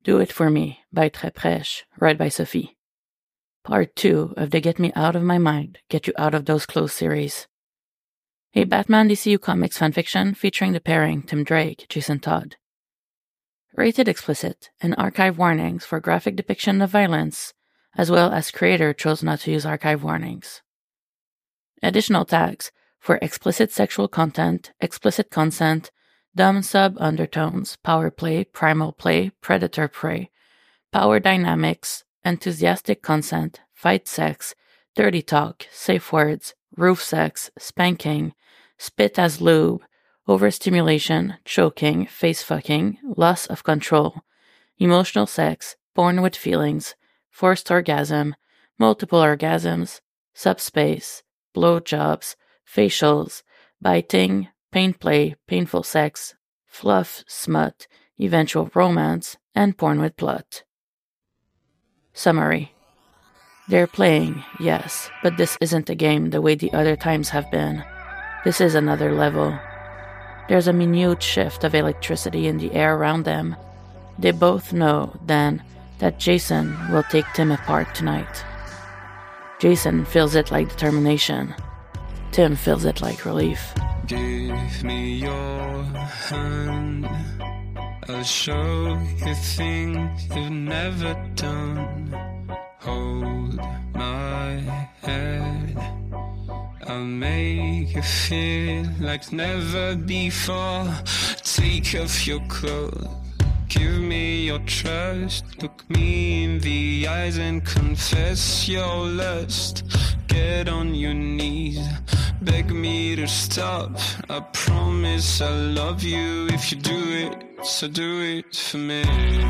Do It For Me by Très Prèche, read by Sophie. Part 2 of the Get Me Out of My Mind, Get You Out of Those Clothes series. A Batman DCU Comics fanfiction featuring the pairing Tim Drake, Jason Todd. Rated explicit and archive warnings for graphic depiction of violence, as well as creator chose not to use archive warnings. Additional tags for explicit sexual content, explicit consent, dumb sub-undertones, power play, primal play, predator prey, power dynamics, enthusiastic consent, fight sex, dirty talk, safe words, roof sex, spanking, spit as lube, overstimulation, choking, face fucking, loss of control, emotional sex, born with feelings, forced orgasm, multiple orgasms, subspace, blowjobs, facials, biting, pain play, painful sex, fluff, smut, eventual romance, and porn with plot. Summary. They're playing, yes, but this isn't a game the way the other times have been. This is another level. There's a minute shift of electricity in the air around them. They both know, then, that Jason will take Tim apart tonight. Jason feels it like determination. Tim feels it like relief. Give me your hand, I'll show you things you've never done. Hold my head, I'll make you feel like never before. Take off your clothes, give me your trust. Look me in the eyes and confess your lust. Get on your knees, beg me to stop. I promise I'll love you if you do it, so do it for me.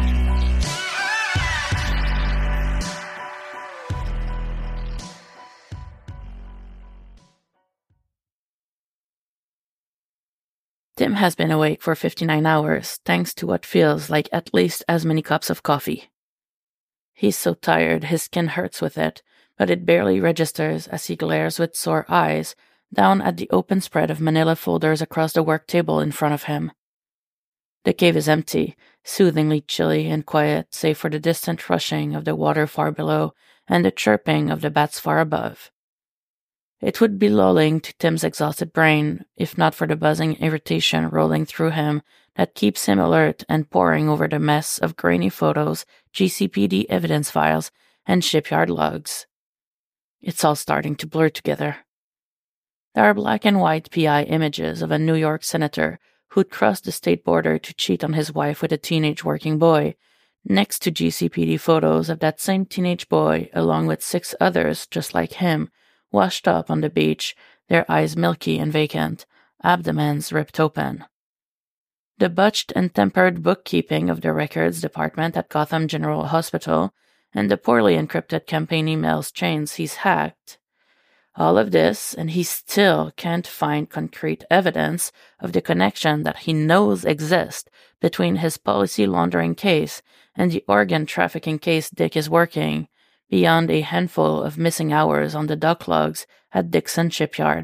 Tim has been awake for 59 hours, thanks to what feels like at least as many cups of coffee. He's so tired his skin hurts with it, but it barely registers as he glares with sore eyes down at the open spread of manila folders across the work table in front of him. The cave is empty, soothingly chilly and quiet, save for the distant rushing of the water far below and the chirping of the bats far above. It would be lulling to Tim's exhausted brain, if not for the buzzing irritation rolling through him that keeps him alert and poring over the mess of grainy photos, GCPD evidence files, and shipyard logs. It's all starting to blur together. There are black and white PI images of a New York senator who'd crossed the state border to cheat on his wife with a teenage working boy, next to GCPD photos of that same teenage boy along with 6 others just like him, washed up on the beach, their eyes milky and vacant, abdomens ripped open. The botched and tempered bookkeeping of the records department at Gotham General Hospital and the poorly encrypted campaign emails chains he's hacked. All of this, and he still can't find concrete evidence of the connection that he knows exists between his policy laundering case and the organ trafficking case Dick is working, beyond a handful of missing hours on the dock logs at Dixon Shipyard.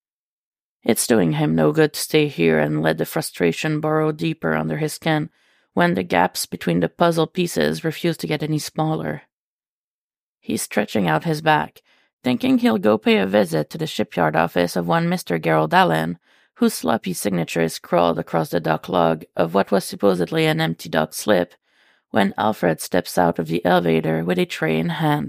It's doing him no good to stay here and let the frustration burrow deeper under his skin when the gaps between the puzzle pieces refuse to get any smaller. He's stretching out his back, thinking he'll go pay a visit to the shipyard office of one Mr. Gerald Allen, whose sloppy signature is scrawled across the dock log of what was supposedly an empty dock slip, when Alfred steps out of the elevator with a tray in hand.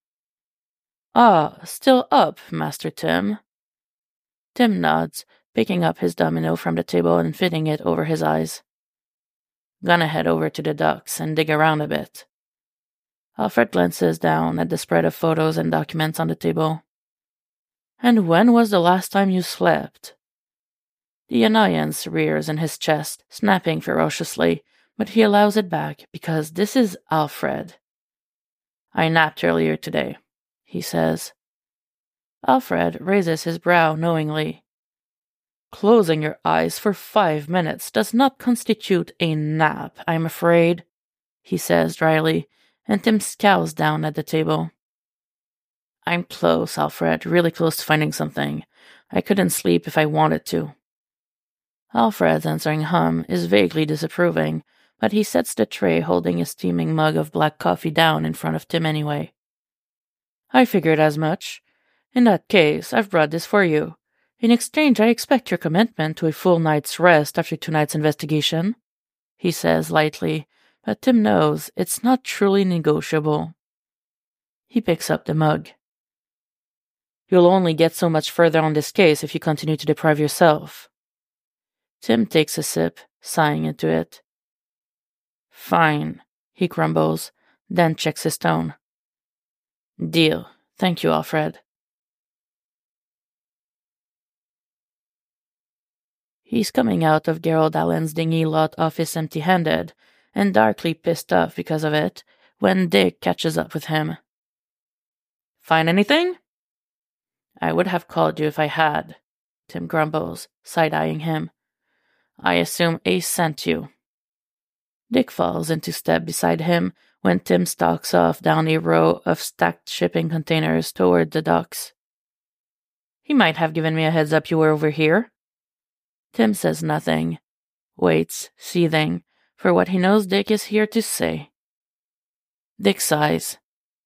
"Ah, still up, Master Tim." Tim nods, picking up his domino from the table and fitting it over his eyes. "Gonna head over to the docks and dig around a bit." Alfred glances down at the spread of photos and documents on the table. "And when was the last time you slept?" The annoyance rears in his chest, snapping ferociously, but he allows it back because this is Alfred. "I napped earlier today," he says. Alfred raises his brow knowingly. "Closing your eyes for 5 minutes does not constitute a nap, I'm afraid," he says dryly, and Tim scowls down at the table. "I'm close, Alfred, really close to finding something. I couldn't sleep if I wanted to." Alfred's answering hum is vaguely disapproving, but he sets the tray holding a steaming mug of black coffee down in front of Tim anyway. I figured as much. In that case, I've brought this for you. In exchange, I expect your commitment to a full night's rest after tonight's investigation, he says lightly, but Tim knows it's not truly negotiable. He picks up the mug. You'll only get so much further on this case if you continue to deprive yourself. Tim takes a sip, sighing into it. Fine, he grumbles, then checks his tone. Deal. Thank you, Alfred. He's coming out of Gerald Allen's dingy lot office empty-handed, and darkly pissed off because of it, when Dick catches up with him. Find anything? I would have called you if I had, Tim grumbles, side-eyeing him. I assume Ace sent you. Dick falls into step beside him when Tim stalks off down a row of stacked shipping containers toward the docks. He might have given me a heads up you were over here. Tim says nothing, waits, seething, for what he knows Dick is here to say. Dick sighs.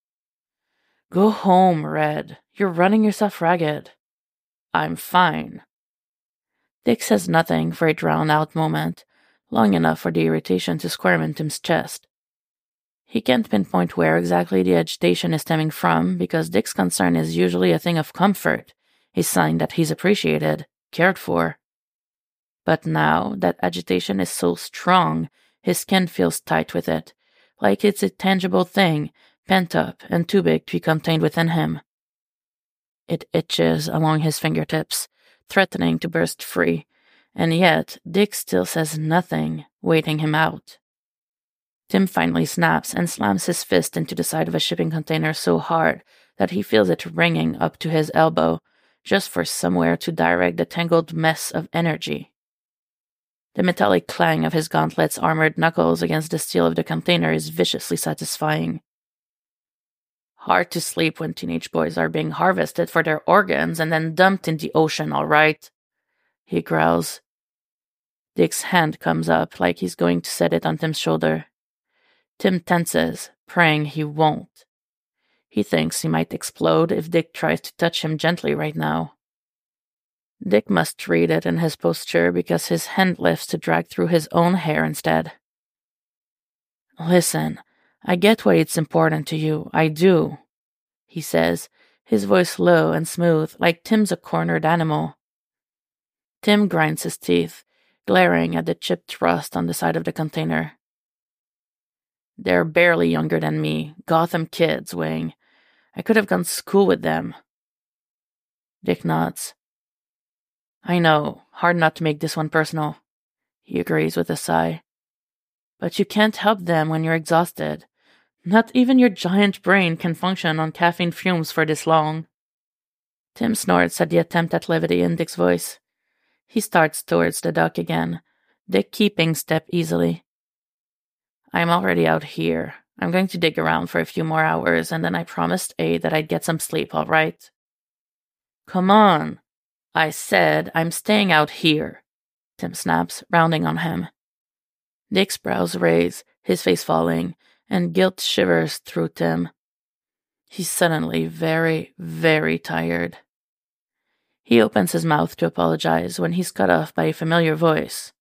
Go home, Red. You're running yourself ragged. I'm fine. Dick says nothing for a drawn-out moment, long enough for the irritation to squirm in Tim's chest. He can't pinpoint where exactly the agitation is stemming from, because Dick's concern is usually a thing of comfort, a sign that he's appreciated, cared for. But now that agitation is so strong, his skin feels tight with it, like it's a tangible thing, pent up and too big to be contained within him. It itches along his fingertips, threatening to burst free, and yet Dick still says nothing, waiting him out. Tim finally snaps and slams his fist into the side of a shipping container so hard that he feels it ringing up to his elbow, just for somewhere to direct the tangled mess of energy. The metallic clang of his gauntlet's armored knuckles against the steel of the container is viciously satisfying. Hard to sleep when teenage boys are being harvested for their organs and then dumped in the ocean, all right? He growls. Dick's hand comes up like he's going to set it on Tim's shoulder. Tim tenses, praying he won't. He thinks he might explode if Dick tries to touch him gently right now. Dick must read it in his posture because his hand lifts to drag through his own hair instead. Listen, I get why it's important to you, I do, he says, his voice low and smooth, like Tim's a cornered animal. Tim grinds his teeth, glaring at the chipped rust on the side of the container. They're barely younger than me, Gotham kids, Wing. I could have gone to school with them. Dick nods. I know, hard not to make this one personal, he agrees with a sigh. But you can't help them when you're exhausted. Not even your giant brain can function on caffeine fumes for this long. Tim snorts at the attempt at levity in Dick's voice. He starts towards the dock again, Dick keeping step easily. I'm already out here. I'm going to dig around for a few more hours, and then I promised A that I'd get some sleep, all right? Come on. I said I'm staying out here, Tim snaps, rounding on him. Dick's brows raise, his face falling, and guilt shivers through Tim. He's suddenly very, very tired. He opens his mouth to apologize when he's cut off by a familiar voice.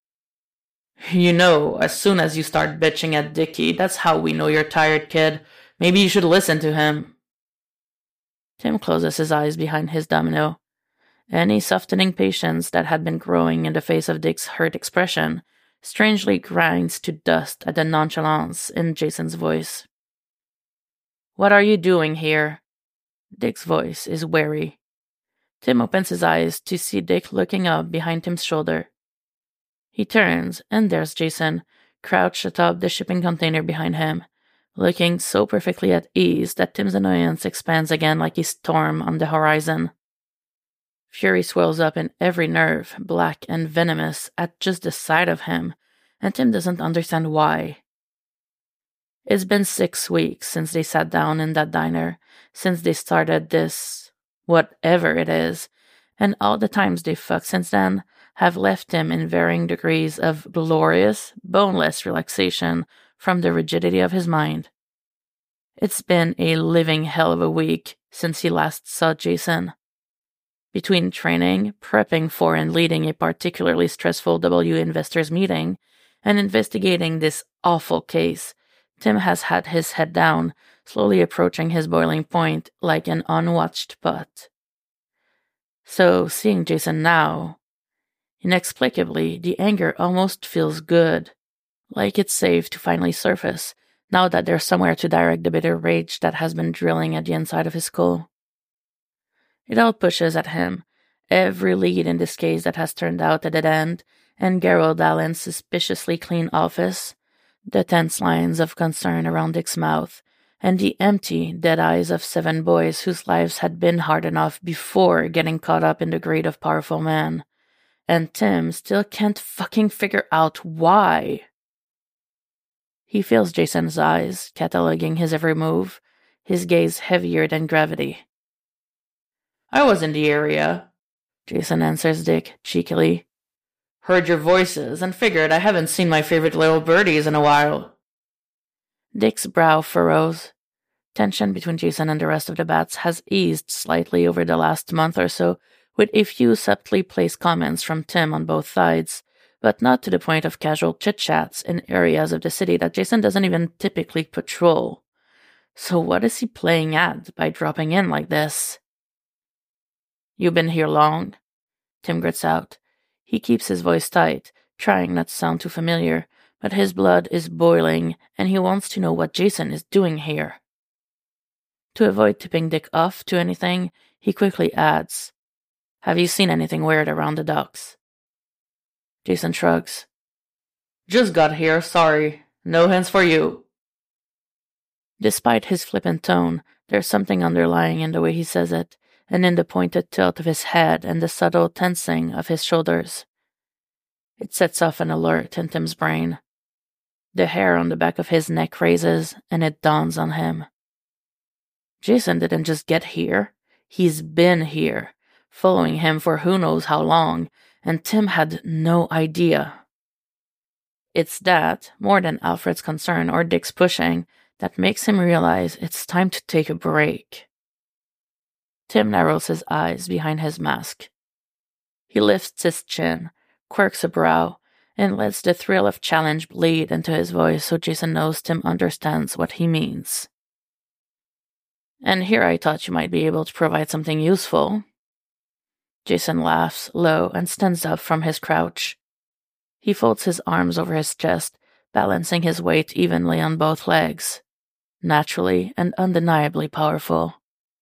You know, as soon as you start bitching at Dickie, that's how we know you're tired, kid. Maybe you should listen to him. Tim closes his eyes behind his domino. Any softening patience that had been growing in the face of Dick's hurt expression strangely grinds to dust at the nonchalance in Jason's voice. What are you doing here? Dick's voice is wary. Tim opens his eyes to see Dick looking up behind Tim's shoulder. He turns, and there's Jason, crouched atop the shipping container behind him, looking so perfectly at ease that Tim's annoyance expands again like a storm on the horizon. Fury swells up in every nerve, black and venomous, at just the sight of him, and Tim doesn't understand why. It's been 6 weeks since they sat down in that diner, since they started this, whatever it is, and all the times they fucked since then have left him in varying degrees of glorious, boneless relaxation from the rigidity of his mind. It's been a living hell of a week since he last saw Jason. Between training, prepping for and leading a particularly stressful W investors meeting, and investigating this awful case, Tim has had his head down, slowly approaching his boiling point like an unwatched pot. So, seeing Jason now, inexplicably, the anger almost feels good, like it's safe to finally surface, now that there's somewhere to direct the bitter rage that has been drilling at the inside of his skull. It all pushes at him, every lead in this case that has turned out a dead end, and Gerald Allen's suspiciously clean office, the tense lines of concern around Dick's mouth, and the empty, dead eyes of 7 boys whose lives had been hard enough before getting caught up in the greed of powerful men. And Tim still can't fucking figure out why. He feels Jason's eyes, cataloging his every move, his gaze heavier than gravity. "I was in the area," Jason answers Dick, cheekily. "Heard your voices and figured I haven't seen my favorite little birdies in a while." Dick's brow furrows. Tension between Jason and the rest of the bats has eased slightly over the last month or so, with a few subtly placed comments from Tim on both sides, but not to the point of casual chit-chats in areas of the city that Jason doesn't even typically patrol. So what is he playing at by dropping in like this? "You been here long?" Tim grits out. He keeps his voice tight, trying not to sound too familiar, but his blood is boiling, and he wants to know what Jason is doing here. To avoid tipping Dick off to anything, he quickly adds, "Have you seen anything weird around the docks?" Jason shrugs. "Just got here, sorry. No hands for you." Despite his flippant tone, there's something underlying in the way he says it, and in the pointed tilt of his head and the subtle tensing of his shoulders. It sets off an alert in Tim's brain. The hair on the back of his neck raises, and it dawns on him. Jason didn't just get here. He's been here, following him for who knows how long, and Tim had no idea. It's that, more than Alfred's concern or Dick's pushing, that makes him realize it's time to take a break. Tim narrows his eyes behind his mask. He lifts his chin, quirks a brow, and lets the thrill of challenge bleed into his voice so Jason knows Tim understands what he means. "And here I thought you might be able to provide something useful." Jason laughs low and stands up from his crouch. He folds his arms over his chest, balancing his weight evenly on both legs. Naturally and undeniably powerful.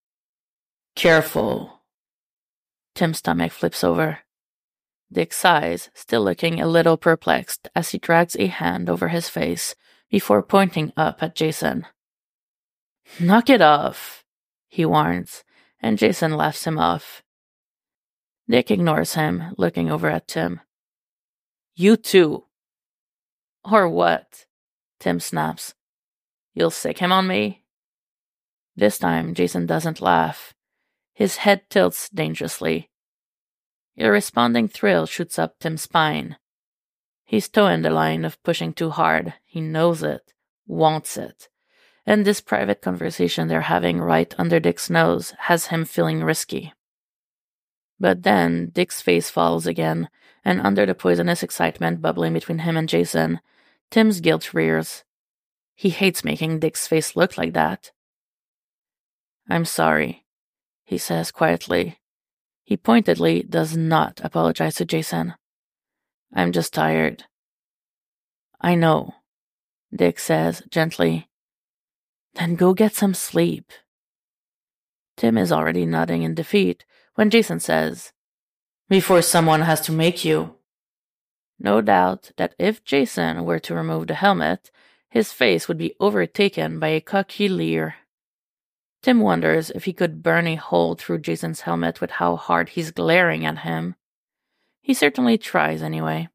"Careful." Tim's stomach flips over. Dick sighs, still looking a little perplexed as he drags a hand over his face before pointing up at Jason. "Knock it off," he warns, and Jason laughs him off. Dick ignores him, looking over at Tim. "You too." "Or what?" Tim snaps. "You'll sick him on me?" This time, Jason doesn't laugh. His head tilts dangerously. A responding thrill shoots up Tim's spine. He's toeing the line of pushing too hard. He knows it, wants it. And this private conversation they're having right under Dick's nose has him feeling risky. But then Dick's face falls again, and under the poisonous excitement bubbling between him and Jason, Tim's guilt rears. He hates making Dick's face look like that. "I'm sorry," he says quietly. He pointedly does not apologize to Jason. "I'm just tired." "I know," Dick says gently. "Then go get some sleep." Tim is already nodding in defeat when Jason says, "Before someone has to make you." No doubt that if Jason were to remove the helmet, his face would be overtaken by a cocky leer. Tim wonders if he could burn a hole through Jason's helmet with how hard he's glaring at him. He certainly tries anyway.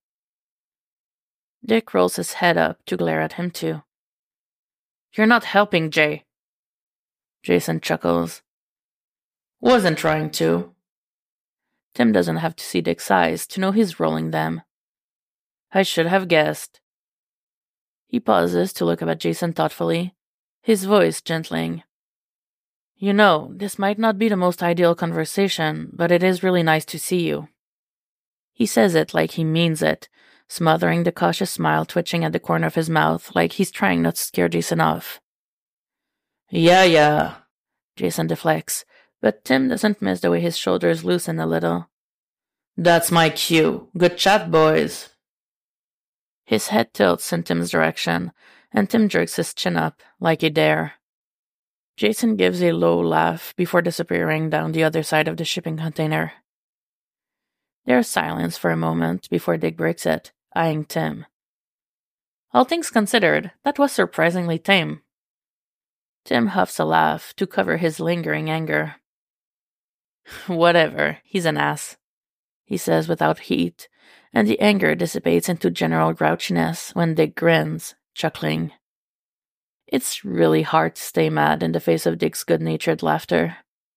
Dick rolls his head up to glare at him too. "You're not helping, Jay." Jason chuckles. "Wasn't trying to." Tim doesn't have to see Dick's eyes to know he's rolling them. I should have guessed. He pauses to look up at Jason thoughtfully, his voice gentling. You know, this might not be the most ideal conversation, but it is really nice to see you. He says it like he means it, smothering the cautious smile twitching at the corner of his mouth like he's trying not to scare Jason off. Yeah, Jason deflects, but Tim doesn't miss the way his shoulders loosen a little. That's my cue. Good chat, boys. His head tilts in Tim's direction, and Tim jerks his chin up, like a dare. Jason gives a low laugh before disappearing down the other side of the shipping container. There's silence for a moment before Dick breaks it, eyeing Tim. All things considered, that was surprisingly tame. Tim huffs a laugh to cover his lingering anger. Whatever, he's an ass, he says without heat, and the anger dissipates into general grouchiness when Dick grins, chuckling. It's really hard to stay mad in the face of Dick's good-natured laughter.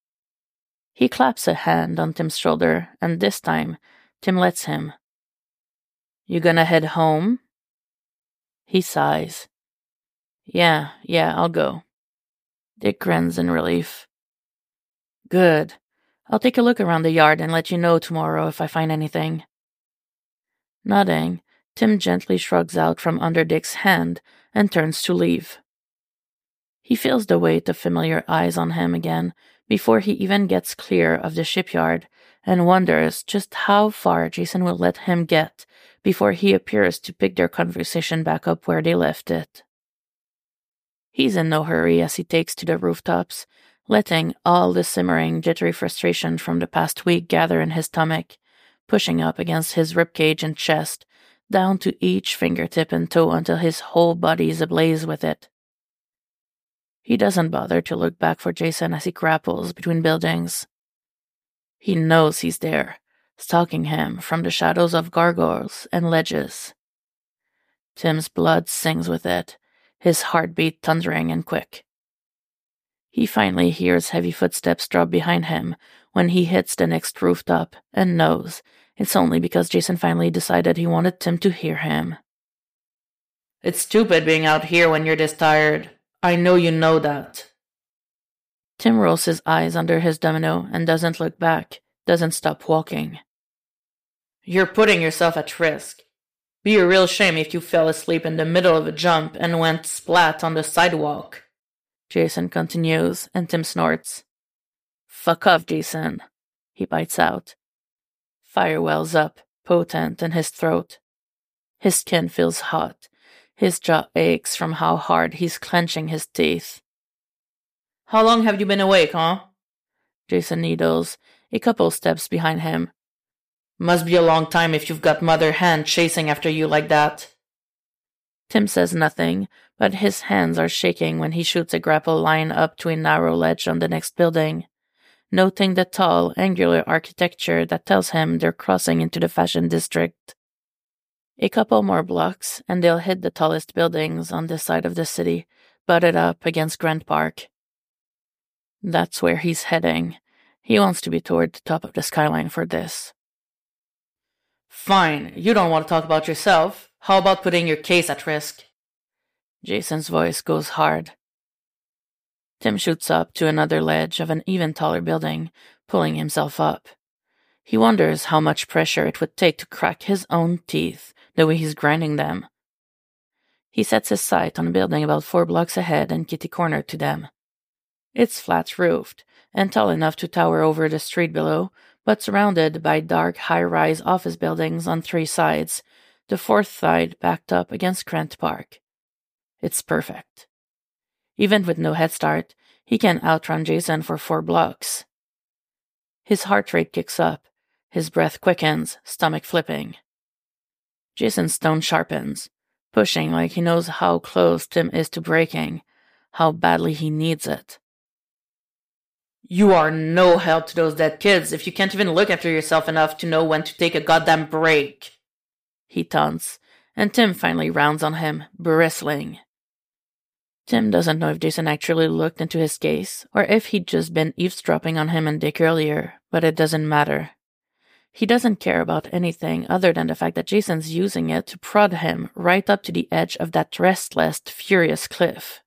He claps a hand on Tim's shoulder, and this time, Tim lets him. You gonna head home? He sighs. Yeah, I'll go. Dick grins in relief. Good. I'll take a look around the yard and let you know tomorrow if I find anything. Nodding, Tim gently shrugs out from under Dick's hand and turns to leave. He feels the weight of familiar eyes on him again before he even gets clear of the shipyard and wonders just how far Jason will let him get before he appears to pick their conversation back up where they left it. He's in no hurry as he takes to the rooftops, letting all the simmering, jittery frustration from the past week gather in his stomach, pushing up against his ribcage and chest, down to each fingertip and toe until his whole body is ablaze with it. He doesn't bother to look back for Jason as he grapples between buildings. He knows he's there, stalking him from the shadows of gargoyles and ledges. Tim's blood sings with it, his heartbeat thundering and quick. He finally hears heavy footsteps drop behind him when he hits the next rooftop and knows it's only because Jason finally decided he wanted Tim to hear him. It's stupid being out here when you're this tired. I know you know that. Tim rolls his eyes under his domino and doesn't look back, doesn't stop walking. You're putting yourself at risk. Be a real shame if you fell asleep in the middle of a jump and went splat on the sidewalk. Jason continues, and Tim snorts. Fuck off, Jason, he bites out. Fire wells up, potent in his throat. His skin feels hot. His jaw aches from how hard he's clenching his teeth. How long have you been awake, huh? Jason needles, a couple steps behind him. Must be a long time if you've got Mother Hand chasing after you like that. Tim says nothing, but his hands are shaking when he shoots a grapple line up to a narrow ledge on the next building, noting the tall, angular architecture that tells him they're crossing into the fashion district. A couple more blocks, and they'll hit the tallest buildings on this side of the city, butted up against Grant Park. That's where he's heading. He wants to be toward the top of the skyline for this. Fine, you don't want to talk about yourself. How about putting your case at risk? Jason's voice goes hard. Tim shoots up to another ledge of an even taller building, pulling himself up. He wonders how much pressure it would take to crack his own teeth the way he's grinding them. He sets his sight on a building about 4 blocks ahead and kitty-cornered to them. It's flat-roofed and tall enough to tower over the street below, but surrounded by dark, high-rise office buildings on 3 sides, the 4th side backed up against Grant Park. It's perfect. Even with no head start, he can outrun Jason for 4 blocks. His heart rate kicks up, his breath quickens, stomach flipping. Jason's tone sharpens, pushing like he knows how close Tim is to breaking, how badly he needs it. You are no help to those dead kids if you can't even look after yourself enough to know when to take a goddamn break, he taunts, and Tim finally rounds on him, bristling. Tim doesn't know if Jason actually looked into his case, or if he'd just been eavesdropping on him and Dick earlier, but it doesn't matter. He doesn't care about anything other than the fact that Jason's using it to prod him right up to the edge of that restless, furious cliff.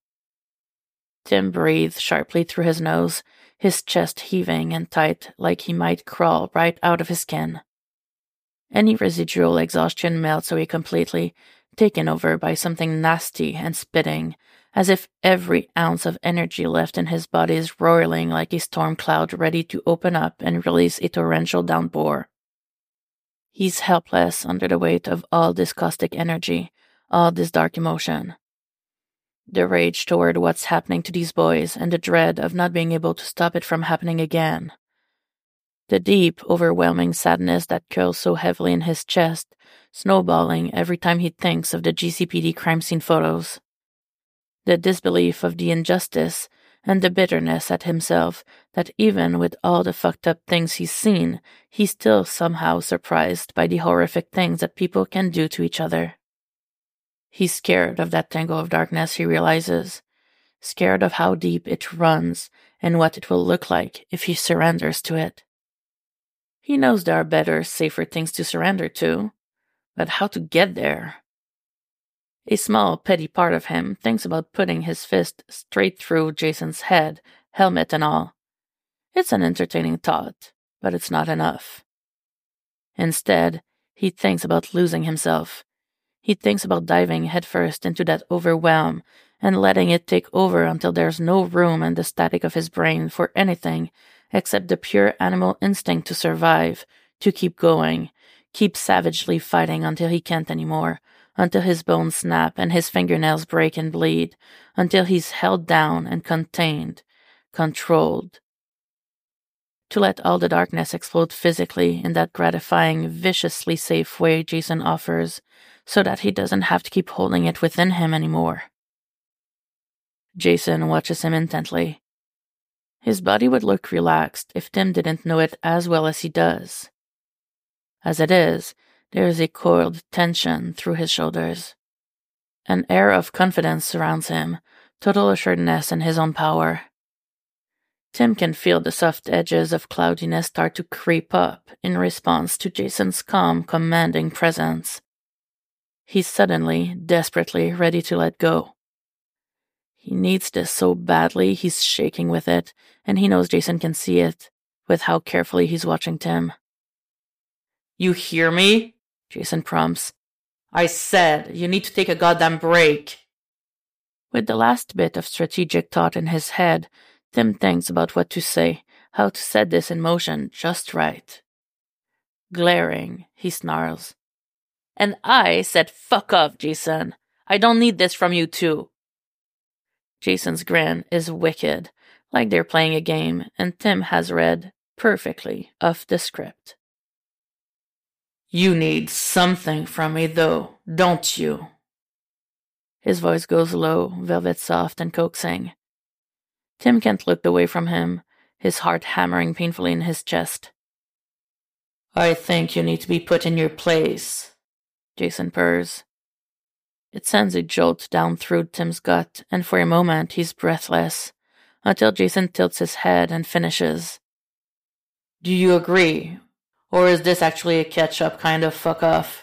Tim breathed sharply through his nose, his chest heaving and tight like he might crawl right out of his skin. Any residual exhaustion melts away completely, taken over by something nasty and spitting, as if every ounce of energy left in his body is roiling like a storm cloud ready to open up and release a torrential downpour. He's helpless under the weight of all this caustic energy, all this dark emotion. The rage toward what's happening to these boys and the dread of not being able to stop it from happening again. The deep, overwhelming sadness that curls so heavily in his chest, snowballing every time he thinks of the GCPD crime scene photos. The disbelief of the injustice and the bitterness at himself that even with all the fucked up things he's seen, he's still somehow surprised by the horrific things that people can do to each other. He's scared of that tangle of darkness, he realizes, scared of how deep it runs and what it will look like if he surrenders to it. He knows there are better, safer things to surrender to, but how to get there? A small, petty part of him thinks about putting his fist straight through Jason's head, helmet and all. It's an entertaining thought, but it's not enough. Instead, he thinks about losing himself. He thinks about diving headfirst into that overwhelm and letting it take over until there's no room in the static of his brain for anything except the pure animal instinct to survive, to keep going, keep savagely fighting until he can't anymore, until his bones snap and his fingernails break and bleed, until he's held down and contained, controlled. To let all the darkness explode physically in that gratifying, viciously safe way Jason offers, so that he doesn't have to keep holding it within him anymore. Jason watches him intently. His body would look relaxed if Tim didn't know it as well as he does. As it is, there is a coiled tension through his shoulders. An air of confidence surrounds him, total assuredness in his own power. Tim can feel the soft edges of cloudiness start to creep up in response to Jason's calm, commanding presence. He's suddenly, desperately ready to let go. He needs this so badly he's shaking with it, and he knows Jason can see it, with how carefully he's watching Tim. "You hear me?" Jason prompts. "I said you need to take a goddamn break." With the last bit of strategic thought in his head, Tim thinks about what to say, how to set this in motion just right. Glaring, he snarls. "And I said fuck off, Jason. I don't need this from you too." Jason's grin is wicked, like they're playing a game, and Tim has read, perfectly, off the script. "You need something from me, though, don't you?" His voice goes low, velvet soft and coaxing. Tim can't look away from him, his heart hammering painfully in his chest. "I think you need to be put in your place," Jason purrs. It sends a jolt down through Tim's gut, and for a moment he's breathless, until Jason tilts his head and finishes. "Do you agree? Or is this actually a catch-up kind of fuck-off?"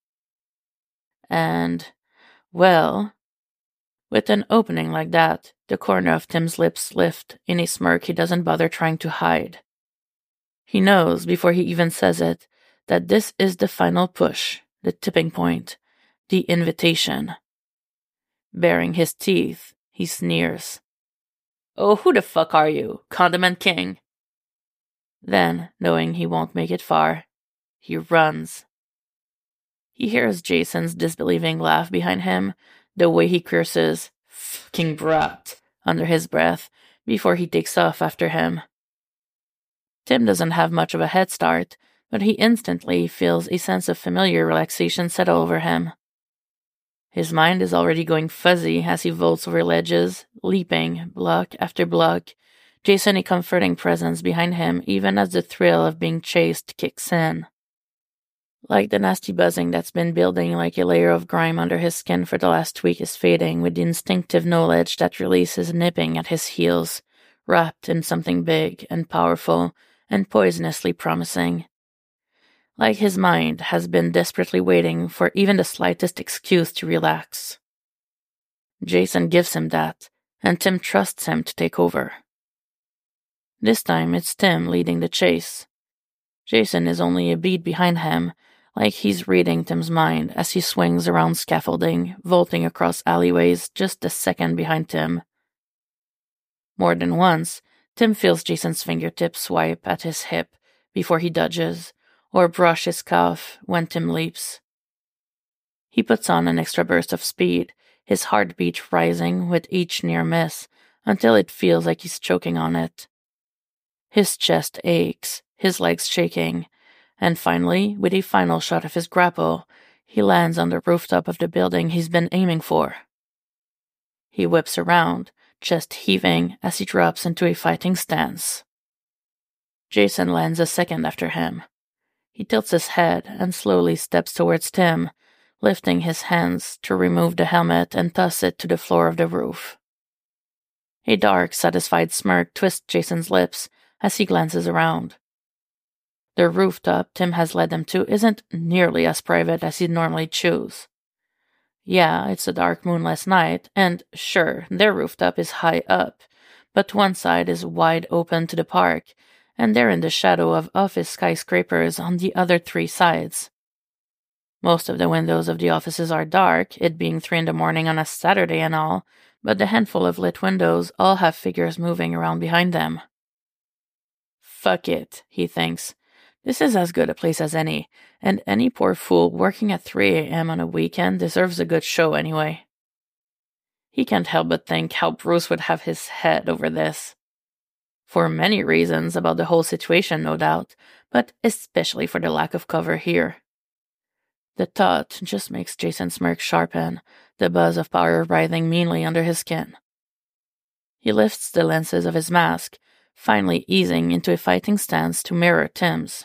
And, well, with an opening like that, the corner of Tim's lips lift in a smirk he doesn't bother trying to hide. He knows, before he even says it, that this is the final push, the tipping point, the invitation. Baring his teeth, he sneers. "Oh, who the fuck are you? Condiment King?" Then, knowing he won't make it far, he runs. He hears Jason's disbelieving laugh behind him, the way he curses, "Fucking brat," under his breath, before he takes off after him. Tim doesn't have much of a head start, but he instantly feels a sense of familiar relaxation settle over him. His mind is already going fuzzy as he vaults over ledges, leaping, block after block, Jason a comforting presence behind him even as the thrill of being chased kicks in. Like the nasty buzzing that's been building like a layer of grime under his skin for the last week is fading with the instinctive knowledge that release is nipping at his heels, wrapped in something big and powerful and poisonously promising. like his mind has been desperately waiting for even the slightest excuse to relax. Jason gives him that, and Tim trusts him to take over. This time it's Tim leading the chase. Jason is only a beat behind him, like he's reading Tim's mind as he swings around scaffolding, vaulting across alleyways just a second behind Tim. More than once, Tim feels Jason's fingertips swipe at his hip before he dodges, or brush his calf when Tim leaps. He puts on an extra burst of speed, his heartbeat rising with each near miss, until it feels like he's choking on it. His chest aches, his legs shaking, and finally, with a final shot of his grapple, he lands on the rooftop of the building he's been aiming for. He whips around, chest heaving as he drops into a fighting stance. Jason lands a second after him. He tilts his head and slowly steps towards Tim, lifting his hands to remove the helmet and toss it to the floor of the roof. A dark, satisfied smirk twists Jason's lips as he glances around. The rooftop Tim has led them to isn't nearly as private as he'd normally choose. Yeah, it's a dark moonless night, and sure, their rooftop is high up, but one side is wide open to the park, and they're in the shadow of office skyscrapers on the other three sides. Most of the windows of the offices are dark, it being 3 a.m. on a Saturday and all, but the handful of lit windows all have figures moving around behind them. Fuck it, he thinks. This is as good a place as any, and any poor fool working at 3 a.m. on a weekend deserves a good show anyway. He can't help but think how Bruce would have his head over this. For many reasons about the whole situation, no doubt, but especially for the lack of cover here. The thought just makes Jason smirk sharpen, the buzz of power writhing meanly under his skin. He lifts the lenses of his mask, finally easing into a fighting stance to mirror Tim's.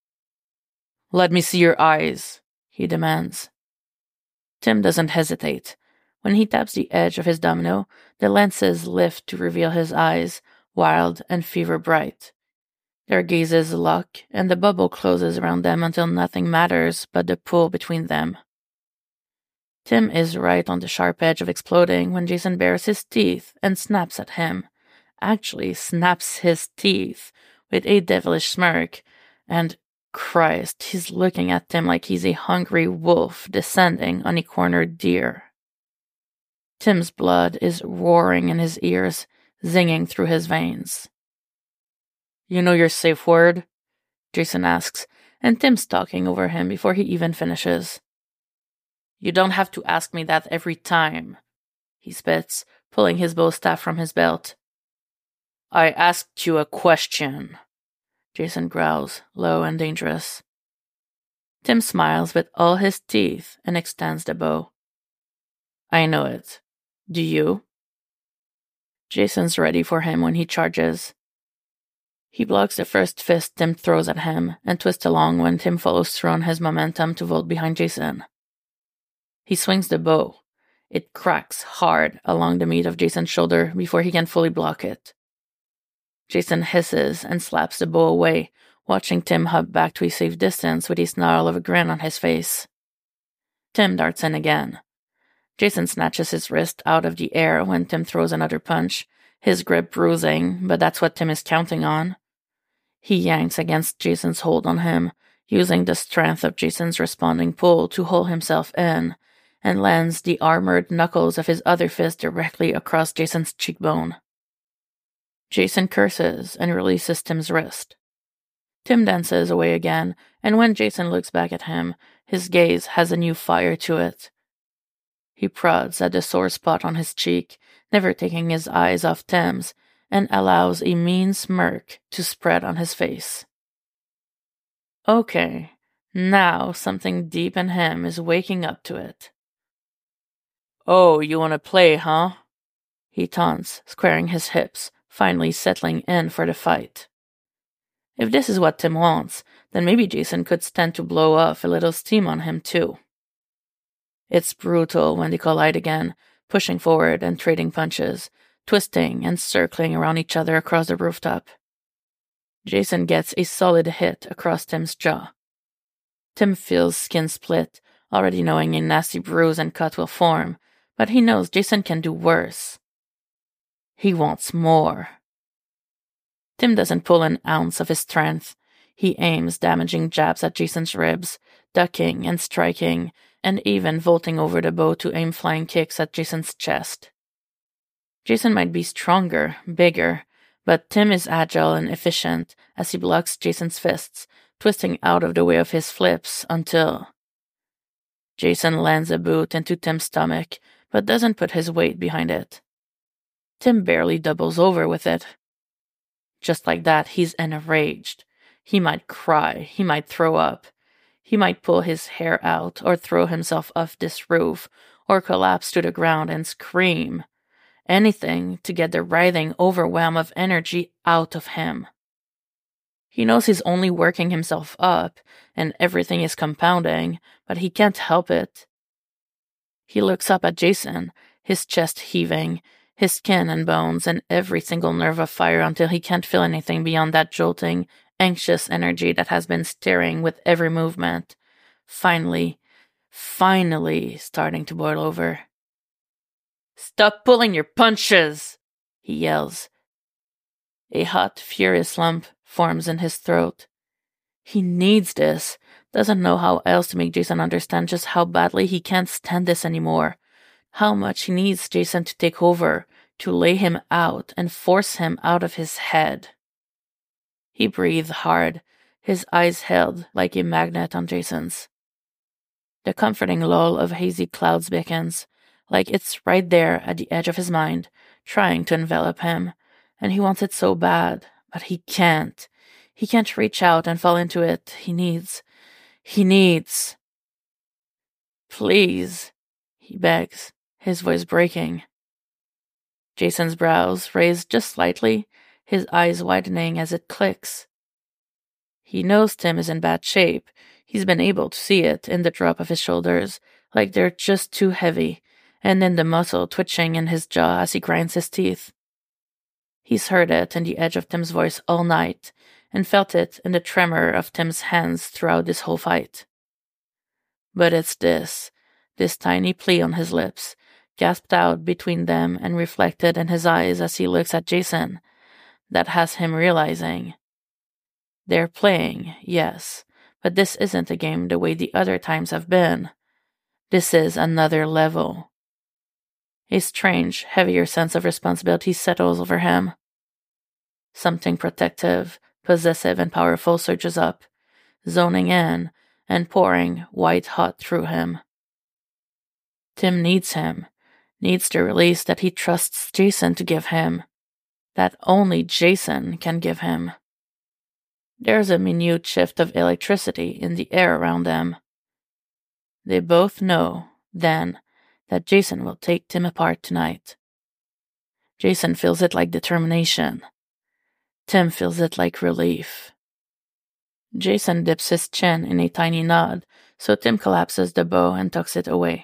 "Let me see your eyes," he demands. Tim doesn't hesitate. When he taps the edge of his domino, the lenses lift to reveal his eyes, wild and fever-bright. Their gazes lock, and the bubble closes around them until nothing matters but the pull between them. Tim is right on the sharp edge of exploding when Jason bares his teeth and snaps at him. Actually snaps his teeth with a devilish smirk, and Christ, he's looking at Tim like he's a hungry wolf descending on a cornered deer. Tim's blood is roaring in his ears, zinging through his veins. "You know your safe word?" Jason asks, and Tim's talking over him before he even finishes. "You don't have to ask me that every time," he spits, pulling his bow staff from his belt. "I asked you a question," Jason growls, low and dangerous. Tim smiles with all his teeth and extends the bow. "I know it. Do you?" Jason's ready for him when he charges. He blocks the first fist Tim throws at him and twists along when Tim follows through on his momentum to vault behind Jason. He swings the bow. It cracks hard along the meat of Jason's shoulder before he can fully block it. Jason hisses and slaps the bow away, watching Tim hop back to a safe distance with a snarl of a grin on his face. Tim darts in again. Jason snatches his wrist out of the air when Tim throws another punch, his grip bruising, but that's what Tim is counting on. He yanks against Jason's hold on him, using the strength of Jason's responding pull to haul himself in, and lands the armored knuckles of his other fist directly across Jason's cheekbone. Jason curses and releases Tim's wrist. Tim dances away again, and when Jason looks back at him, his gaze has a new fire to it. He prods at the sore spot on his cheek, never taking his eyes off Tim's, and allows a mean smirk to spread on his face. Okay, now something deep in him is waking up to it. "Oh, you want to play, huh?" he taunts, squaring his hips, finally settling in for the fight. If this is what Tim wants, then maybe Jason could stand to blow off a little steam on him too. It's brutal when they collide again, pushing forward and trading punches, twisting and circling around each other across the rooftop. Jason gets a solid hit across Tim's jaw. Tim feels skin split, already knowing a nasty bruise and cut will form, but he knows Jason can do worse. He wants more. Tim doesn't pull an ounce of his strength. He aims damaging jabs at Jason's ribs, ducking and striking, and even vaulting over the bow to aim flying kicks at Jason's chest. Jason might be stronger, bigger, but Tim is agile and efficient as he blocks Jason's fists, twisting out of the way of his flips until Jason lands a boot into Tim's stomach, but doesn't put his weight behind it. Tim barely doubles over with it. Just like that, he's enraged. He might cry, he might throw up. He might pull his hair out or throw himself off this roof or collapse to the ground and scream. Anything to get the writhing overwhelm of energy out of him. He knows he's only working himself up and everything is compounding, but he can't help it. He looks up at Jason, his chest heaving, his skin and bones and every single nerve afire until he can't feel anything beyond that jolting, anxious energy that has been stirring with every movement. Finally starting to boil over. "Stop pulling your punches!" he yells. A hot, furious lump forms in his throat. He needs this, doesn't know how else to make Jason understand just how badly he can't stand this anymore, how much he needs Jason to take over, to lay him out and force him out of his head. He breathed hard, his eyes held like a magnet on Jason's. The comforting lull of hazy clouds beckons, like it's right there at the edge of his mind, trying to envelop him, and he wants it so bad, but he can't. He can't reach out and fall into it. He needs. "Please," he begs, his voice breaking. Jason's brows raised just slightly, his eyes widening as it clicks. He knows Tim is in bad shape. He's been able to see it in the drop of his shoulders, like they're just too heavy, and in the muscle twitching in his jaw as he grinds his teeth. He's heard it in the edge of Tim's voice all night, and felt it in the tremor of Tim's hands throughout this whole fight. But it's this tiny plea on his lips, gasped out between them and reflected in his eyes as he looks at Jason, that has him realizing. They're playing, yes, but this isn't a game the way the other times have been. This is another level. A strange, heavier sense of responsibility settles over him. Something protective, possessive, and powerful surges up, zoning in and pouring white-hot through him. Tim needs him, needs the release that he trusts Jason to give him, that only Jason can give him. There's a minute shift of electricity in the air around them. They both know, then, that Jason will take Tim apart tonight. Jason feels it like determination. Tim feels it like relief. Jason dips his chin in a tiny nod, so Tim collapses the bow and tucks it away.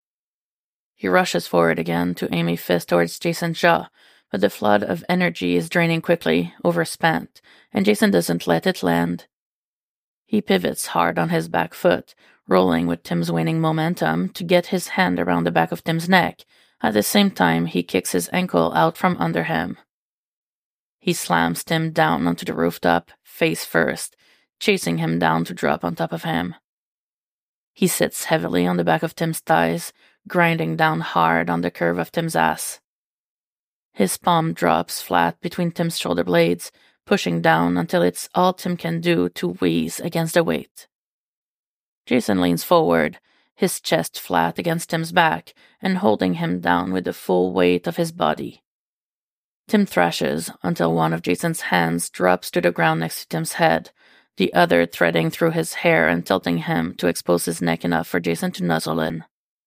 He rushes forward again to aim a fist towards Jason's jaw, but the flood of energy is draining quickly, overspent, and Jason doesn't let it land. He pivots hard on his back foot, rolling with Tim's waning momentum to get his hand around the back of Tim's neck. At the same time, he kicks his ankle out from under him. He slams Tim down onto the rooftop, face first, chasing him down to drop on top of him. He sits heavily on the back of Tim's thighs, grinding down hard on the curve of Tim's ass. His palm drops flat between Tim's shoulder blades, pushing down until it's all Tim can do to wheeze against the weight. Jason leans forward, his chest flat against Tim's back, and holding him down with the full weight of his body. Tim thrashes until one of Jason's hands drops to the ground next to Tim's head, the other threading through his hair and tilting him to expose his neck enough for Jason to nuzzle in.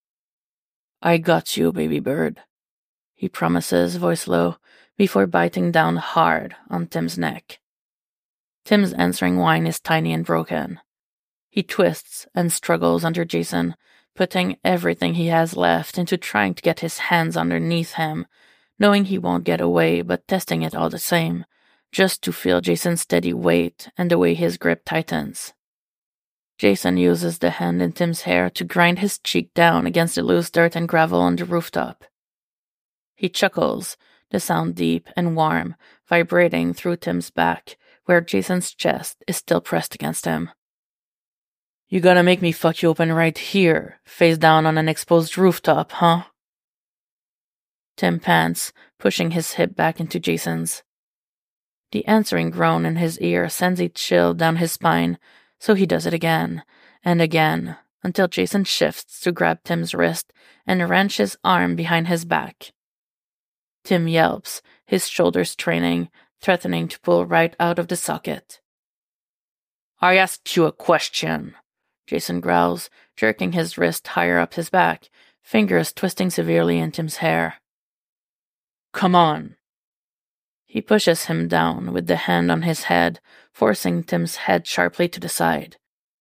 "I got you, baby bird," he promises, voice low, before biting down hard on Tim's neck. Tim's answering whine is tiny and broken. He twists and struggles under Jason, putting everything he has left into trying to get his hands underneath him, knowing he won't get away but testing it all the same, just to feel Jason's steady weight and the way his grip tightens. Jason uses the hand in Tim's hair to grind his cheek down against the loose dirt and gravel on the rooftop. He chuckles, the sound deep and warm, vibrating through Tim's back, where Jason's chest is still pressed against him. You gonna make me fuck you open right here, face down on an exposed rooftop, huh? Tim pants, pushing his hip back into Jason's. The answering groan in his ear sends a chill down his spine, so he does it again, and again, until Jason shifts to grab Tim's wrist and wrench his arm behind his back. Tim yelps, his shoulders straining, threatening to pull right out of the socket. I asked you a question, Jason growls, jerking his wrist higher up his back, fingers twisting severely in Tim's hair. Come on. He pushes him down with the hand on his head, forcing Tim's head sharply to the side.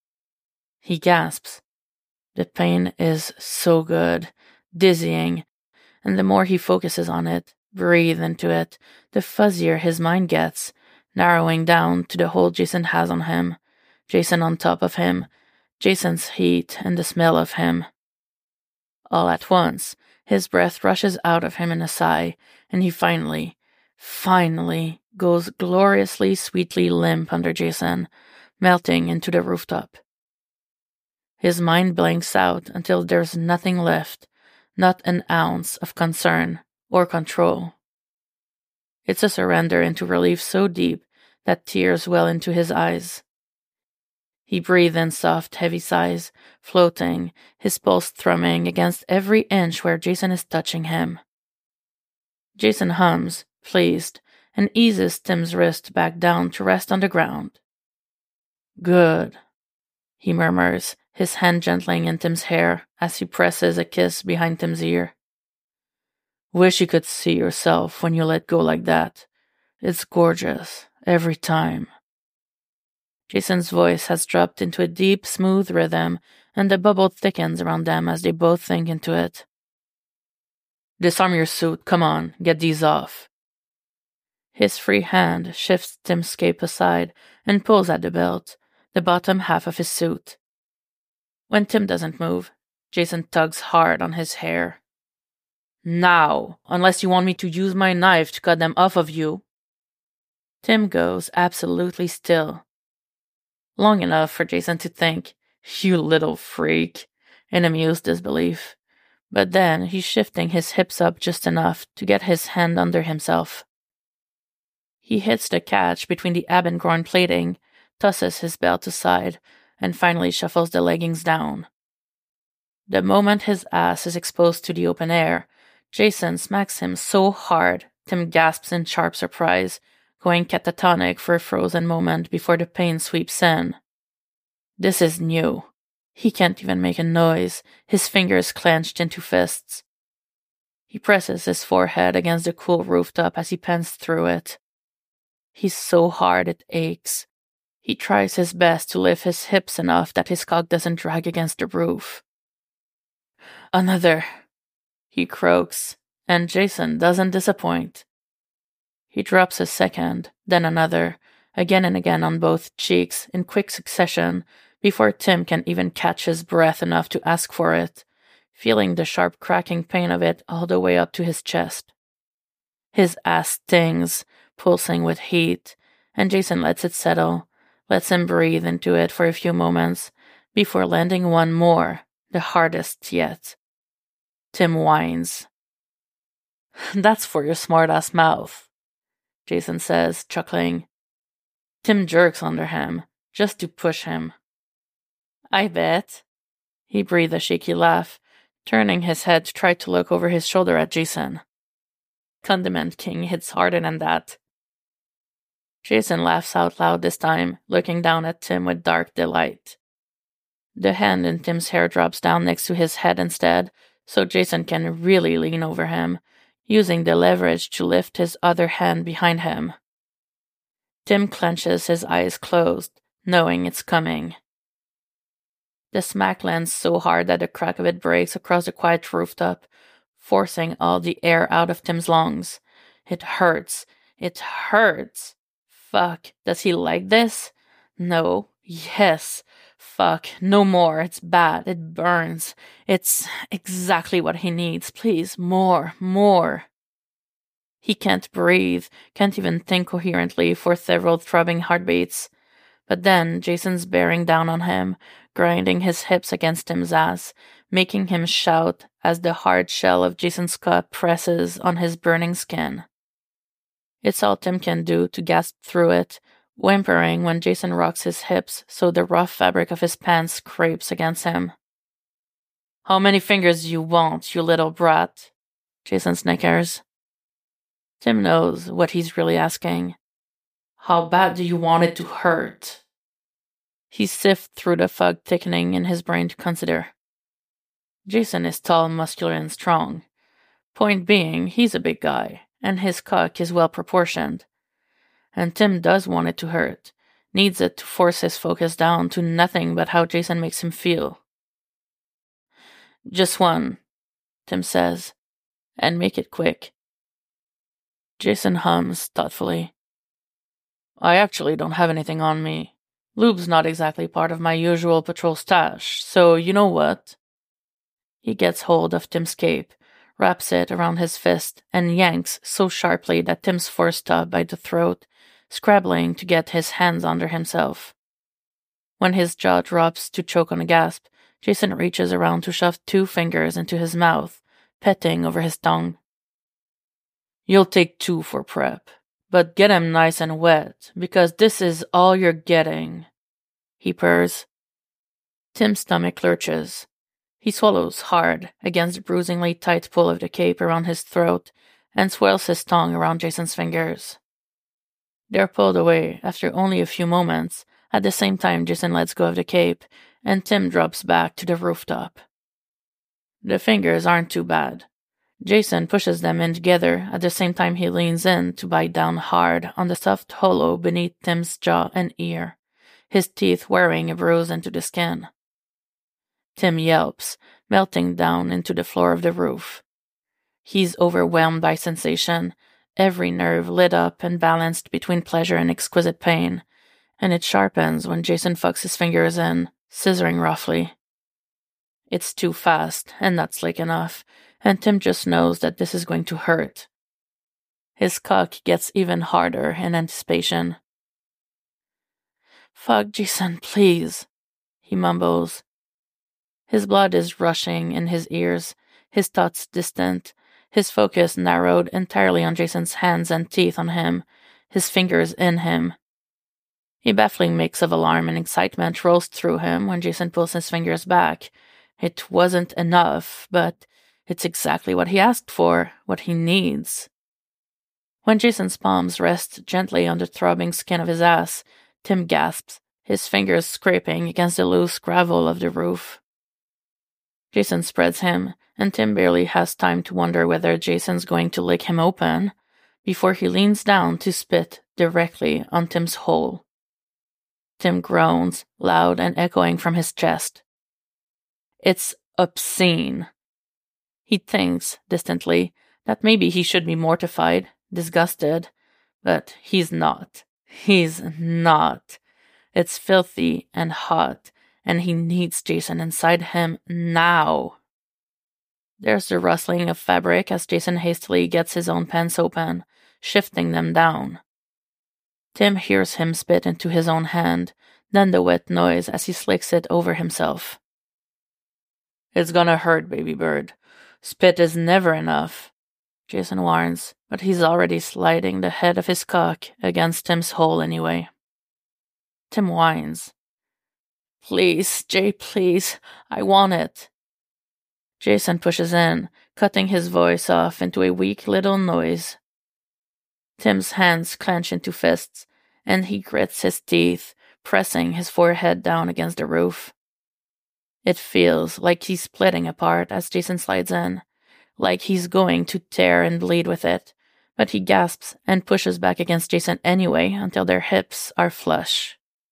He gasps. The pain is so good, dizzying, and the more he focuses on it, breathe into it, the fuzzier his mind gets, narrowing down to the hold Jason has on him, Jason on top of him, Jason's heat and the smell of him. All at once, his breath rushes out of him in a sigh, and he finally goes gloriously, sweetly limp under Jason, melting into the rooftop. His mind blanks out until there's nothing left, not an ounce of concern or control. It's a surrender into relief so deep that tears well into his eyes. He breathes in soft, heavy sighs, floating, his pulse thrumming against every inch where Jason is touching him. Jason hums, pleased, and eases Tim's wrist back down to rest on the ground. Good, he murmurs, his hand gentling in Tim's hair as he presses a kiss behind Tim's ear. Wish you could see yourself when you let go like that. It's gorgeous, every time. Jason's voice has dropped into a deep, smooth rhythm, and the bubble thickens around them as they both sink into it. Disarm your suit, come on, get these off. His free hand shifts Tim's cape aside and pulls at the belt, the bottom half of his suit. When Tim doesn't move, Jason tugs hard on his hair. Now, unless you want me to use my knife to cut them off of you. Tim goes absolutely still. Long enough for Jason to think, you little freak, in amused disbelief. But then he's shifting his hips up just enough to get his hand under himself. He hits the catch between the ab and groin plating, tosses his belt aside, and finally shuffles the leggings down. The moment his ass is exposed to the open air, Jason smacks him so hard, Tim gasps in sharp surprise, going catatonic for a frozen moment before the pain sweeps in. This is new. He can't even make a noise, his fingers clenched into fists. He presses his forehead against the cool rooftop as he pants through it. He's so hard it aches. He tries his best to lift his hips enough that his cock doesn't drag against the roof. Another, he croaks, and Jason doesn't disappoint. He drops a second, then another, again and again on both cheeks in quick succession, before Tim can even catch his breath enough to ask for it, feeling the sharp cracking pain of it all the way up to his chest. His ass stings, pulsing with heat, and Jason lets it settle, lets him breathe into it for a few moments, before landing one more, the hardest yet. Tim whines. That's for your smart-ass mouth, Jason says, chuckling. Tim jerks under him, just to push him. I bet. He breathed a shaky laugh, turning his head to try to look over his shoulder at Jason. Condiment King hits harder than that. Jason laughs out loud this time, looking down at Tim with dark delight. The hand in Tim's hair drops down next to his head instead, so Jason can really lean over him, using the leverage to lift his other hand behind him. Tim clenches his eyes closed, knowing it's coming. The smack lands so hard that the crack of it breaks across the quiet rooftop, forcing all the air out of Tim's lungs. It hurts. It hurts. Fuck, does he like this? No. Yes. Fuck, no more. It's bad. It burns. It's exactly what he needs. Please, more. He can't breathe, can't even think coherently for several throbbing heartbeats. But then Jason's bearing down on him, grinding his hips against Tim's ass, making him shout as the hard shell of Jason's cock presses on his burning skin. It's all Tim can do to gasp through it, whimpering when Jason rocks his hips so the rough fabric of his pants scrapes against him. How many fingers you want, you little brat? Jason snickers. Tim knows what he's really asking. How bad do you want it to hurt? He sifts through the fog thickening in his brain to consider. Jason is tall, muscular, and strong. Point being, he's a big guy, and his cock is well proportioned. And Tim does want it to hurt, needs it to force his focus down to nothing but how Jason makes him feel. Just one, Tim says, and make it quick. Jason hums thoughtfully. I actually don't have anything on me. Lube's not exactly part of my usual patrol stash, so you know what? He gets hold of Tim's cape, wraps it around his fist, and yanks so sharply that Tim's forced top by the throat, scrabbling to get his hands under himself. When his jaw drops to choke on a gasp, Jason reaches around to shove 2 fingers into his mouth, petting over his tongue. You'll take 2 for prep, but get 'em nice and wet, because this is all you're getting, he purrs. Tim's stomach lurches. He swallows hard against the bruisingly tight pull of the cape around his throat and swirls his tongue around Jason's fingers. They're pulled away after only a few moments, at the same time Jason lets go of the cape, and Tim drops back to the rooftop. The fingers aren't too bad. Jason pushes them in together at the same time he leans in to bite down hard on the soft hollow beneath Tim's jaw and ear, his teeth wearing a bruise into the skin. Tim yelps, melting down into the floor of the roof. He's overwhelmed by sensation, every nerve lit up and balanced between pleasure and exquisite pain, and it sharpens when Jason fucks his fingers in, scissoring roughly. It's too fast, and not slick enough, and Tim just knows that this is going to hurt. His cock gets even harder in anticipation. Fuck, Jason, please, he mumbles. His blood is rushing in his ears, his thoughts distant, his focus narrowed entirely on Jason's hands and teeth on him, his fingers in him. A baffling mix of alarm and excitement rolls through him when Jason pulls his fingers back. It wasn't enough, but it's exactly what he asked for, what he needs. When Jason's palms rest gently on the throbbing skin of his ass, Tim gasps, his fingers scraping against the loose gravel of the roof. Jason spreads him, and Tim barely has time to wonder whether Jason's going to lick him open before he leans down to spit directly on Tim's hole. Tim groans, loud and echoing from his chest. It's obscene. He thinks, distantly, that maybe he should be mortified, disgusted, but he's not. He's not. It's filthy and hot, and he needs Jason inside him now. There's the rustling of fabric as Jason hastily gets his own pants open, shifting them down. Tim hears him spit into his own hand, then the wet noise as he slicks it over himself. It's gonna hurt, baby bird. Spit is never enough, Jason warns, but he's already sliding the head of his cock against Tim's hole anyway. Tim whines. Please, Jay, please. I want it. Jason pushes in, cutting his voice off into a weak little noise. Tim's hands clench into fists, and he grits his teeth, pressing his forehead down against the roof. It feels like he's splitting apart as Jason slides in, like he's going to tear and bleed with it, but he gasps and pushes back against Jason anyway until their hips are flush.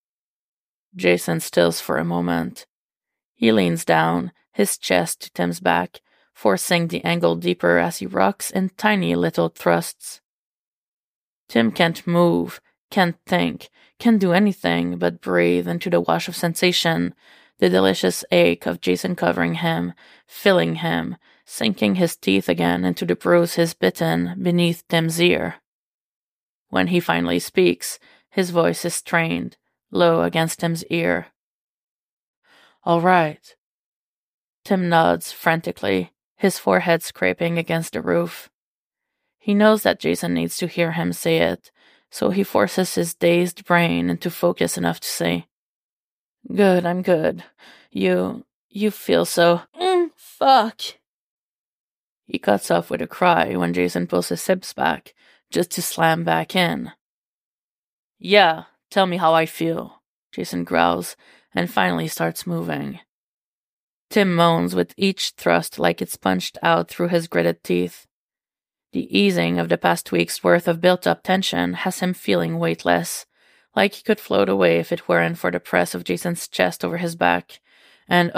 Jason stills for a moment. He leans down, his chest to Tim's back, forcing the angle deeper as he rocks in tiny little thrusts. Tim can't move, can't think, can't do anything but breathe into the wash of sensation, the delicious ache of Jason covering him, filling him, sinking his teeth again into the bruise he's bitten beneath Tim's ear. When he finally speaks, his voice is strained, low against Tim's ear. "All right." Tim nods frantically, his forehead scraping against the roof. He knows that Jason needs to hear him say it, so he forces his dazed brain into focus enough to say, "Good, I'm good. You feel so... fuck." He cuts off with a cry when Jason pulls his hips back, just to slam back in. "Yeah, tell me how I feel," Jason growls, and finally starts moving. Tim moans with each thrust like it's punched out through his gritted teeth. The easing of the past week's worth of built-up tension has him feeling weightless, like he could float away if it weren't for the press of Jason's chest over his back. And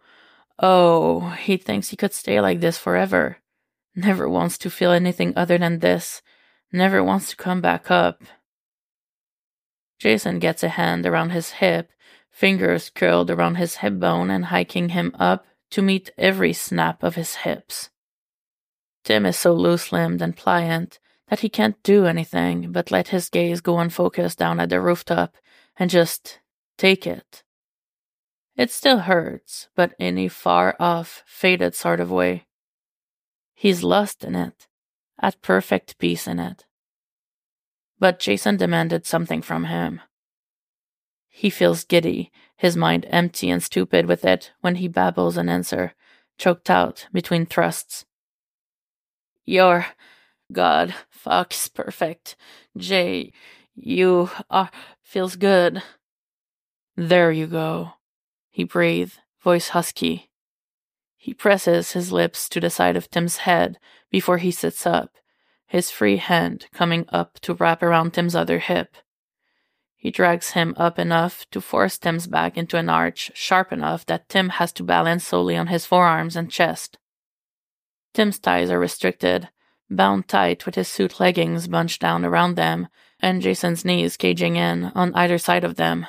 he thinks he could stay like this forever. Never wants to feel anything other than this. Never wants to come back up. Jason gets a hand around his hip, fingers curled around his hip bone and hiking him up to meet every snap of his hips. Tim is so loose-limbed and pliant that he can't do anything but let his gaze go unfocused down at the rooftop and just take it. It still hurts, but in a far-off, faded sort of way. He's lost in it, at perfect peace in it. But Jason demanded something from him. He feels giddy, his mind empty and stupid with it when he babbles an answer, choked out between thrusts. "Your God, fuck's perfect. Jay, you are... feels good." "There you go," he breathes, voice husky. He presses his lips to the side of Tim's head before he sits up, his free hand coming up to wrap around Tim's other hip. He drags him up enough to force Tim's back into an arch sharp enough that Tim has to balance solely on his forearms and chest. Tim's thighs are restricted, bound tight with his suit leggings bunched down around them, and Jason's knees caging in on either side of them.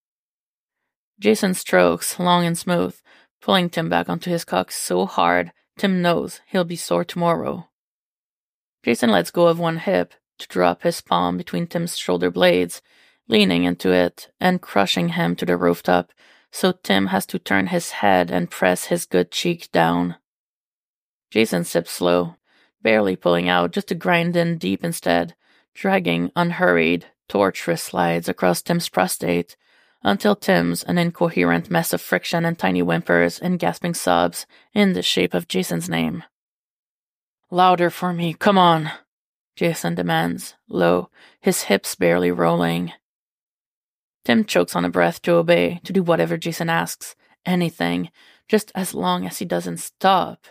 Jason strokes, long and smooth, pulling Tim back onto his cock so hard Tim knows he'll be sore tomorrow. Jason lets go of one hip to drop his palm between Tim's shoulder blades, leaning into it and crushing him to the rooftop, so Tim has to turn his head and press his good cheek down. Jason sips slow, barely pulling out just to grind in deep instead, dragging unhurried, torturous slides across Tim's prostate, until Tim's an incoherent mess of friction and tiny whimpers and gasping sobs in the shape of Jason's name. "Louder for me, come on," Jason demands, low, his hips barely rolling. Tim chokes on a breath to obey, to do whatever Jason asks, anything, just as long as he doesn't stop.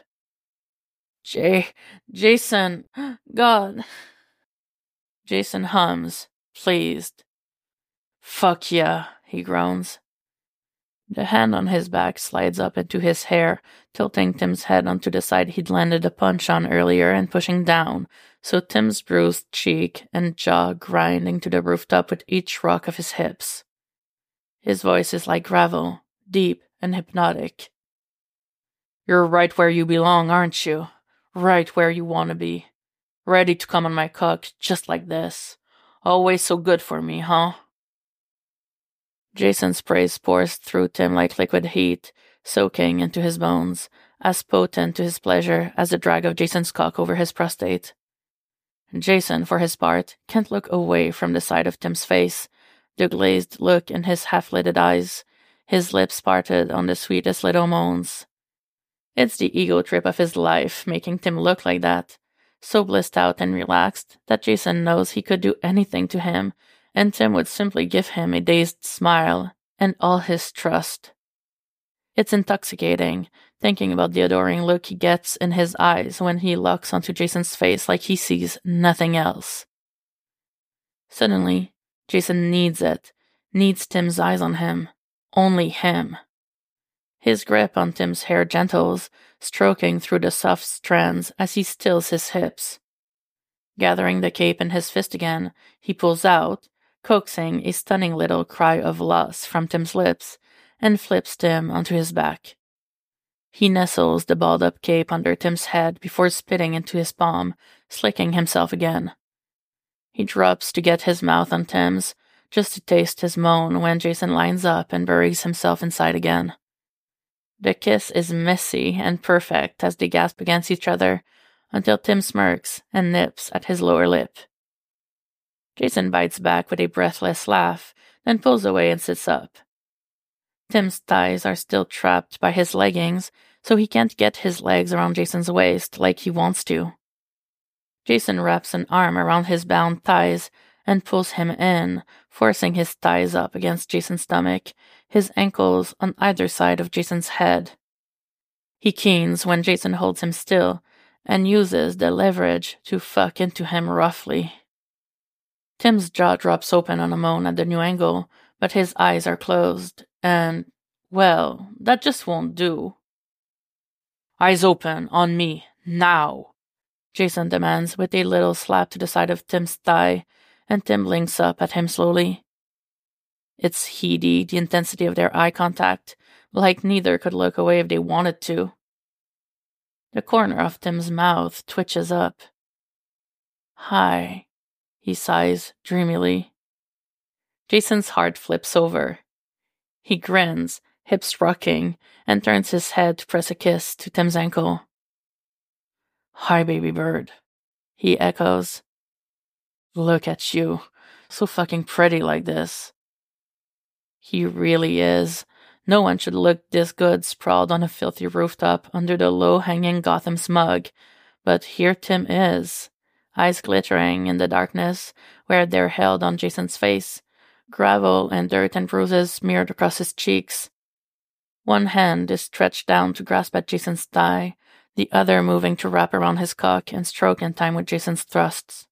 Jason, God." Jason hums, pleased. "Fuck yeah," he groans. The hand on his back slides up into his hair, tilting Tim's head onto the side he'd landed a punch on earlier and pushing down, so Tim's bruised cheek and jaw grinding to the rooftop with each rock of his hips. His voice is like gravel, deep and hypnotic. "You're right where you belong, aren't you? Right where you want to be. Ready to come on my cock just like this. Always so good for me, huh?" Jason's praise pours through Tim like liquid heat, soaking into his bones, as potent to his pleasure as the drag of Jason's cock over his prostate. Jason, for his part, can't look away from the side of Tim's face, the glazed look in his half-lidded eyes, his lips parted on the sweetest little moans. It's the ego trip of his life making Tim look like that, so blissed out and relaxed that Jason knows he could do anything to him, and Tim would simply give him a dazed smile and all his trust. It's intoxicating, thinking about the adoring look he gets in his eyes when he locks onto Jason's face like he sees nothing else. Suddenly, Jason needs it, needs Tim's eyes on him, only him. His grip on Tim's hair gentles, stroking through the soft strands as he stills his hips. Gathering the cape in his fist again, he pulls out, coaxing a stunning little cry of loss from Tim's lips, and flips Tim onto his back. He nestles the balled-up cape under Tim's head before spitting into his palm, slicking himself again. He drops to get his mouth on Tim's, just to taste his moan when Jason lines up and buries himself inside again. The kiss is messy and perfect as they gasp against each other, until Tim smirks and nips at his lower lip. Jason bites back with a breathless laugh, then pulls away and sits up. Tim's thighs are still trapped by his leggings, so he can't get his legs around Jason's waist like he wants to. Jason wraps an arm around his bound thighs and pulls him in, forcing his thighs up against Jason's stomach, his ankles on either side of Jason's head. He keens when Jason holds him still and uses the leverage to fuck into him roughly. Tim's jaw drops open on a moan at the new angle, but his eyes are closed, and, well, that just won't do. "Eyes open, on me, now," Jason demands with a little slap to the side of Tim's thigh, and Tim blinks up at him slowly. It's heady, the intensity of their eye contact, like neither could look away if they wanted to. The corner of Tim's mouth twitches up. "Hi," he sighs dreamily. Jason's heart flips over. He grins, hips rocking, and turns his head to press a kiss to Tim's ankle. "Hi, baby bird," he echoes. "Look at you, so fucking pretty like this." He really is. No one should look this good sprawled on a filthy rooftop under the low-hanging Gotham smug, but here Tim is, eyes glittering in the darkness where they're held on Jason's face, gravel and dirt and bruises smeared across his cheeks. One hand is stretched down to grasp at Jason's thigh, the other moving to wrap around his cock and stroke in time with Jason's thrusts.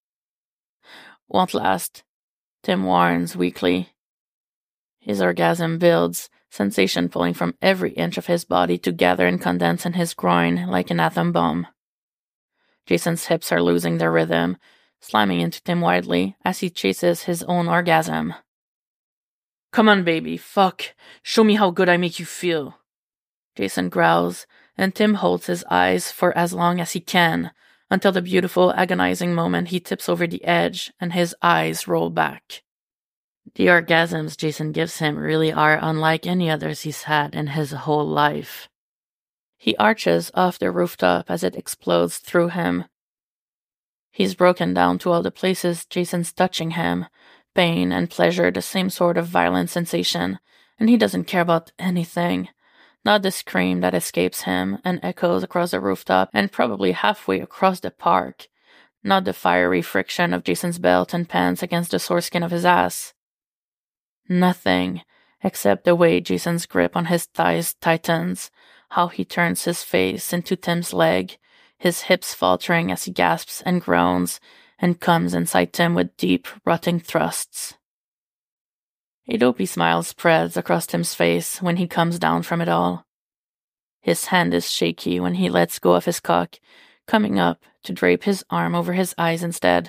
"Won't last," Tim warns weakly. His orgasm builds, sensation pulling from every inch of his body to gather and condense in his groin like an atom bomb. Jason's hips are losing their rhythm, slamming into Tim widely as he chases his own orgasm. "Come on, baby, fuck. Show me how good I make you feel," Jason growls, and Tim holds his eyes for as long as he can, until the beautiful, agonizing moment he tips over the edge and his eyes roll back. The orgasms Jason gives him really are unlike any others he's had in his whole life. He arches off the rooftop as it explodes through him. He's broken down to all the places Jason's touching him, pain and pleasure the same sort of violent sensation, and he doesn't care about anything. Not the scream that escapes him and echoes across the rooftop and probably halfway across the park. Not the fiery friction of Jason's belt and pants against the sore skin of his ass. Nothing, except the way Jason's grip on his thighs tightens, how he turns his face into Tim's leg, his hips faltering as he gasps and groans, and comes inside Tim with deep, rotting thrusts. A dopey smile spreads across Tim's face when he comes down from it all. His hand is shaky when he lets go of his cock, coming up to drape his arm over his eyes instead.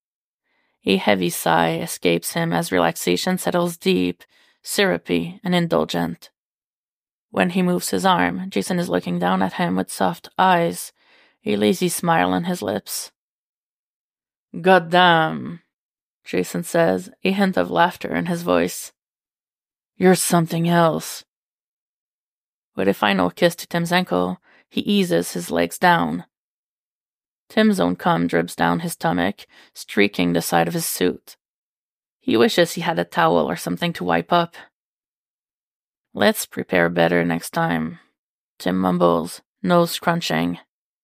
A heavy sigh escapes him as relaxation settles deep, syrupy, and indulgent. When he moves his arm, Jason is looking down at him with soft eyes, a lazy smile on his lips. "Goddamn," Jason says, a hint of laughter in his voice. "You're something else." With a final kiss to Tim's ankle, he eases his legs down. Tim's own cum drips down his stomach, streaking the side of his suit. He wishes he had a towel or something to wipe up. "Let's prepare better next time," Tim mumbles, nose crunching.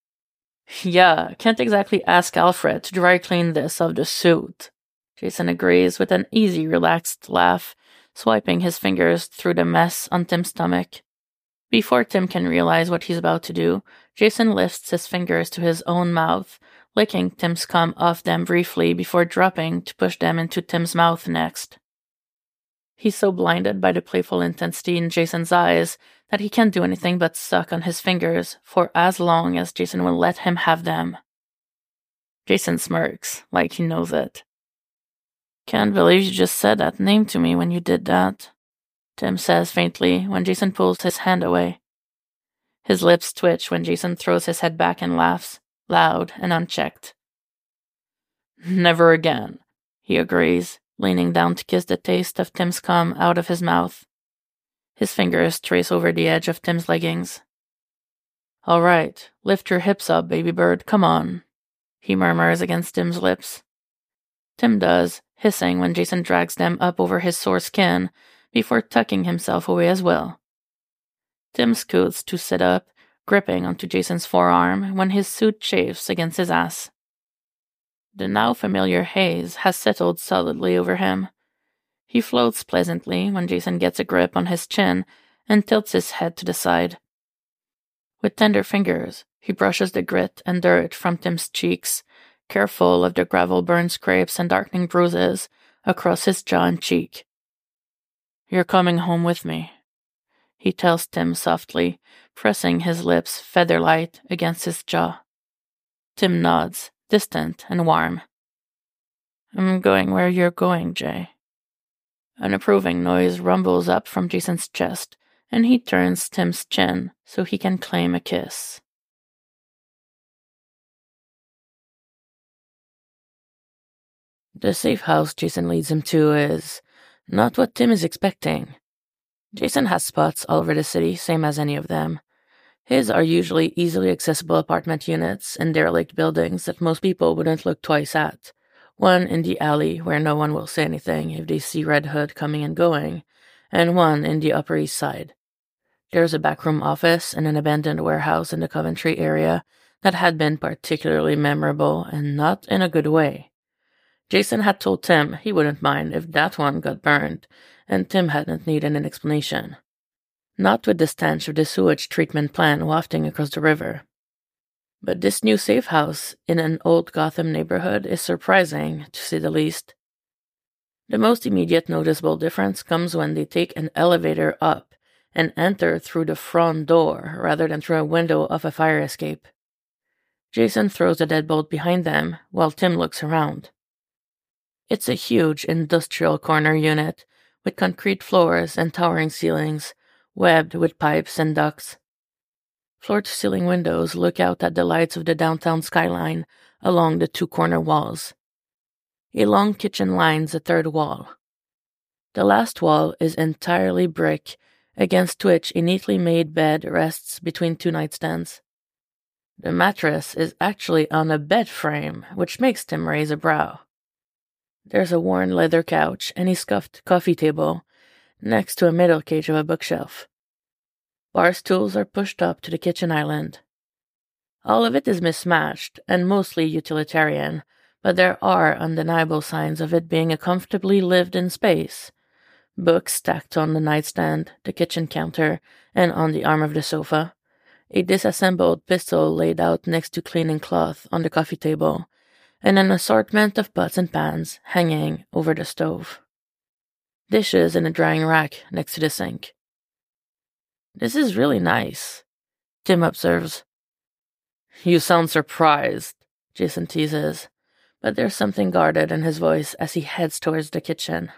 "Yeah, can't exactly ask Alfred to dry clean this of the suit," Jason agrees with an easy, relaxed laugh, swiping his fingers through the mess on Tim's stomach. Before Tim can realize what he's about to do, Jason lifts his fingers to his own mouth, licking Tim's cum off them briefly before dropping to push them into Tim's mouth next. He's so blinded by the playful intensity in Jason's eyes that he can't do anything but suck on his fingers for as long as Jason will let him have them. Jason smirks, like he knows it. Can't believe you just said that name to me when you did that, Tim says faintly when Jason pulls his hand away. His lips twitch when Jason throws his head back and laughs, loud and unchecked. Never again, he agrees, leaning down to kiss the taste of Tim's cum out of his mouth. His fingers trace over the edge of Tim's leggings. All right, lift your hips up, baby bird, come on, he murmurs against Tim's lips. Tim does, hissing when Jason drags them up over his sore skin before tucking himself away as well. Tim scoots to sit up, gripping onto Jason's forearm when his suit chafes against his ass. The now familiar haze has settled solidly over him. He floats pleasantly when Jason gets a grip on his chin and tilts his head to the side. With tender fingers, he brushes the grit and dirt from Tim's cheeks, careful of the gravel burn scrapes and darkening bruises across his jaw and cheek. You're coming home with me, he tells Tim softly, pressing his lips feather-light against his jaw. Tim nods, distant and warm. I'm going where you're going, Jay. An approving noise rumbles up from Jason's chest, and he turns Tim's chin so he can claim a kiss. The safe house Jason leads him to is not what Tim is expecting. Jason has spots all over the city, same as any of them. His are usually easily accessible apartment units in derelict buildings that most people wouldn't look twice at. One in the alley where no one will say anything if they see Red Hood coming and going, and one in the Upper East Side. There's a backroom office and an abandoned warehouse in the Coventry area that had been particularly memorable and not in a good way. Jason had told Tim he wouldn't mind if that one got burned, and Tim hadn't needed an explanation. Not with the stench of the sewage treatment plant wafting across the river. But this new safe house in an old Gotham neighborhood is surprising, to say the least. The most immediate noticeable difference comes when they take an elevator up and enter through the front door rather than through a window of a fire escape. Jason throws the deadbolt behind them while Tim looks around. It's a huge industrial corner unit with concrete floors and towering ceilings, webbed with pipes and ducts. Floor-to-ceiling windows look out at the lights of the downtown skyline along the two corner walls. A long kitchen lines the third wall. The last wall is entirely brick, against which a neatly made bed rests between two nightstands. The mattress is actually on a bed frame, which makes Tim raise a brow. There's a worn leather couch and a scuffed coffee table next to a middle cage of a bookshelf. Bar stools are pushed up to the kitchen island. All of it is mismatched and mostly utilitarian, but there are undeniable signs of it being a comfortably lived-in space. Books stacked on the nightstand, the kitchen counter, and on the arm of the sofa. A disassembled pistol laid out next to cleaning cloth on the coffee table, and an assortment of pots and pans hanging over the stove. Dishes in a drying rack next to the sink. This is really nice, Tim observes. You sound surprised, Jason teases, but there's something guarded in his voice as he heads towards the kitchen.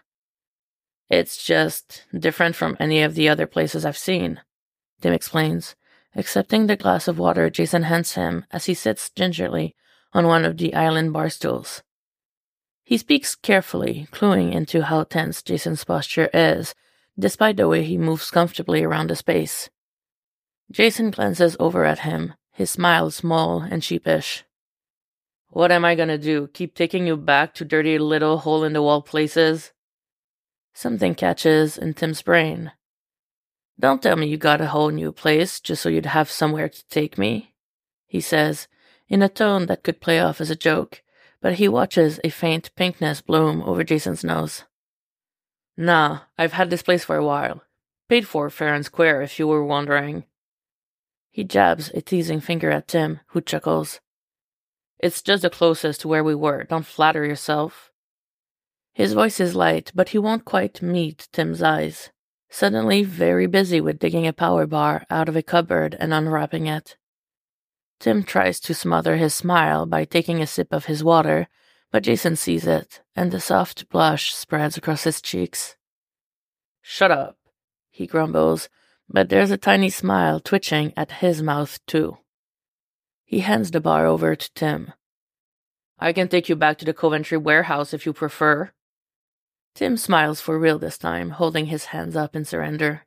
It's just different from any of the other places I've seen, Tim explains, accepting the glass of water Jason hands him as he sits gingerly on one of the island bar stools. He speaks carefully, cluing into how tense Jason's posture is, despite the way he moves comfortably around the space. Jason glances over at him, his smile small and sheepish. What am I gonna do, keep taking you back to dirty little hole-in-the-wall places? Something catches in Tim's brain. Don't tell me you got a whole new place just so you'd have somewhere to take me, he says, in a tone that could play off as a joke, but he watches a faint pinkness bloom over Jason's nose. Nah, I've had this place for a while. Paid for fair and square, if you were wondering. He jabs a teasing finger at Tim, who chuckles. It's just the closest to where we were, don't flatter yourself. His voice is light, but he won't quite meet Tim's eyes, suddenly very busy with digging a power bar out of a cupboard and unwrapping it. Tim tries to smother his smile by taking a sip of his water, But Jason sees it, and the soft blush spreads across his cheeks. "Shut up," he grumbles, but there's a tiny smile twitching at his mouth too. He hands the bar over to Tim. "I can take you back to the Coventry warehouse if you prefer." Tim smiles for real this time, holding his hands up in surrender.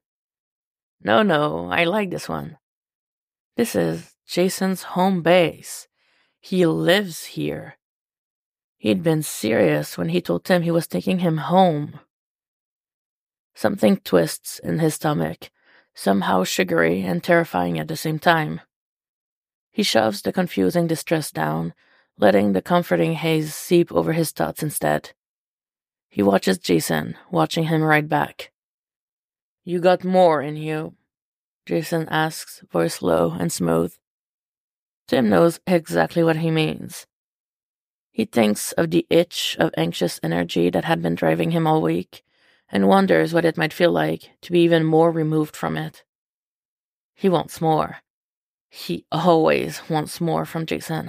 No, I like this one. This is Jason's home base. He lives here. He'd been serious when he told Tim he was taking him home. Something twists in his stomach, somehow sugary and terrifying at the same time. He shoves the confusing distress down, letting the comforting haze seep over his thoughts instead. He watches Jason, watching him right back. "You got more in you?" Jason asks, voice low and smooth. Tim knows exactly what he means. He thinks of the itch of anxious energy that had been driving him all week, and wonders what it might feel like to be even more removed from it. He wants more. He always wants more from Jason.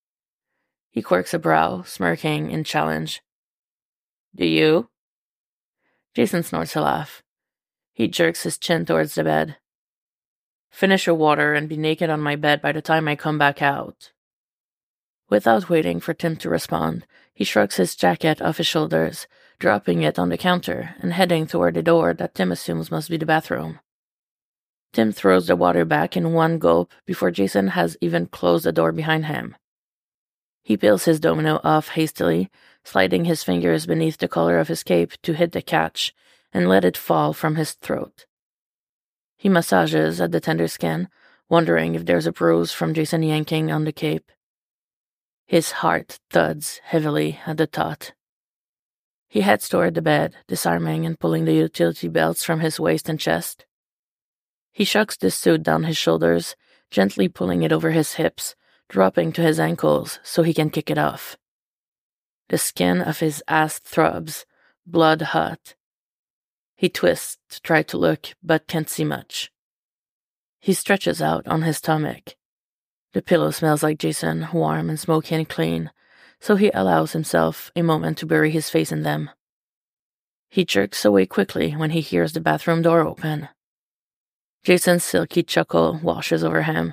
He quirks a brow, smirking in challenge. "Do you?" Jason snorts a laugh. He jerks his chin towards the bed. "Finish your water and be naked on my bed by the time I come back out." Without waiting for Tim to respond, he shrugs his jacket off his shoulders, dropping it on the counter and heading toward the door that Tim assumes must be the bathroom. Tim throws the water back in one gulp before Jason has even closed the door behind him. He peels his domino off hastily, sliding his fingers beneath the collar of his cape to hit the catch and let it fall from his throat. He massages at the tender skin, wondering if there's a bruise from Jason yanking on the cape. His heart thuds heavily at the thought. He heads toward the bed, disarming and pulling the utility belts from his waist and chest. He shucks the suit down his shoulders, gently pulling it over his hips, dropping to his ankles so he can kick it off. The skin of his ass throbs, blood hot. He twists to try to look, but can't see much. He stretches out on his stomach. The pillow smells like Jason, warm and smoky and clean, so he allows himself a moment to bury his face in them. He jerks away quickly when he hears the bathroom door open. Jason's silky chuckle washes over him.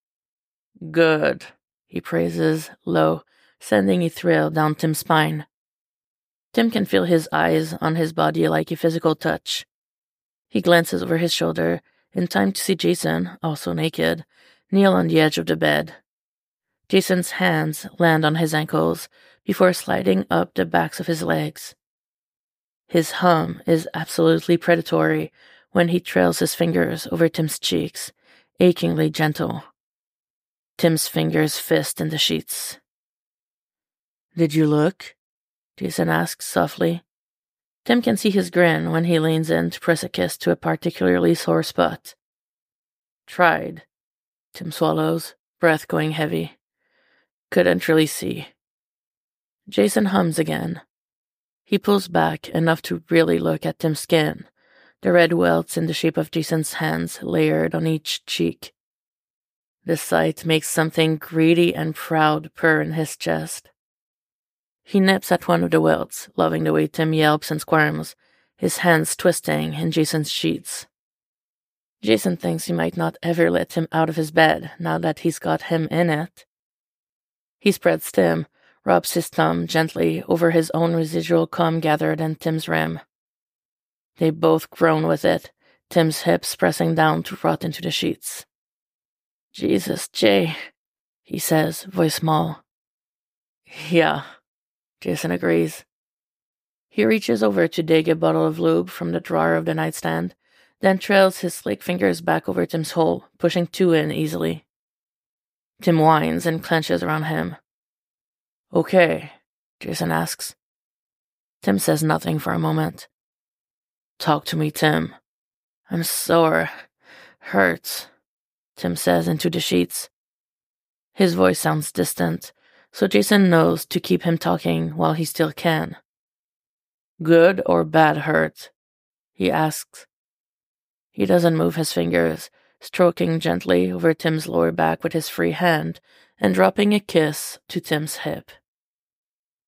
"Good," he praises, low, sending a thrill down Tim's spine. Tim can feel his eyes on his body like a physical touch. He glances over his shoulder, in time to see Jason, also naked, kneel on the edge of the bed. Jason's hands land on his ankles before sliding up the backs of his legs. His hum is absolutely predatory when he trails his fingers over Tim's cheeks, achingly gentle. Tim's fingers fist in the sheets. "Did you look?" Jason asks softly. Tim can see his grin when he leans in to press a kiss to a particularly sore spot. "Tried." Tim swallows, breath going heavy. "Couldn't really see." Jason hums again. He pulls back enough to really look at Tim's skin, the red welts in the shape of Jason's hands layered on each cheek. The sight makes something greedy and proud purr in his chest. He nips at one of the welts, loving the way Tim yelps and squirms, his hands twisting in Jason's sheets. Jason thinks he might not ever let Tim out of his bed now that he's got him in it. He spreads Tim, rubs his thumb gently over his own residual cum gathered in Tim's rim. They both groan with it, Tim's hips pressing down to rot into the sheets. "Jesus, Jay," he says, voice small. "Yeah," Jason agrees. He reaches over to dig a bottle of lube from the drawer of the nightstand, then trails his slick fingers back over Tim's hole, pushing two in easily. Tim whines and clenches around him. "Okay," Jason asks. Tim says nothing for a moment. "Talk to me, Tim." "I'm sore. Hurts," Tim says into the sheets. His voice sounds distant, so Jason knows to keep him talking while he still can. "Good or bad hurt?" he asks. He doesn't move his fingers, stroking gently over Tim's lower back with his free hand and dropping a kiss to Tim's hip.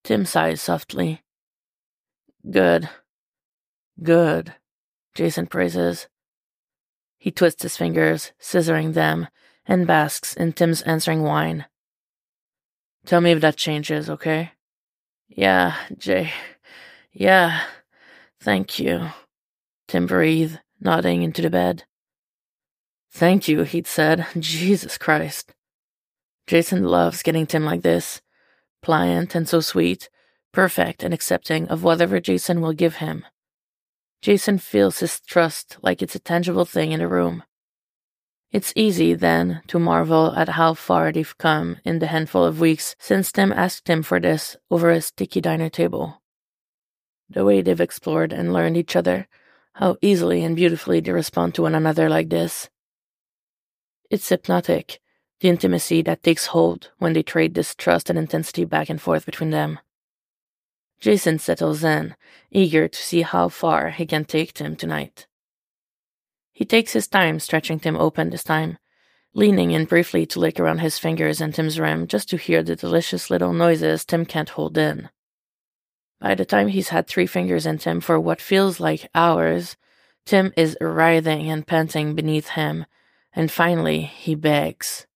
Tim sighs softly. Good. Good, Jason praises. He twists his fingers, scissoring them, and basks in Tim's answering whine. Tell me if that changes, okay? Yeah, Jay. Yeah, thank you, Tim breathed, nodding into the bed. Thank you, he'd said. Jesus Christ. Jason loves getting Tim like this. Pliant and so sweet, perfect and accepting of whatever Jason will give him. Jason feels his trust like it's a tangible thing in the room. It's easy, then, to marvel at how far they've come in the handful of weeks since Tim asked him for this over a sticky diner table. The way they've explored and learned each other, how easily and beautifully they respond to one another like this. It's hypnotic, the intimacy that takes hold when they trade this trust and intensity back and forth between them. Jason settles in, eager to see how far he can take Tim tonight. He takes his time stretching Tim open this time, leaning in briefly to lick around his fingers and Tim's rim just to hear the delicious little noises Tim can't hold in. By the time he's had 3 fingers in Tim for what feels like hours, Tim is writhing and panting beneath him, and finally he begs.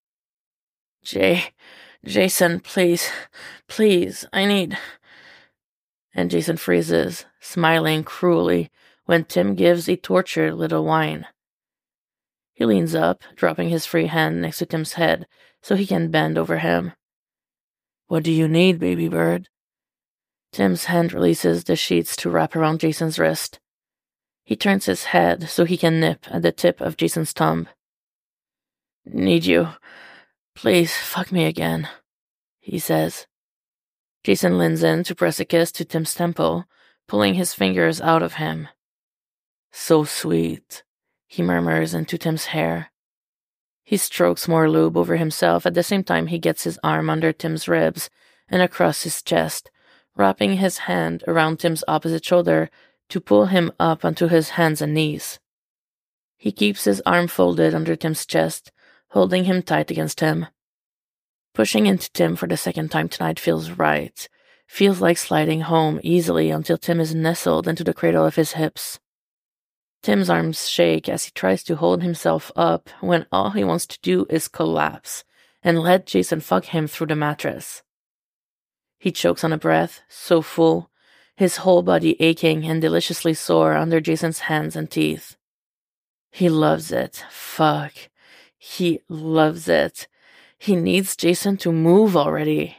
Jason, please, I need... And Jason freezes, smiling cruelly when Tim gives a tortured little whine. He leans up, dropping his free hand next to Tim's head so he can bend over him. What do you need, baby bird? Tim's hand releases the sheets to wrap around Jason's wrist. He turns his head so he can nip at the tip of Jason's thumb. Need you. Please, fuck me again, he says. Jason leans in to press a kiss to Tim's temple, pulling his fingers out of him. So sweet, he murmurs into Tim's hair. He strokes more lube over himself at the same time he gets his arm under Tim's ribs and across his chest, wrapping his hand around Tim's opposite shoulder to pull him up onto his hands and knees. He keeps his arm folded under Tim's chest, holding him tight against him. Pushing into Tim for the second time tonight feels right. Feels like sliding home easily until Tim is nestled into the cradle of his hips. Tim's arms shake as he tries to hold himself up when all he wants to do is collapse and let Jason fuck him through the mattress. He chokes on a breath, so full, his whole body aching and deliciously sore under Jason's hands and teeth. He loves it. Fuck. He loves it. He needs Jason to move already.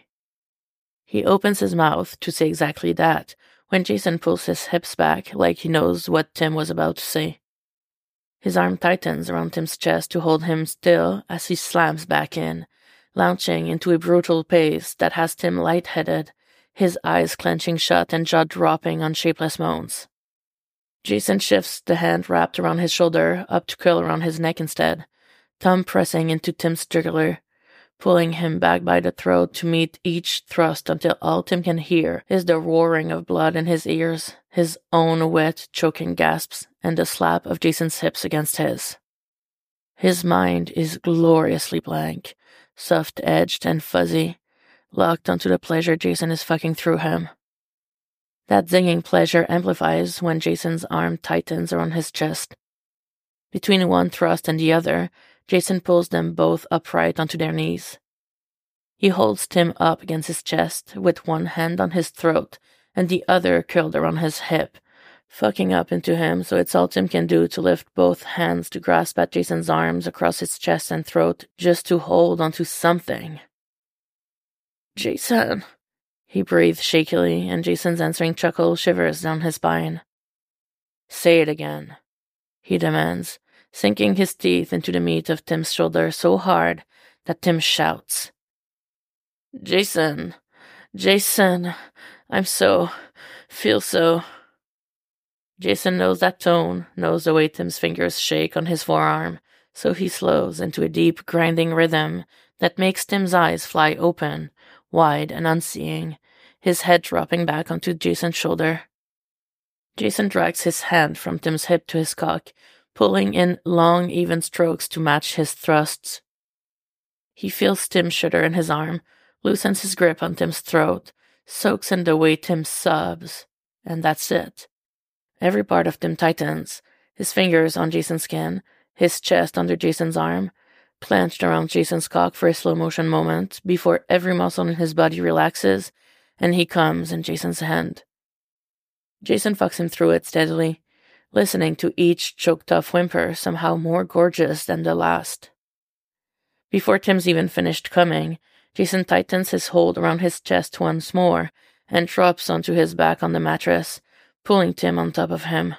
He opens his mouth to say exactly that when Jason pulls his hips back like he knows what Tim was about to say. His arm tightens around Tim's chest to hold him still as he slams back in, launching into a brutal pace that has Tim lightheaded, his eyes clenching shut and jaw dropping on shapeless moans. Jason shifts the hand wrapped around his shoulder up to curl around his neck instead, thumb pressing into Tim's jugular, pulling him back by the throat to meet each thrust until all Tim can hear is the roaring of blood in his ears, his own wet, choking gasps, and the slap of Jason's hips against his. His mind is gloriously blank, soft-edged and fuzzy, locked onto the pleasure Jason is fucking through him. That zinging pleasure amplifies when Jason's arm tightens around his chest. Between one thrust and the other, Jason pulls them both upright onto their knees. He holds Tim up against his chest with one hand on his throat and the other curled around his hip, fucking up into him so it's all Tim can do to lift both hands to grasp at Jason's arms across his chest and throat just to hold onto something. Jason, he breathes shakily, and Jason's answering chuckle shivers down his spine. Say it again, he demands, sinking his teeth into the meat of Tim's shoulder so hard that Tim shouts. Jason, feel so. Jason knows that tone, knows the way Tim's fingers shake on his forearm, so he slows into a deep, grinding rhythm that makes Tim's eyes fly open, wide and unseeing, his head dropping back onto Jason's shoulder. Jason drags his hand from Tim's hip to his cock, pulling in long, even strokes to match his thrusts. He feels Tim shudder in his arm, loosens his grip on Tim's throat, soaks in the way Tim sobs, and that's it. Every part of Tim tightens, his fingers on Jason's skin, his chest under Jason's arm, clenched around Jason's cock for a slow-motion moment before every muscle in his body relaxes and he comes in Jason's hand. Jason fucks him through it steadily, listening to each choked-off whimper somehow more gorgeous than the last. Before Tim's even finished coming, Jason tightens his hold around his chest once more and drops onto his back on the mattress, pulling Tim on top of him.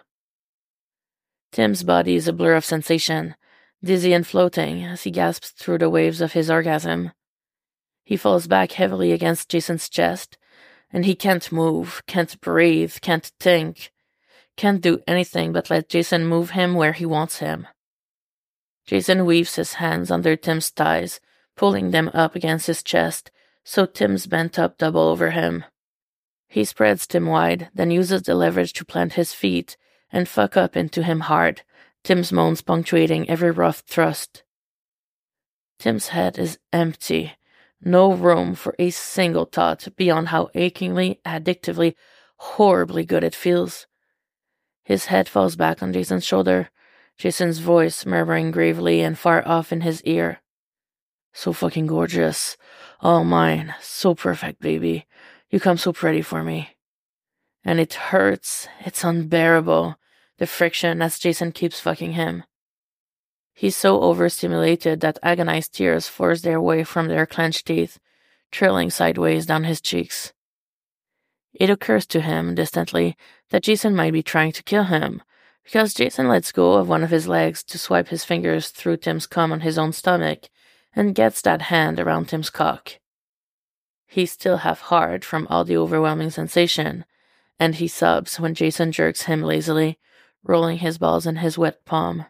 Tim's body is a blur of sensation, dizzy and floating as he gasps through the waves of his orgasm. He falls back heavily against Jason's chest, and he can't move, can't breathe, can't think, can't do anything but let Jason move him where he wants him. Jason weaves his hands under Tim's thighs, pulling them up against his chest, so Tim's bent up double over him. He spreads Tim wide, then uses the leverage to plant his feet and fuck up into him hard, Tim's moans punctuating every rough thrust. Tim's head is empty, no room for a single thought beyond how achingly, addictively, horribly good it feels. His head falls back on Jason's shoulder, Jason's voice murmuring gravely and far off in his ear. So fucking gorgeous. All mine. So perfect, baby. You come so pretty for me. And it hurts. It's unbearable. The friction as Jason keeps fucking him. He's so overstimulated that agonized tears force their way from their clenched teeth, trilling sideways down his cheeks. It occurs to him, distantly, that Jason might be trying to kill him, because Jason lets go of one of his legs to swipe his fingers through Tim's cum on his own stomach, and gets that hand around Tim's cock. He's still half hard from all the overwhelming sensation, and he sobs when Jason jerks him lazily, rolling his balls in his wet palm.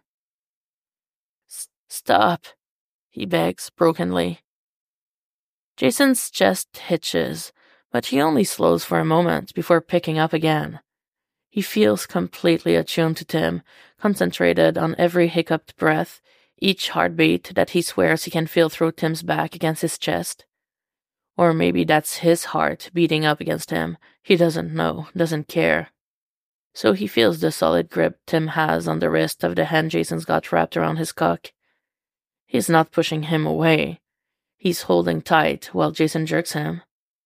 Stop, he begs brokenly. Jason's chest hitches, but he only slows for a moment before picking up again. He feels completely attuned to Tim, concentrated on every hiccuped breath, each heartbeat that he swears he can feel through Tim's back against his chest. Or maybe that's his heart beating up against him. He doesn't know, doesn't care. So he feels the solid grip Tim has on the wrist of the hand Jason's got wrapped around his cock. He's not pushing him away. He's holding tight while Jason jerks him.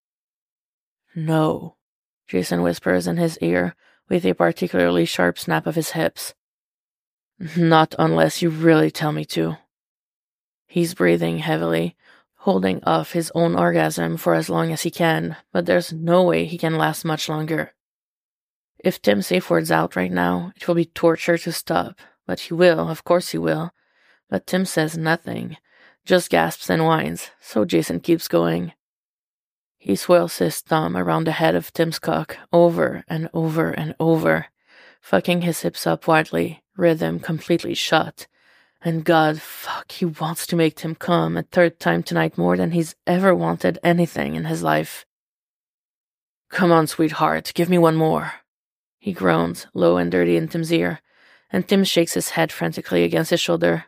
No, Jason whispers in his ear with a particularly sharp snap of his hips. Not unless you really tell me to. He's breathing heavily, holding off his own orgasm for as long as he can, but there's no way he can last much longer. If Tim safe words out right now, it will be torture to stop, but he will, of course he will. But Tim says nothing, just gasps and whines, so Jason keeps going. He swirls his thumb around the head of Tim's cock over and over and over, fucking his hips up widely, rhythm completely shut. And God, fuck, he wants to make Tim come a third time tonight more than he's ever wanted anything in his life. Come on, sweetheart, give me one more. He groans, low and dirty in Tim's ear, and Tim shakes his head frantically against his shoulder.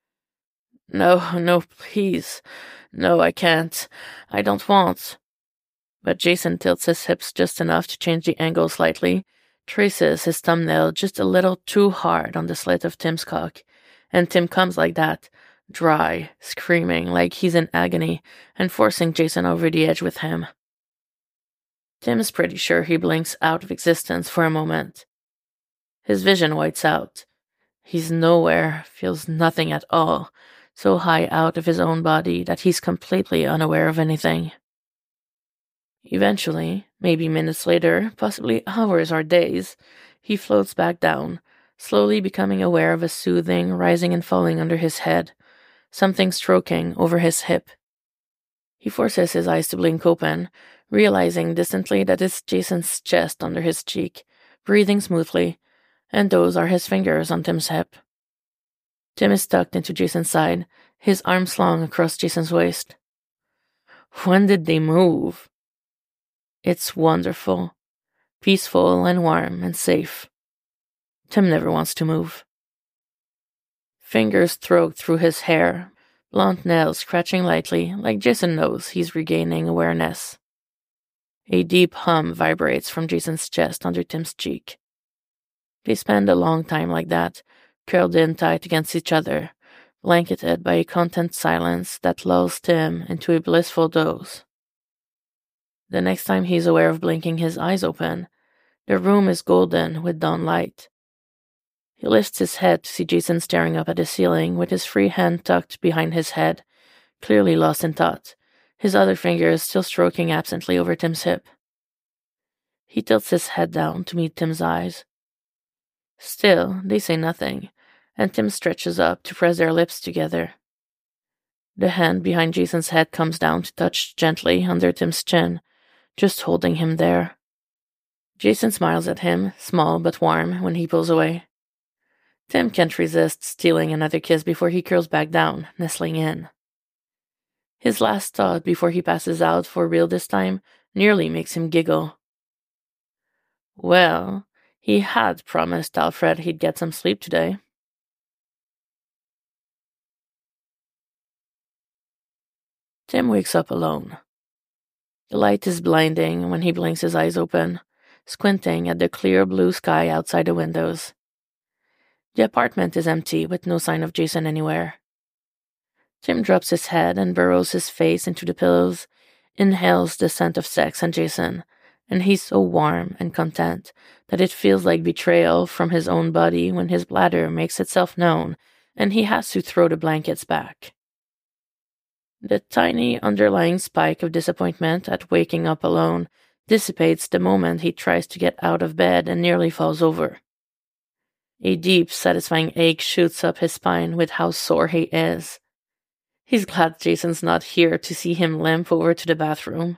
No, please. No, I can't. I don't want. But Jason tilts his hips just enough to change the angle slightly, traces his thumbnail just a little too hard on the slit of Tim's cock, and Tim comes like that, dry, screaming like he's in agony, and forcing Jason over the edge with him. Tim is pretty sure he blinks out of existence for a moment. His vision whites out. He's nowhere, feels nothing at all, so high out of his own body that he's completely unaware of anything. Eventually, maybe minutes later, possibly hours or days, he floats back down, slowly becoming aware of a soothing rising and falling under his head, something stroking over his hip. He forces his eyes to blink open, realizing distantly that it's Jason's chest under his cheek, breathing smoothly, and those are his fingers on Tim's hip. Tim is tucked into Jason's side, his arms slung across Jason's waist. When did they move? It's wonderful, peaceful and warm and safe. Tim never wants to move. Fingers stroke through his hair, blunt nails scratching lightly, like Jason knows he's regaining awareness. A deep hum vibrates from Jason's chest under Tim's cheek. They spend a long time like that, curled in tight against each other, blanketed by a content silence that lulls Tim into a blissful doze. The next time he's aware of blinking his eyes open, the room is golden with dawn light. He lifts his head to see Jason staring up at the ceiling with his free hand tucked behind his head, clearly lost in thought, his other fingers still stroking absently over Tim's hip. He tilts his head down to meet Tim's eyes. Still, they say nothing, and Tim stretches up to press their lips together. The hand behind Jason's head comes down to touch gently under Tim's chin, just holding him there. Jason smiles at him, small but warm, when he pulls away. Tim can't resist stealing another kiss before he curls back down, nestling in. His last thought before he passes out for real this time nearly makes him giggle. Well, he had promised Alfred he'd get some sleep today. Tim wakes up alone. The light is blinding when he blinks his eyes open, squinting at the clear blue sky outside the windows. The apartment is empty, with no sign of Jason anywhere. Tim drops his head and burrows his face into the pillows, inhales the scent of sex and Jason, and he's so warm and content that it feels like betrayal from his own body when his bladder makes itself known and he has to throw the blankets back. The tiny underlying spike of disappointment at waking up alone dissipates the moment he tries to get out of bed and nearly falls over. A deep, satisfying ache shoots up his spine with how sore he is. He's glad Jason's not here to see him limp over to the bathroom.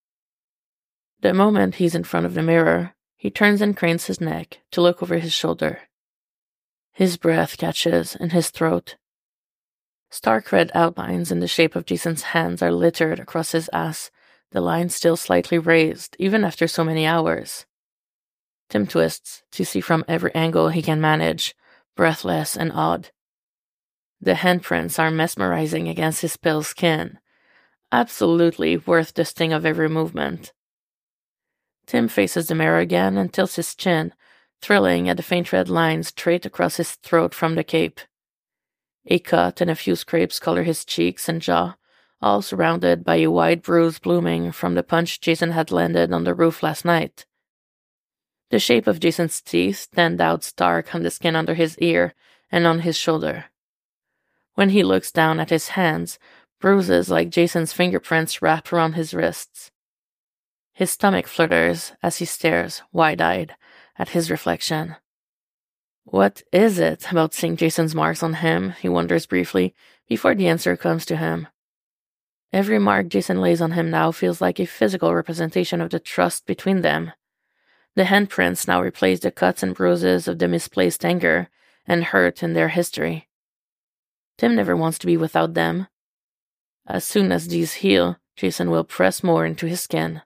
The moment he's in front of the mirror, he turns and cranes his neck to look over his shoulder. His breath catches in his throat. Stark red outlines in the shape of Jason's hands are littered across his ass, the lines still slightly raised, even after so many hours. Tim twists to see from every angle he can manage, breathless and awed. The handprints are mesmerizing against his pale skin, absolutely worth the sting of every movement. Tim faces the mirror again and tilts his chin, thrilling at the faint red lines straight across his throat from the cape. A cut and a few scrapes color his cheeks and jaw, all surrounded by a wide bruise blooming from the punch Jason had landed on the roof last night. The shape of Jason's teeth stand out stark on the skin under his ear and on his shoulder. When he looks down at his hands, bruises like Jason's fingerprints wrap around his wrists. His stomach flutters as he stares, wide-eyed, at his reflection. What is it about seeing Jason's marks on him, he wonders briefly, before the answer comes to him. Every mark Jason lays on him now feels like a physical representation of the trust between them. The handprints now replace the cuts and bruises of the misplaced anger and hurt in their history. Tim never wants to be without them. As soon as these heal, Jason will press more into his skin.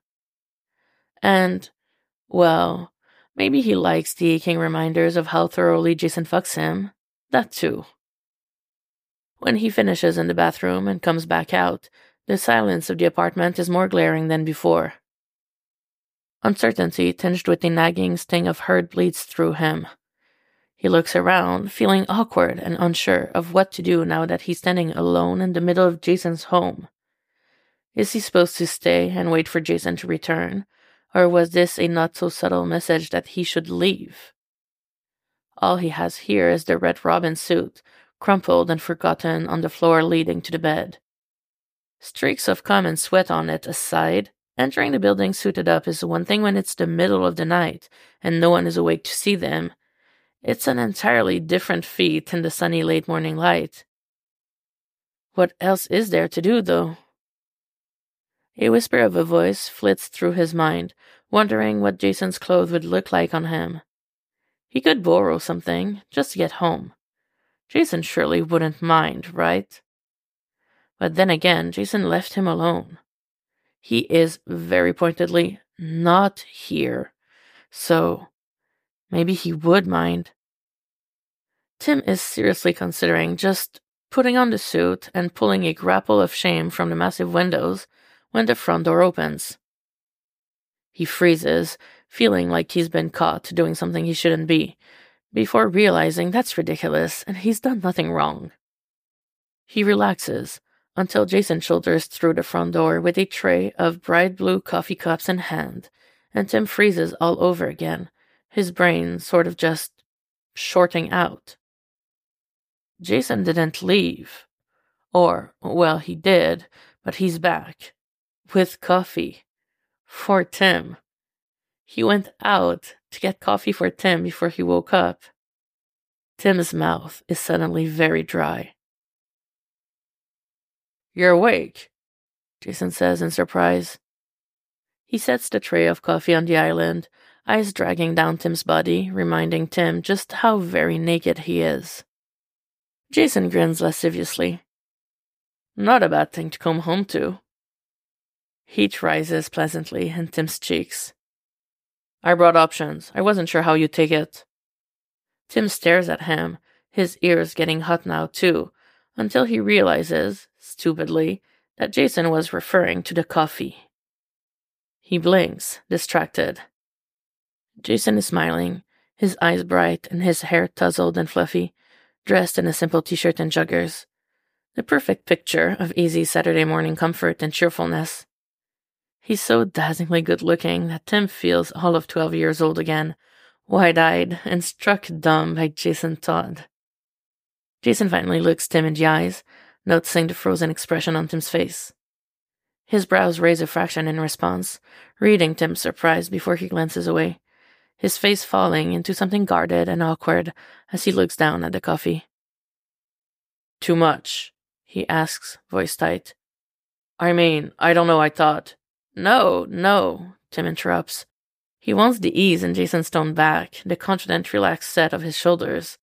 And, well, maybe he likes the aching reminders of how thoroughly Jason fucks him. That too. When he finishes in the bathroom and comes back out, the silence of the apartment is more glaring than before. Uncertainty tinged with a nagging sting of hurt bleeds through him. He looks around, feeling awkward and unsure of what to do now that he's standing alone in the middle of Jason's home. Is he supposed to stay and wait for Jason to return, or was this a not-so-subtle message that he should leave? All he has here is the Red Robin suit, crumpled and forgotten on the floor leading to the bed. Streaks of common sweat on it aside, entering the building suited up is one thing when it's the middle of the night and no one is awake to see them. It's an entirely different feat in the sunny late morning light. What else is there to do, though? A whisper of a voice flits through his mind, wondering what Jason's clothes would look like on him. He could borrow something, just to get home. Jason surely wouldn't mind, right? But then again, Jason left him alone. He is very pointedly not here, so maybe he would mind. Tim is seriously considering just putting on the suit and pulling a grapple of shame from the massive windows when the front door opens. He freezes, feeling like he's been caught doing something he shouldn't be, before realizing that's ridiculous and he's done nothing wrong. He relaxes until Jason shoulders through the front door with a tray of bright blue coffee cups in hand, and Tim freezes all over again, his brain sort of just shorting out. Jason didn't leave. Or, well, he did, but he's back. With coffee. For Tim. He went out to get coffee for Tim before he woke up. Tim's mouth is suddenly very dry. "You're awake," Jason says in surprise. He sets the tray of coffee on the island, eyes dragging down Tim's body, reminding Tim just how very naked he is. Jason grins lasciviously. "Not a bad thing to come home to." Heat rises pleasantly in Tim's cheeks. "I brought options. I wasn't sure how you'd take it." Tim stares at him, his ears getting hot now too, until he realizes, stupidly, that Jason was referring to the coffee. He blinks, distracted. Jason is smiling, his eyes bright and his hair tousled and fluffy, dressed in a simple t-shirt and joggers. The perfect picture of easy Saturday morning comfort and cheerfulness. He's so dazzlingly good-looking that Tim feels all of 12 years old again, wide-eyed and struck dumb by Jason Todd. Jason finally looks Tim in the eyes, noticing the frozen expression on Tim's face. His brows raise a fraction in response, reading Tim's surprise before he glances away, his face falling into something guarded and awkward as he looks down at the coffee. "Too much?" he asks, voice tight. "I mean, I don't know, I thought—" No, Tim interrupts. He wants the ease in Jason's toned back, the confident, relaxed set of his shoulders.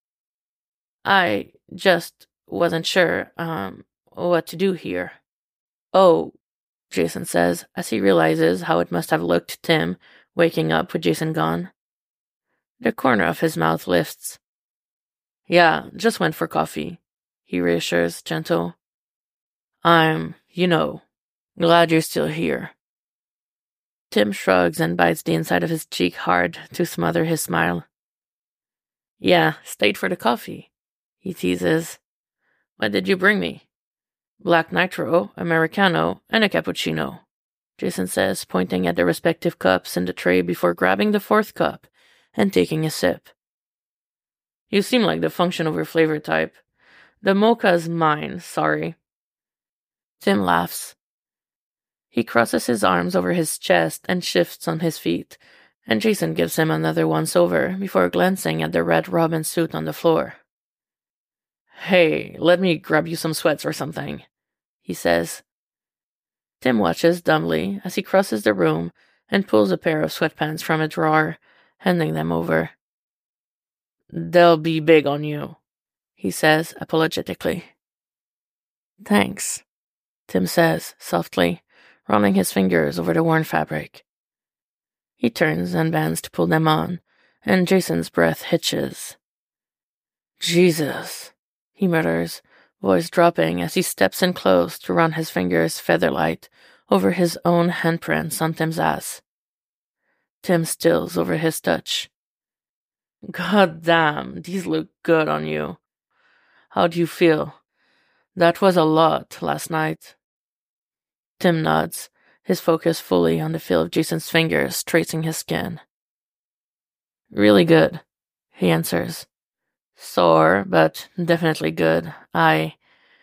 "I just wasn't sure, what to do here." "Oh," Jason says, as he realizes how it must have looked to Tim, waking up with Jason gone. The corner of his mouth lifts. "Yeah, just went for coffee," he reassures, gentle. "I'm, glad you're still here." Tim shrugs and bites the inside of his cheek hard to smother his smile. "Yeah, stayed for the coffee," he teases. "What did you bring me?" "Black nitro, Americano, and a cappuccino," Jason says, pointing at the respective cups in the tray before grabbing the fourth cup and taking a sip. "You seem like the function over flavor type. The mocha's mine, sorry." Tim laughs. He crosses his arms over his chest and shifts on his feet, and Jason gives him another once-over before glancing at the red robin suit on the floor. "Hey, let me grab you some sweats or something," he says. Tim watches dumbly as he crosses the room and pulls a pair of sweatpants from a drawer, handing them over. "They'll be big on you," he says apologetically. "Thanks," Tim says softly, running his fingers over the worn fabric. He turns and bends to pull them on, and Jason's breath hitches. "Jesus," he mutters, voice dropping as he steps in close to run his fingers featherlight over his own handprints on Tim's ass. Tim stills over his touch. "God damn, these look good on you. How do you feel? That was a lot last night." Tim nods, his focus fully on the feel of Jason's fingers tracing his skin. "Really good," he answers. "Sore, but definitely good. I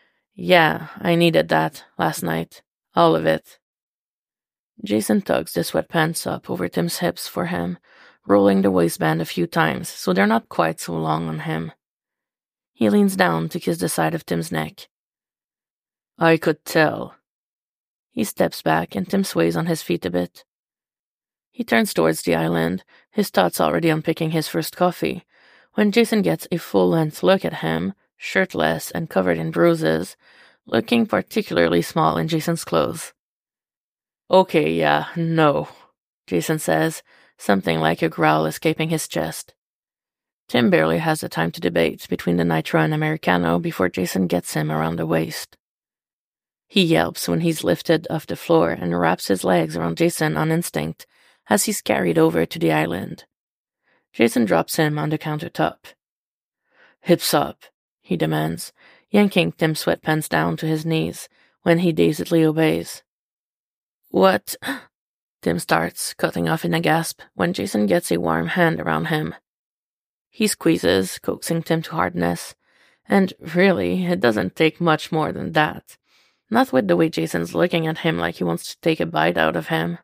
needed that last night. All of it." Jason tugs the sweatpants up over Tim's hips for him, rolling the waistband a few times so they're not quite so long on him. He leans down to kiss the side of Tim's neck. "I could tell." He steps back and Tim sways on his feet a bit. He turns towards the island, his thoughts already on picking his first coffee, when Jason gets a full-length look at him, shirtless and covered in bruises, looking particularly small in Jason's clothes. "Okay, yeah, no," Jason says, something like a growl escaping his chest. Tim barely has the time to debate between the nitro and Americano before Jason gets him around the waist. He yelps when he's lifted off the floor and wraps his legs around Jason on instinct as he's carried over to the island. Jason drops him on the countertop. "Hips up," he demands, yanking Tim's sweatpants down to his knees when he dazedly obeys. "What?" Tim starts, cutting off in a gasp when Jason gets a warm hand around him. He squeezes, coaxing Tim to hardness, and really, it doesn't take much more than that. Not with the way Jason's looking at him like he wants to take a bite out of him.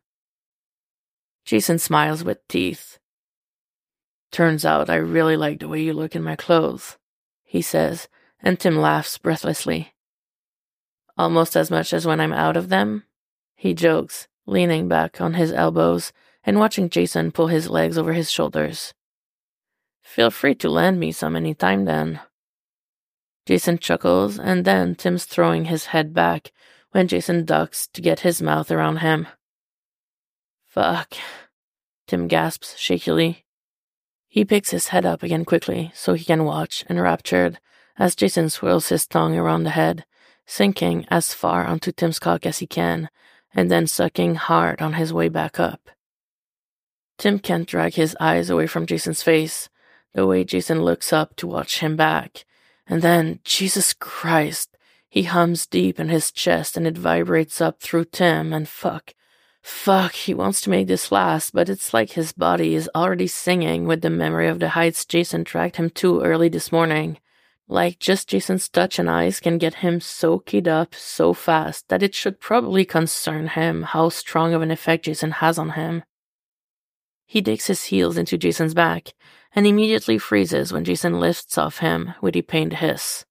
Jason smiles with teeth. "Turns out I really like the way you look in my clothes," he says, and Tim laughs breathlessly. "Almost as much as when I'm out of them?" he jokes, leaning back on his elbows and watching Jason pull his legs over his shoulders. "Feel free to lend me some any time then." Jason chuckles, and then Tim's throwing his head back when Jason ducks to get his mouth around him. "Fuck," Tim gasps shakily. He picks his head up again quickly so he can watch, enraptured, as Jason swirls his tongue around the head, sinking as far onto Tim's cock as he can, and then sucking hard on his way back up. Tim can't drag his eyes away from Jason's face, the way Jason looks up to watch him back, and then, Jesus Christ, he hums deep in his chest and it vibrates up through Tim, and fuck, he wants to make this last, but it's like his body is already singing with the memory of the heights Jason dragged him to early this morning. Like, just Jason's touch and eyes can get him so keyed up so fast that it should probably concern him how strong of an effect Jason has on him. He digs his heels into Jason's back and immediately freezes when Jason lifts off him with a pained hiss.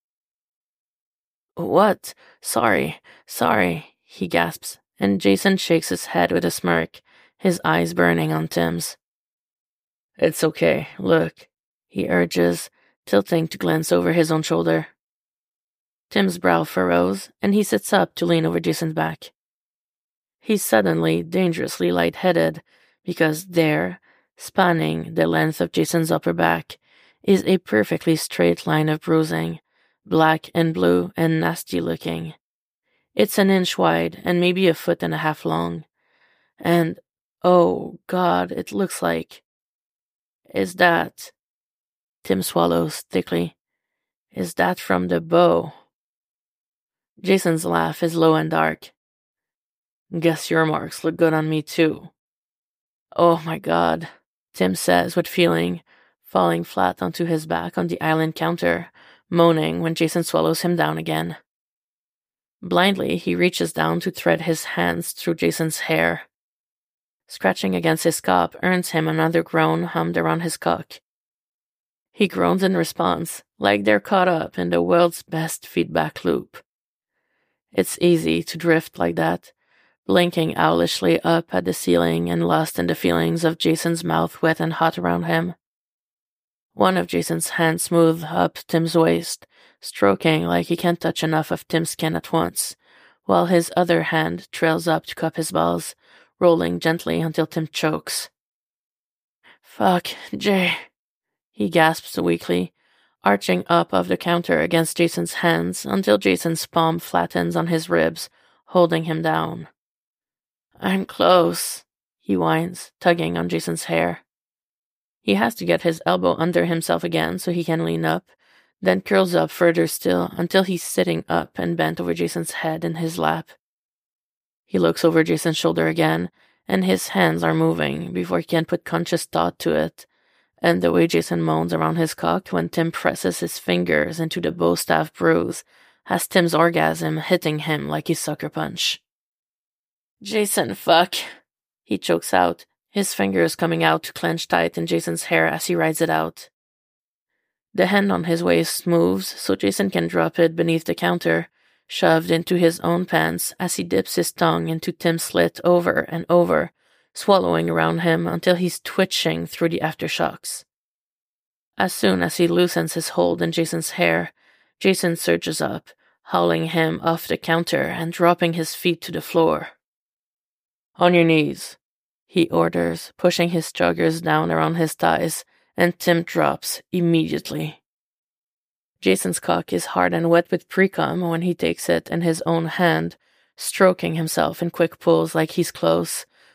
"What? Sorry," he gasps, and Jason shakes his head with a smirk, his eyes burning on Tim's. "It's okay, look," he urges, tilting to glance over his own shoulder. Tim's brow furrows, and he sits up to lean over Jason's back. He's suddenly dangerously lightheaded, because there, spanning the length of Jason's upper back, is a perfectly straight line of bruising, black and blue and nasty-looking. It's an inch wide and maybe a foot and a half long. And, oh God, it looks like... Is that... Tim swallows thickly. "Is that from the bow?" Jason's laugh is low and dark. "Guess your marks look good on me too." "Oh my God," Tim says with feeling, falling flat onto his back on the island counter, moaning when Jason swallows him down again. Blindly, he reaches down to thread his hands through Jason's hair. Scratching against his cock earns him another groan hummed around his cock. He groans in response, like they're caught up in the world's best feedback loop. It's easy to drift like that, blinking owlishly up at the ceiling and lost in the feelings of Jason's mouth wet and hot around him. One of Jason's hands smooths up Tim's waist, stroking like he can't touch enough of Tim's skin at once, while his other hand trails up to cup his balls, rolling gently until Tim chokes. "Fuck, Jay," he gasps weakly, arching up off the counter against Jason's hands until Jason's palm flattens on his ribs, holding him down. "I'm close," he whines, tugging on Jason's hair. He has to get his elbow under himself again so he can lean up, then curls up further still until he's sitting up and bent over Jason's head in his lap. He looks over Jason's shoulder again, and his hands are moving before he can put conscious thought to it, and the way Jason moans around his cock when Tim presses his fingers into the bow staff bruise has Tim's orgasm hitting him like a sucker punch. "Jason, fuck," he chokes out, his fingers coming out to clench tight in Jason's hair as he rides it out. The hand on his waist moves so Jason can drop it beneath the counter, shoved into his own pants as he dips his tongue into Tim's slit over and over, swallowing around him until he's twitching through the aftershocks. As soon as he loosens his hold in Jason's hair, Jason surges up, hauling him off the counter and dropping his feet to the floor. "On your knees," he orders, pushing his joggers down around his thighs, and Tim drops immediately. Jason's cock is hard and wet with pre-cum when he takes it in his own hand, stroking himself in quick pulls like he's close,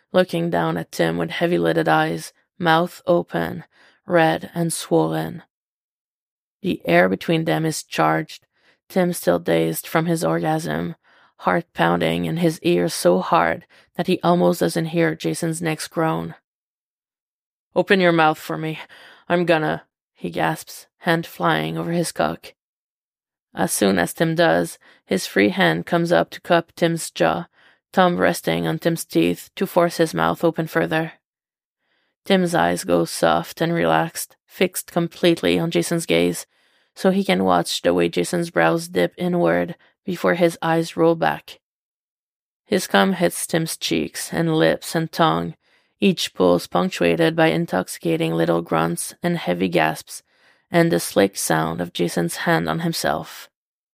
looking down at Tim with heavy-lidded eyes, mouth open, red and swollen. The air between them is charged, Tim still dazed from his orgasm, heart pounding in his ears so hard that he almost doesn't hear Jason's next groan. "Open your mouth for me. I'm gonna," he gasps, hand flying over his cock. As soon as Tim does, his free hand comes up to cup Tim's jaw, thumb resting on Tim's teeth to force his mouth open further. Tim's eyes go soft and relaxed, fixed completely on Jason's gaze, so he can watch the way Jason's brows dip inward before his eyes roll back. His cum hits Tim's cheeks and lips and tongue, each pulse punctuated by intoxicating little grunts and heavy gasps, and the slick sound of Jason's hand on himself.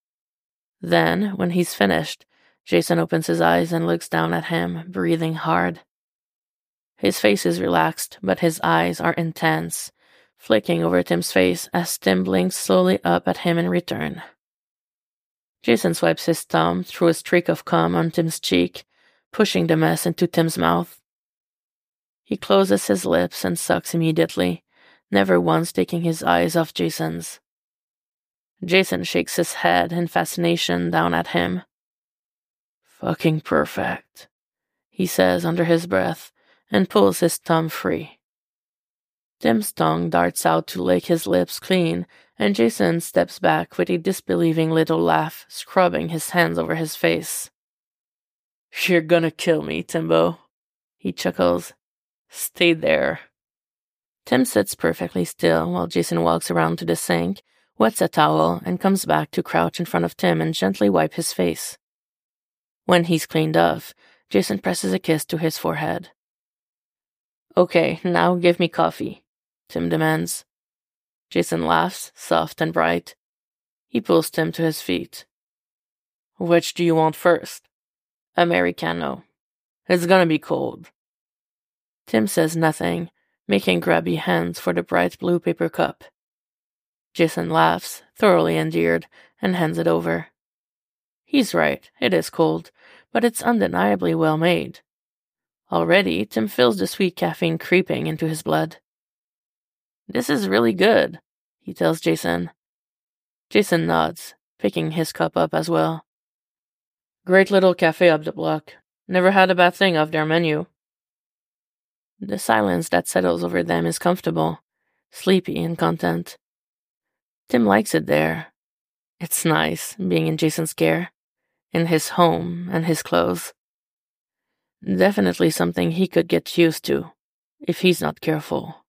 Then, when he's finished, Jason opens his eyes and looks down at him, breathing hard. His face is relaxed, but his eyes are intense, flicking over Tim's face as Tim blinks slowly up at him in return. Jason swipes his thumb through a streak of cum on Tim's cheek, pushing the mess into Tim's mouth. He closes his lips and sucks immediately, never once taking his eyes off Jason's. Jason shakes his head in fascination down at him. "Fucking perfect," he says under his breath, and pulls his thumb free. Tim's tongue darts out to lick his lips clean, and Jason steps back with a disbelieving little laugh, scrubbing his hands over his face. "You're gonna kill me, Timbo," he chuckles. "Stay there." Tim sits perfectly still while Jason walks around to the sink, wets a towel, and comes back to crouch in front of Tim and gently wipe his face. When he's cleaned off, Jason presses a kiss to his forehead. "Okay, now give me coffee," Tim demands. Jason laughs, soft and bright. He pulls Tim to his feet. "Which do you want first?" "Americano. It's gonna be cold." Tim says nothing, making grabby hands for the bright blue paper cup. Jason laughs, thoroughly endeared, and hands it over. He's right, it is cold, but it's undeniably well made. Already, Tim feels the sweet caffeine creeping into his blood. "This is really good," he tells Jason. Jason nods, picking his cup up as well. "Great little cafe up the block. Never had a bad thing off their menu." The silence that settles over them is comfortable, sleepy and content. Tim likes it there. It's nice, being in Jason's care, in his home and his clothes. Definitely something he could get used to, if he's not careful.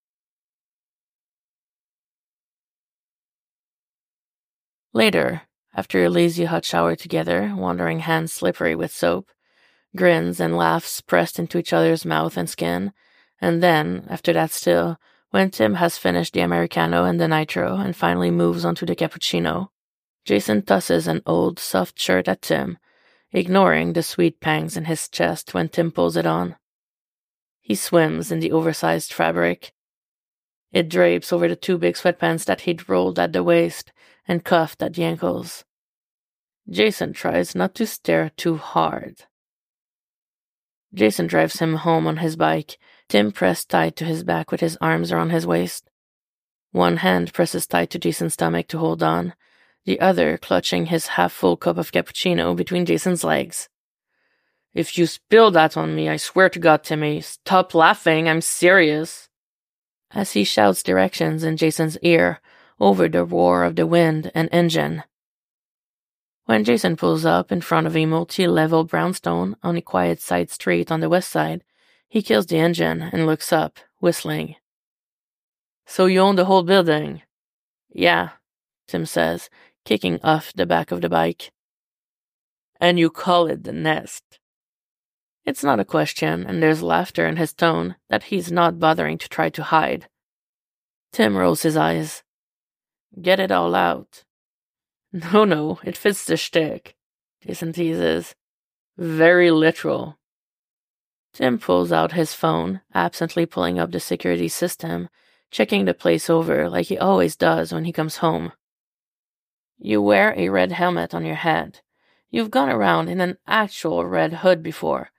Later, after a lazy hot shower together, wandering hands slippery with soap, grins and laughs pressed into each other's mouth and skin, and then, after that still, when Tim has finished the Americano and the Nitro and finally moves on to the cappuccino, Jason tosses an old, soft shirt at Tim, ignoring the sweet pangs in his chest when Tim pulls it on. He swims in the oversized fabric. It drapes over the two big sweatpants that he'd rolled at the waist and cuffed at the ankles. Jason tries not to stare too hard. Jason drives him home on his bike, Tim pressed tight to his back with his arms around his waist. One hand presses tight to Jason's stomach to hold on, the other clutching his half-full cup of cappuccino between Jason's legs. "If you spill that on me, I swear to God, Timmy, stop laughing, I'm serious." As he shouts directions in Jason's ear, over the roar of the wind and engine. When Jason pulls up in front of a multi-level brownstone on a quiet side street on the west side, he kills the engine and looks up, whistling. "So you own the whole building?" "Yeah," Tim says, kicking off the back of the bike. "And you call it the Nest?" It's not a question, and there's laughter in his tone that he's not bothering to try to hide. Tim rolls his eyes. "Get it all out." No, it fits the shtick," Jason teases. "Very literal." Tim pulls out his phone, absently pulling up the security system, checking the place over like he always does when he comes home. "You wear a red helmet on your head. You've gone around in an actual red hood before.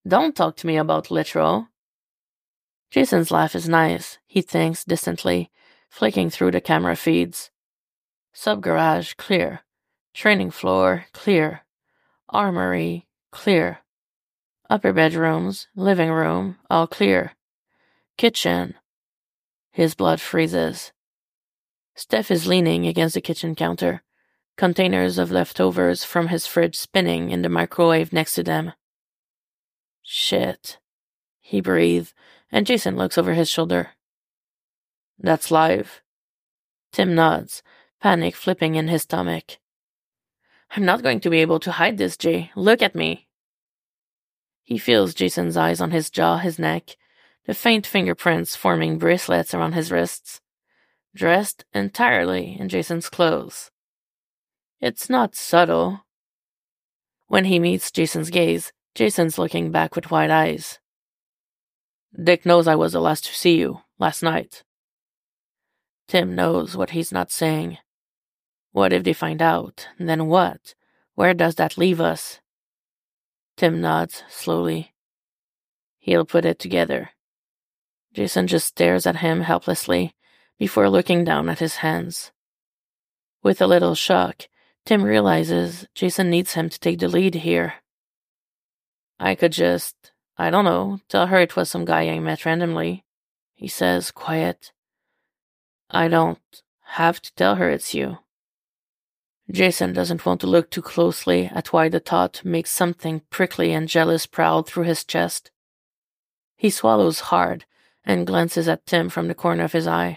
Don't talk to me about literal. Jason's laugh is nice, he thinks distantly, flicking through the camera feeds. Sub-garage, clear. Training floor, clear. Armory, clear. Upper bedrooms, living room, all clear. Kitchen. His blood freezes. Steph is leaning against the kitchen counter, containers of leftovers from his fridge spinning in the microwave next to them. Shit. He breathes, and Jason looks over his shoulder. That's live. Tim nods, panic flipping in his stomach. I'm not going to be able to hide this, Jay. Look at me. He feels Jason's eyes on his jaw, his neck, the faint fingerprints forming bracelets around his wrists. Dressed entirely in Jason's clothes. It's not subtle. When he meets Jason's gaze, Jason's looking back with wide eyes. Dick knows I was the last to see you, last night. Tim knows what he's not saying. What if they find out? Then what? Where does that leave us? Tim nods, slowly. He'll put it together. Jason just stares at him helplessly, before looking down at his hands. With a little shock, Tim realizes Jason needs him to take the lead here. I could just, I don't know, tell her it was some guy I met randomly, he says, quiet. I don't have to tell her it's you. Jason doesn't want to look too closely at why the thought makes something prickly and jealous prowl through his chest. He swallows hard and glances at Tim from the corner of his eye.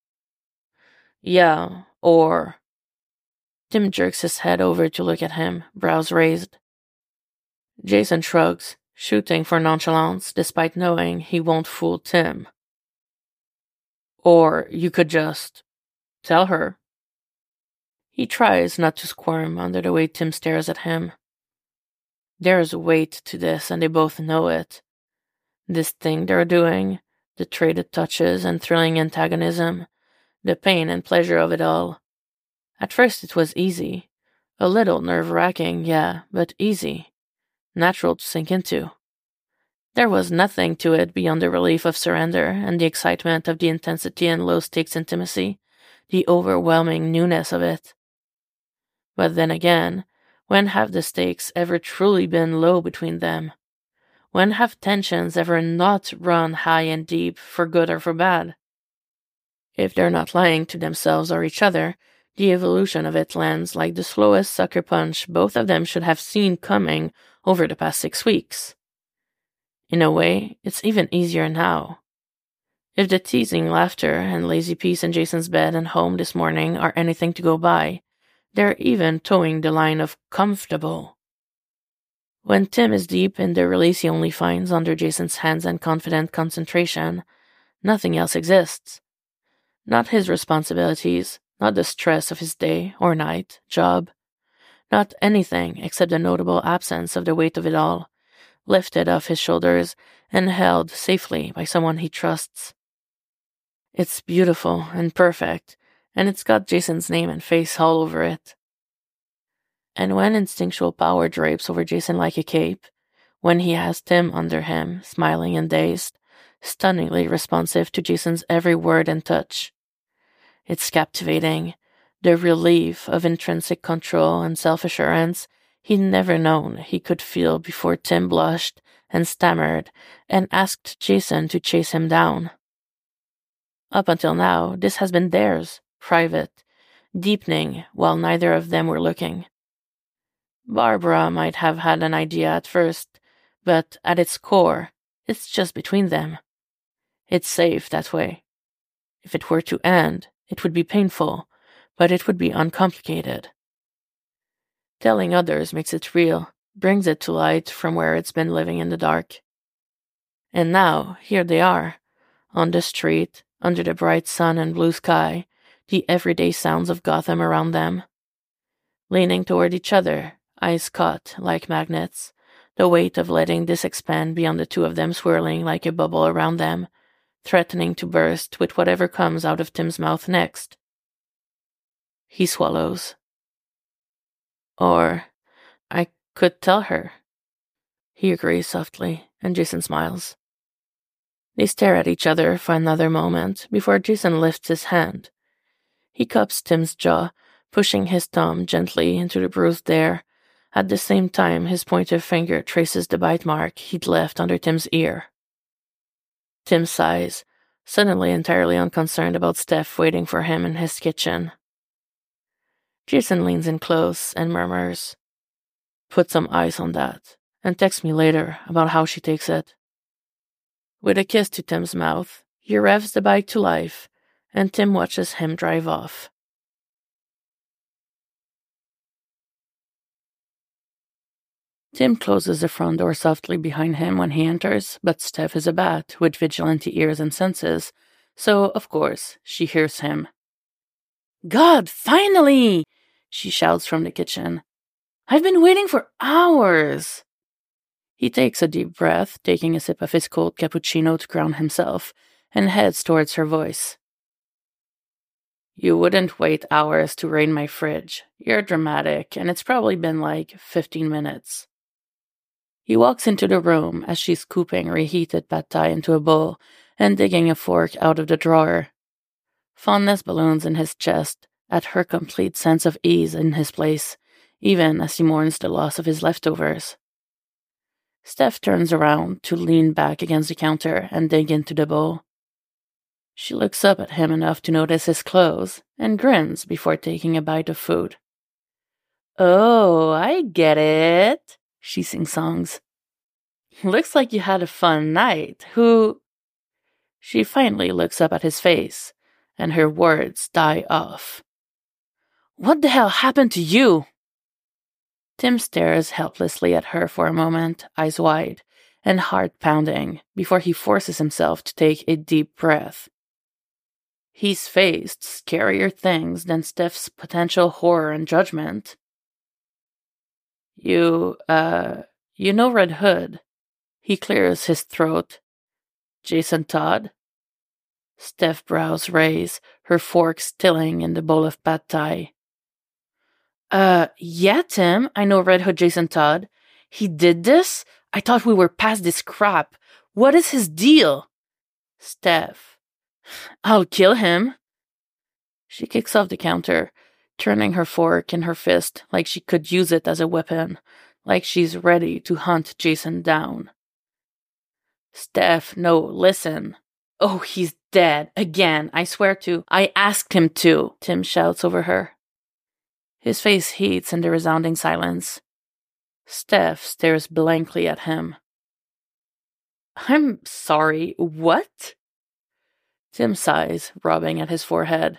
Yeah, or... Tim jerks his head over to look at him, brows raised. Jason shrugs, shooting for nonchalance despite knowing he won't fool Tim. Or you could just... tell her. He tries not to squirm under the way Tim stares at him. There's weight to this, and they both know it. This thing they're doing, the traded touches and thrilling antagonism, the pain and pleasure of it all. At first it was easy. A little nerve-wracking, yeah, but easy. Natural to sink into. There was nothing to it beyond the relief of surrender and the excitement of the intensity and low-stakes intimacy, the overwhelming newness of it. But then again, when have the stakes ever truly been low between them? When have tensions ever not run high and deep, for good or for bad? If they're not lying to themselves or each other, the evolution of it lands like the slowest sucker punch both of them should have seen coming over the past 6 weeks. In a way, it's even easier now. If the teasing laughter and lazy peace in Jason's bed and home this morning are anything to go by, they're even towing the line of comfortable. When Tim is deep in the release he only finds under Jason's hands and confident concentration, nothing else exists. Not his responsibilities, not the stress of his day or night, job. Not anything except the notable absence of the weight of it all, lifted off his shoulders and held safely by someone he trusts. It's beautiful and perfect, and it's got Jason's name and face all over it. And when instinctual power drapes over Jason like a cape, when he has Tim under him, smiling and dazed, stunningly responsive to Jason's every word and touch, it's captivating, the relief of intrinsic control and self-assurance he'd never known he could feel before Tim blushed and stammered and asked Jason to chase him down. Up until now, this has been theirs, private, deepening while neither of them were looking. Barbara might have had an idea at first, but at its core, it's just between them. It's safe that way. If it were to end, it would be painful, but it would be uncomplicated. Telling others makes it real, brings it to light from where it's been living in the dark. And now, here they are, on the street, under the bright sun and blue sky, the everyday sounds of Gotham around them. Leaning toward each other, eyes caught like magnets, the weight of letting this expand beyond the two of them swirling like a bubble around them, threatening to burst with whatever comes out of Tim's mouth next. He swallows. Or, I could tell her. He agrees softly, and Jason smiles. They stare at each other for another moment before Jason lifts his hand. He cups Tim's jaw, pushing his thumb gently into the bruised there. At the same time, his pointed finger traces the bite mark he'd left under Tim's ear. Tim sighs, suddenly entirely unconcerned about Steph waiting for him in his kitchen. Jason leans in close and murmurs, "Put some ice on that, and text me later about how she takes it." With a kiss to Tim's mouth, he revs the bike to life, and Tim watches him drive off. Tim closes the front door softly behind him when he enters, but Steph is a bat with vigilante ears and senses, so, of course, she hears him. "God, finally!" she shouts from the kitchen. "I've been waiting for hours." He takes a deep breath, taking a sip of his cold cappuccino to ground himself, and heads towards her voice. "You wouldn't wait hours to raid my fridge. You're dramatic, and it's probably been like 15 minutes. He walks into the room as she's scooping reheated pad thai into a bowl and digging a fork out of the drawer. Fondness balloons in his chest at her complete sense of ease in his place, even as he mourns the loss of his leftovers. Steph turns around to lean back against the counter and dig into the bowl. She looks up at him enough to notice his clothes and grins before taking a bite of food. "Oh, I get it," she sing-songs. "Looks like you had a fun night. Who—" She finally looks up at his face, and her words die off. "What the hell happened to you?" Tim stares helplessly at her for a moment, eyes wide and heart pounding, before he forces himself to take a deep breath. He's faced scarier things than Steph's potential horror and judgment. You know Red Hood." He clears his throat. "Jason Todd?" Steph's brows raise, her fork stilling in the bowl of pad thai. Yeah, Tim, I know Red Hood Jason Todd. He did this? I thought we were past this crap. What is his deal?" "Steph, I'll kill him." She kicks off the counter, turning her fork in her fist like she could use it as a weapon, like she's ready to hunt Jason down. "Steph, no, listen." "Oh, he's dead. Again, I swear to. I asked him to," Tim shouts over her. His face heats in the resounding silence. Steph stares blankly at him. "I'm sorry, what?" Tim sighs, rubbing at his forehead.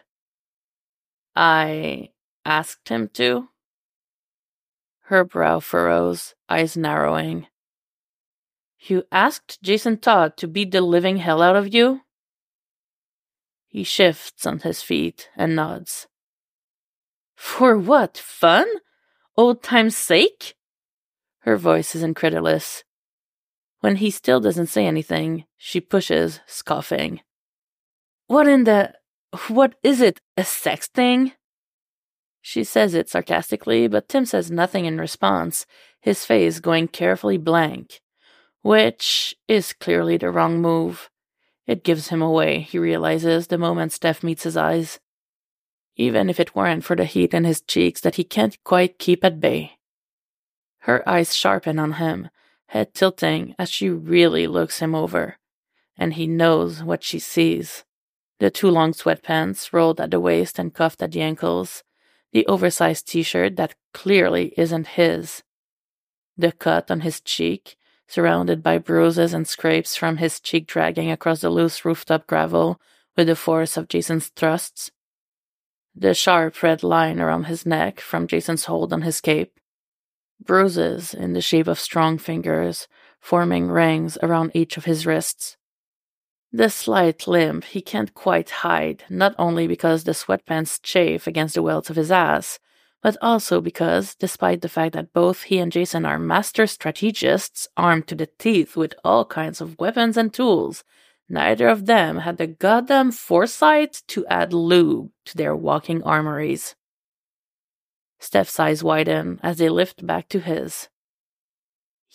"I asked him to." Her brow furrows, eyes narrowing. "You asked Jason Todd to beat the living hell out of you?" He shifts on his feet and nods. "For what, fun? Old time's sake?" Her voice is incredulous. When he still doesn't say anything, she pushes, scoffing. What is it, a sex thing?" She says it sarcastically, but Tim says nothing in response, his face going carefully blank, which is clearly the wrong move. It gives him away, he realizes the moment Steph meets his eyes. Even if it weren't for the heat in his cheeks that he can't quite keep at bay. Her eyes sharpen on him, head tilting as she really looks him over, and he knows what she sees. The too long sweatpants rolled at the waist and cuffed at the ankles, the oversized t-shirt that clearly isn't his, the cut on his cheek, surrounded by bruises and scrapes from his cheek dragging across the loose rooftop gravel with the force of Jason's thrusts, the sharp red line around his neck from Jason's hold on his cape, bruises in the shape of strong fingers, forming rings around each of his wrists. The slight limp he can't quite hide, not only because the sweatpants chafe against the welts of his ass, but also because, despite the fact that both he and Jason are master strategists armed to the teeth with all kinds of weapons and tools, neither of them had the goddamn foresight to add lube to their walking armories. Steph's eyes widen as they lift back to his.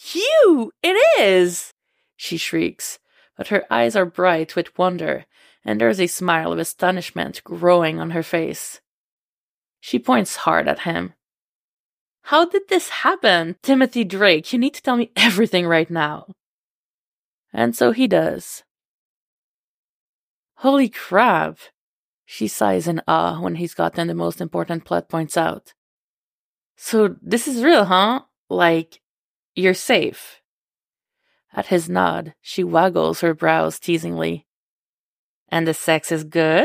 You! It is! She shrieks, but her eyes are bright with wonder, and there's a smile of astonishment growing on her face. She points hard at him. How did this happen? Timothy Drake, you need to tell me everything right now. And so he does. Holy crap! She sighs in awe when he's gotten the most important plot points out. So this is real, huh? Like, you're safe. At his nod, she waggles her brows teasingly. And the sex is good?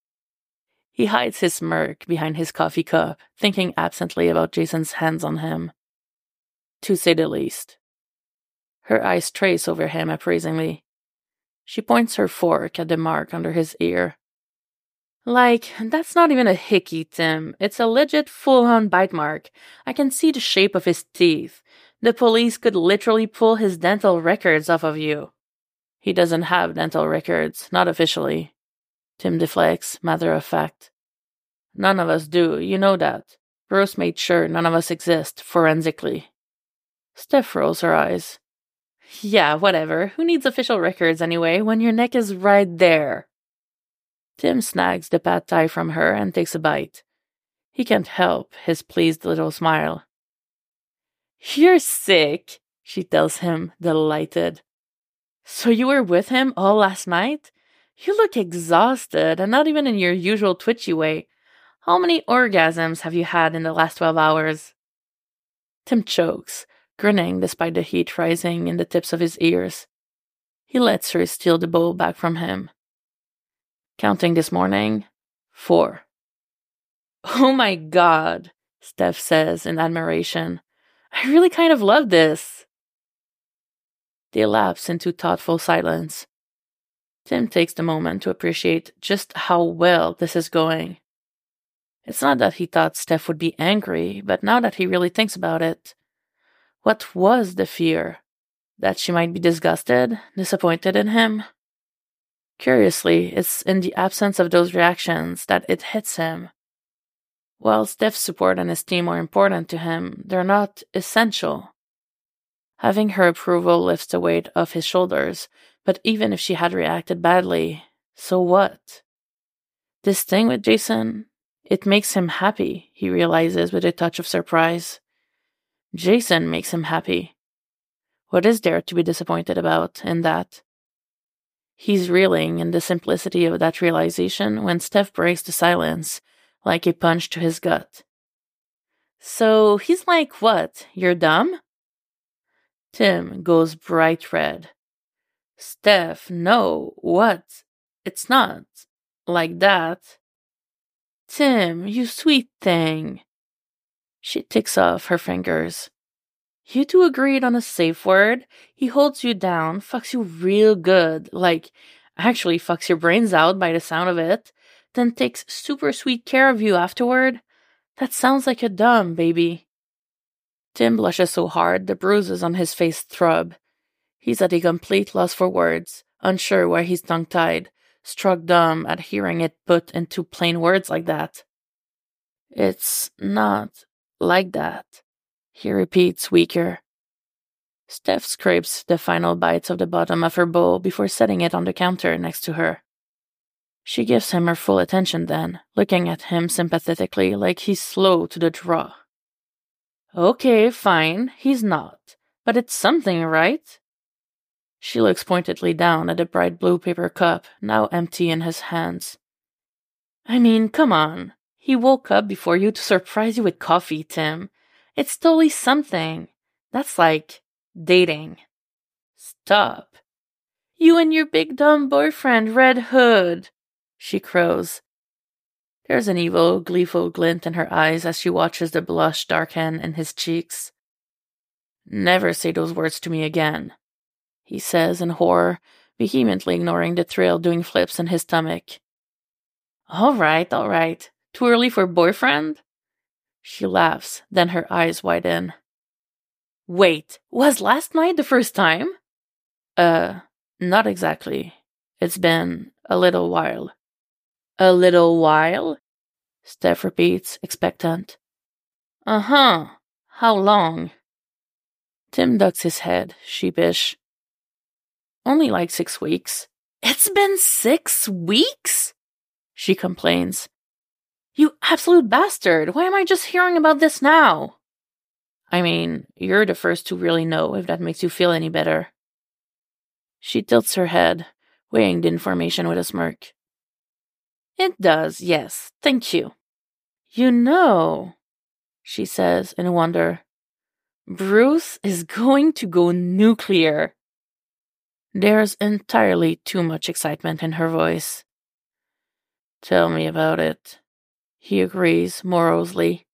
He hides his smirk behind his coffee cup, thinking absently about Jason's hands on him. To say the least. Her eyes trace over him appraisingly. She points her fork at the mark under his ear. Like, that's not even a hickey, Tim. It's a legit full-on bite mark. I can see the shape of his teeth. The police could literally pull his dental records off of you. He doesn't have dental records, not officially. Tim deflects, matter of fact. None of us do, you know that. Bruce made sure none of us exist, forensically. Steph rolls her eyes. Yeah, whatever. Who needs official records anyway, when your neck is right there? Tim snags the pad thai from her and takes a bite. He can't help his pleased little smile. You're sick, she tells him, delighted. So you were with him all last night? You look exhausted, and not even in your usual twitchy way. How many orgasms have you had in the last 12 hours? Tim chokes, grinning despite the heat rising in the tips of his ears. He lets her steal the bowl back from him. Counting this morning, 4. Oh my God, Steph says in admiration. I really kind of love this. They lapse into thoughtful silence. Tim takes the moment to appreciate just how well this is going. It's not that he thought Steph would be angry, but now that he really thinks about it, what was the fear? That she might be disgusted, disappointed in him? Curiously, it's in the absence of those reactions that it hits him. While Steph's support and esteem are important to him, they're not essential. Having her approval lifts the weight off his shoulders, but even if she had reacted badly, so what? This thing with Jason, it makes him happy, he realizes with a touch of surprise. Jason makes him happy. What is there to be disappointed about in that? He's reeling in the simplicity of that realization when Steph breaks the silence, like a punch to his gut. So he's like, what? You're dumb? Tim goes bright red. Steph, no, what? It's not like that. Tim, you sweet thing. She ticks off her fingers. You two agreed on a safe word. He holds you down, fucks you real good, like actually fucks your brains out by the sound of it, then takes super sweet care of you afterward. That sounds like a dumb, baby. Tim blushes so hard the bruises on his face throb. He's at a complete loss for words, unsure why he's tongue-tied, struck dumb at hearing it put into plain words like that. It's not like that, he repeats weaker. Steph scrapes the final bites of the bottom of her bowl before setting it on the counter next to her. She gives him her full attention then, looking at him sympathetically like he's slow to the draw. Okay, fine, he's not. But it's something, right? She looks pointedly down at the bright blue paper cup, now empty in his hands. I mean, come on. He woke up before you to surprise you with coffee, Tim. It's totally something. That's like dating. Stop. You and your big dumb boyfriend, Red Hood, she crows. There's an evil, gleeful glint in her eyes as she watches the blush darken in his cheeks. Never say those words to me again, he says in horror, vehemently ignoring the thrill doing flips in his stomach. All right. Too early for boyfriend? She laughs, then her eyes widen. Wait, was last night the first time? Not exactly. It's been a little while. A little while? Steph repeats, expectant. Uh-huh. How long? Tim ducks his head, sheepish. Only like 6 weeks. It's been 6 weeks? She complains. You absolute bastard. Why am I just hearing about this now? I mean, you're the first to really know, if that makes you feel any better. She tilts her head, weighing the information with a smirk. It does, yes. Thank you. You know, she says in wonder, Bruce is going to go nuclear. There's entirely too much excitement in her voice. Tell me about it, he agrees morosely.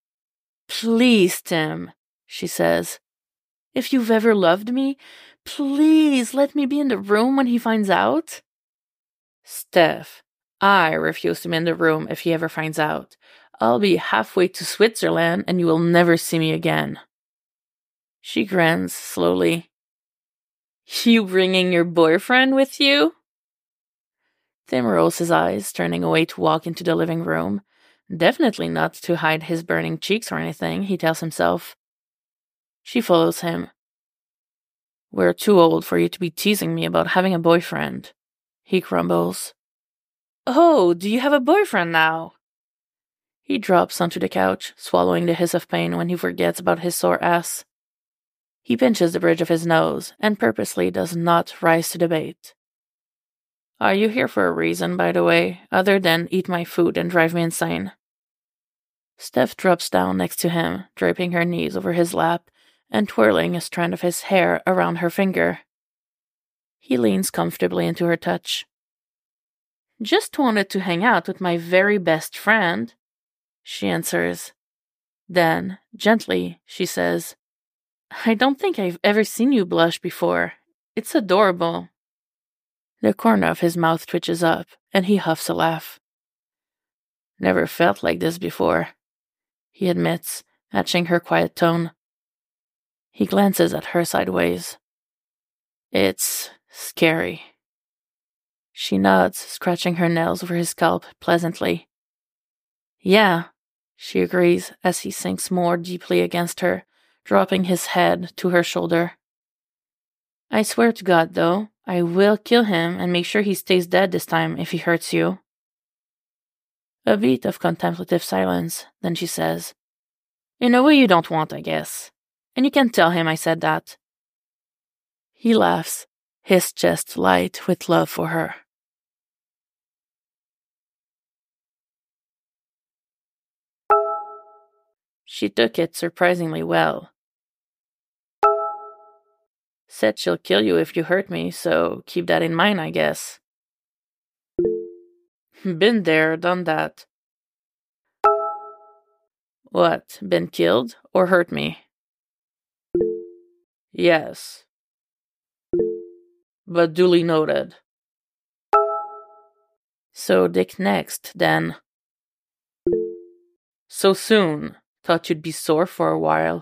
Please, Tim, she says. If you've ever loved me, please let me be in the room when he finds out. Steph, I refuse to be in the room if he ever finds out. I'll be halfway to Switzerland and you will never see me again. She grins slowly. You bringing your boyfriend with you? Tim rolls his eyes, turning away to walk into the living room. Definitely not to hide his burning cheeks or anything, he tells himself. She follows him. We're too old for you to be teasing me about having a boyfriend, he grumbles. Oh, do you have a boyfriend now? He drops onto the couch, swallowing the hiss of pain when he forgets about his sore ass. He pinches the bridge of his nose and purposely does not rise to the bait. Are you here for a reason, by the way, other than eat my food and drive me insane? Steph drops down next to him, draping her knees over his lap and twirling a strand of his hair around her finger. He leans comfortably into her touch. Just wanted to hang out with my very best friend, she answers. Then, gently, she says, I don't think I've ever seen you blush before. It's adorable. The corner of his mouth twitches up, and he huffs a laugh. Never felt like this before, he admits, matching her quiet tone. He glances at her sideways. It's scary. She nods, scratching her nails over his scalp pleasantly. Yeah, she agrees as he sinks more deeply against her, dropping his head to her shoulder. I swear to God, though, I will kill him and make sure he stays dead this time if he hurts you. A beat of contemplative silence, then she says, In a way you don't want, I guess. And you can tell him I said that. He laughs, his chest light with love for her. She took it surprisingly well. Said she'll kill you if you hurt me, so keep that in mind, I guess. Been there, done that. What, been killed or hurt me? Yes. But duly noted. So Dick next, then. So soon. Thought you'd be sore for a while.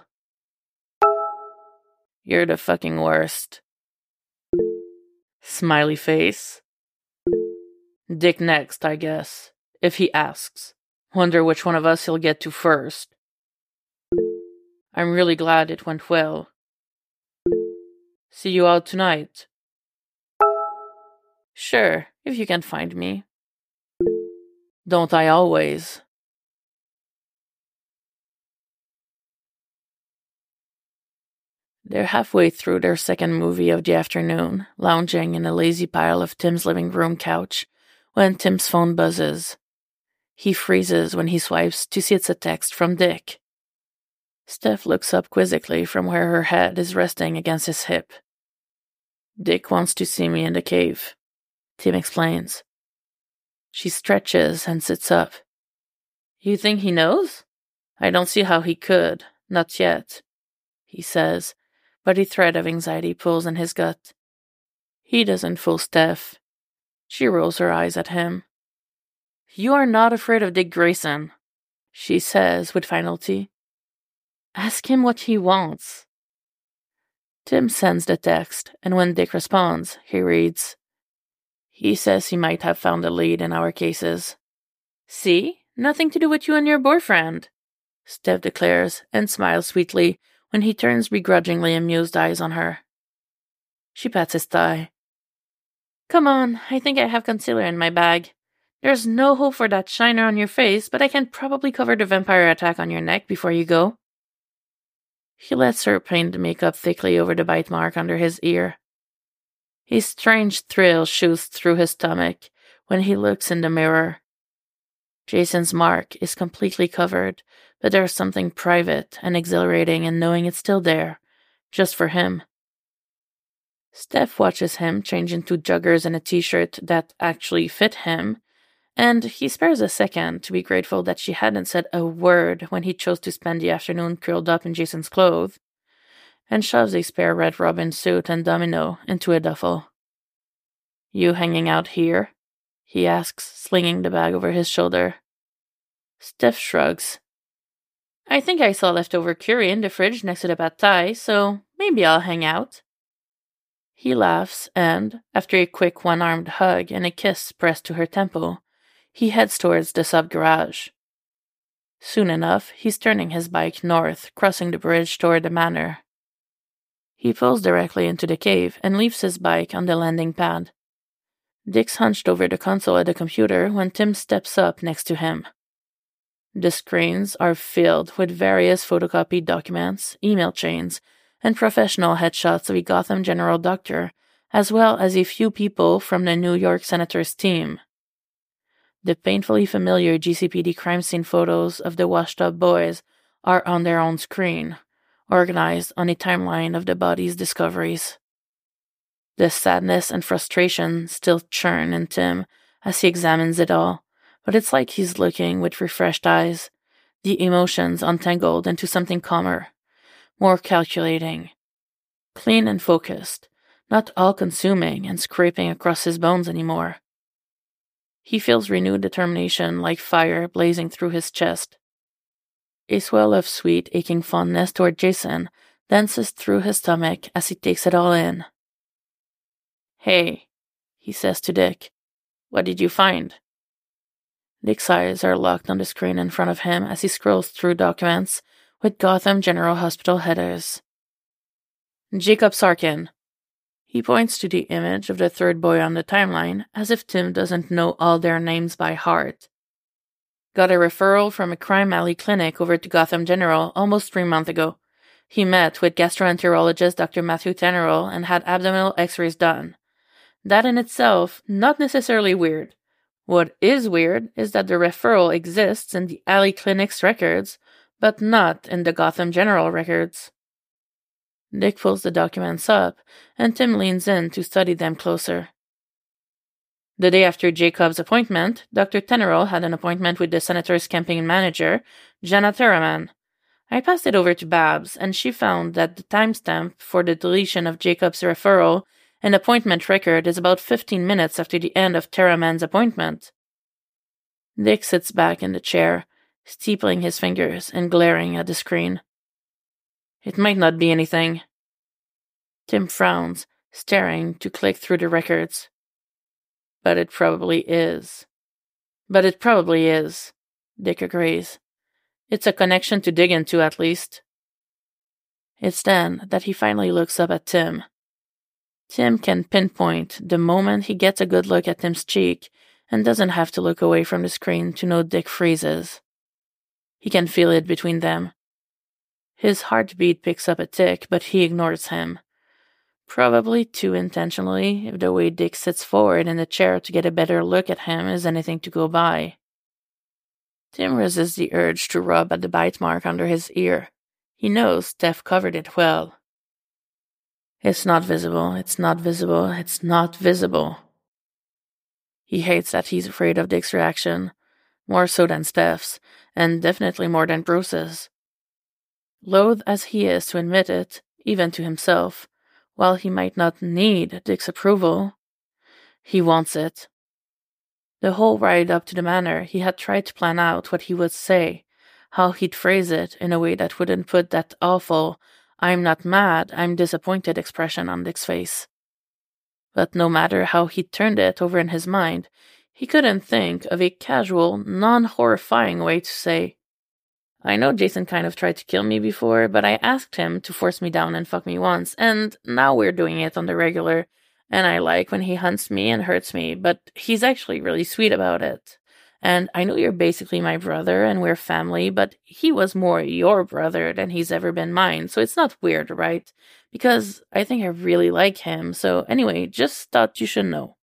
You're the fucking worst. Smiley face. Dick next, I guess. If he asks. Wonder which one of us he'll get to first. I'm really glad it went well. See you out tonight. Sure, if you can find me. Don't I always? They're halfway through their second movie of the afternoon, lounging in a lazy pile of Tim's living room couch, when Tim's phone buzzes. He freezes when he swipes to see it's a text from Dick. Steph looks up quizzically from where her head is resting against his hip. Dick wants to see me in the cave, Tim explains. She stretches and sits up. You think he knows? I don't see how he could, not yet, he says, but a thread of anxiety pulls in his gut. He doesn't fool Steph. She rolls her eyes at him. You are not afraid of Dick Grayson, she says with finality. Ask him what he wants. Tim sends the text, and when Dick responds, he reads, He says he might have found a lead in our cases. See? Nothing to do with you and your boyfriend, Steph declares and smiles sweetly when he turns begrudgingly amused eyes on her. She pats his thigh. Come on, I think I have concealer in my bag. There's no hope for that shiner on your face, but I can probably cover the vampire attack on your neck before you go. He lets her paint the makeup thickly over the bite mark under his ear. A strange thrill shoots through his stomach when he looks in the mirror. Jason's mark is completely covered, but there's something private and exhilarating in knowing it's still there, just for him. Steph watches him change into joggers and a t-shirt that actually fit him, and he spares a second to be grateful that she hadn't said a word when he chose to spend the afternoon curled up in Jason's clothes, and shoves a spare Red Robin suit and domino into a duffel. You hanging out here? He asks, slinging the bag over his shoulder. Steph shrugs. I think I saw leftover curry in the fridge next to the pad thai, so maybe I'll hang out. He laughs and, after a quick one-armed hug and a kiss pressed to her temple, he heads towards the sub-garage. Soon enough, he's turning his bike north, crossing the bridge toward the manor. He pulls directly into the cave and leaves his bike on the landing pad. Dick's hunched over the console at the computer when Tim steps up next to him. The screens are filled with various photocopied documents, email chains, and professional headshots of a Gotham General doctor, as well as a few people from the New York Senator's team. The painfully familiar GCPD crime scene photos of the washed-up boys are on their own screen, organized on a timeline of the body's discoveries. The sadness and frustration still churn in Tim as he examines it all, but it's like he's looking with refreshed eyes, the emotions untangled into something calmer, more calculating, clean and focused, not all-consuming and scraping across his bones anymore. He feels renewed determination like fire blazing through his chest. A swell of sweet, aching fondness toward Jason dances through his stomach as he takes it all in. Hey, he says to Dick, what did you find? Dick's eyes are locked on the screen in front of him as he scrolls through documents with Gotham General Hospital headers. Jacob Sarkin. He points to the image of the third boy on the timeline as if Tim doesn't know all their names by heart. Got a referral from a crime alley clinic over to Gotham General almost 3 months ago. He met with gastroenterologist Dr. Matthew Tenerol and had abdominal x-rays done. That in itself, not necessarily weird. What is weird is that the referral exists in the alley clinic's records, but not in the Gotham General records. Dick pulls the documents up, and Tim leans in to study them closer. The day after Jacob's appointment, Dr. Tenerol had an appointment with the Senator's campaign manager, Jana Terraman. I passed it over to Babs, and she found that the timestamp for the deletion of Jacob's referral and appointment record is about 15 minutes after the end of Terraman's appointment. Dick sits back in the chair, steepling his fingers and glaring at the screen. It might not be anything. Tim frowns, staring to click through the records. But it probably is. Dick agrees. It's a connection to dig into, at least. It's then that he finally looks up at Tim. Tim can pinpoint the moment he gets a good look at Tim's cheek and doesn't have to look away from the screen to know Dick freezes. He can feel it between them. His heartbeat picks up a tick, but he ignores him. Probably too intentionally, if the way Dick sits forward in the chair to get a better look at him is anything to go by. Tim resists the urge to rub at the bite mark under his ear. He knows Steph covered it well. It's not visible. He hates that he's afraid of Dick's reaction, more so than Steph's, and definitely more than Bruce's. Loath as he is to admit it, even to himself, while he might not need Dick's approval, he wants it. The whole ride up to the manor, he had tried to plan out what he would say, how he'd phrase it in a way that wouldn't put that awful, I'm not mad, I'm disappointed expression on Dick's face. But no matter how he turned it over in his mind, he couldn't think of a casual, non-horrifying way to say, I know Jason kind of tried to kill me before, but I asked him to force me down and fuck me once, and now we're doing it on the regular, and I like when he hunts me and hurts me, but he's actually really sweet about it. And I know you're basically my brother and we're family, but he was more your brother than he's ever been mine, so it's not weird, right? Because I think I really like him, so anyway, just thought you should know.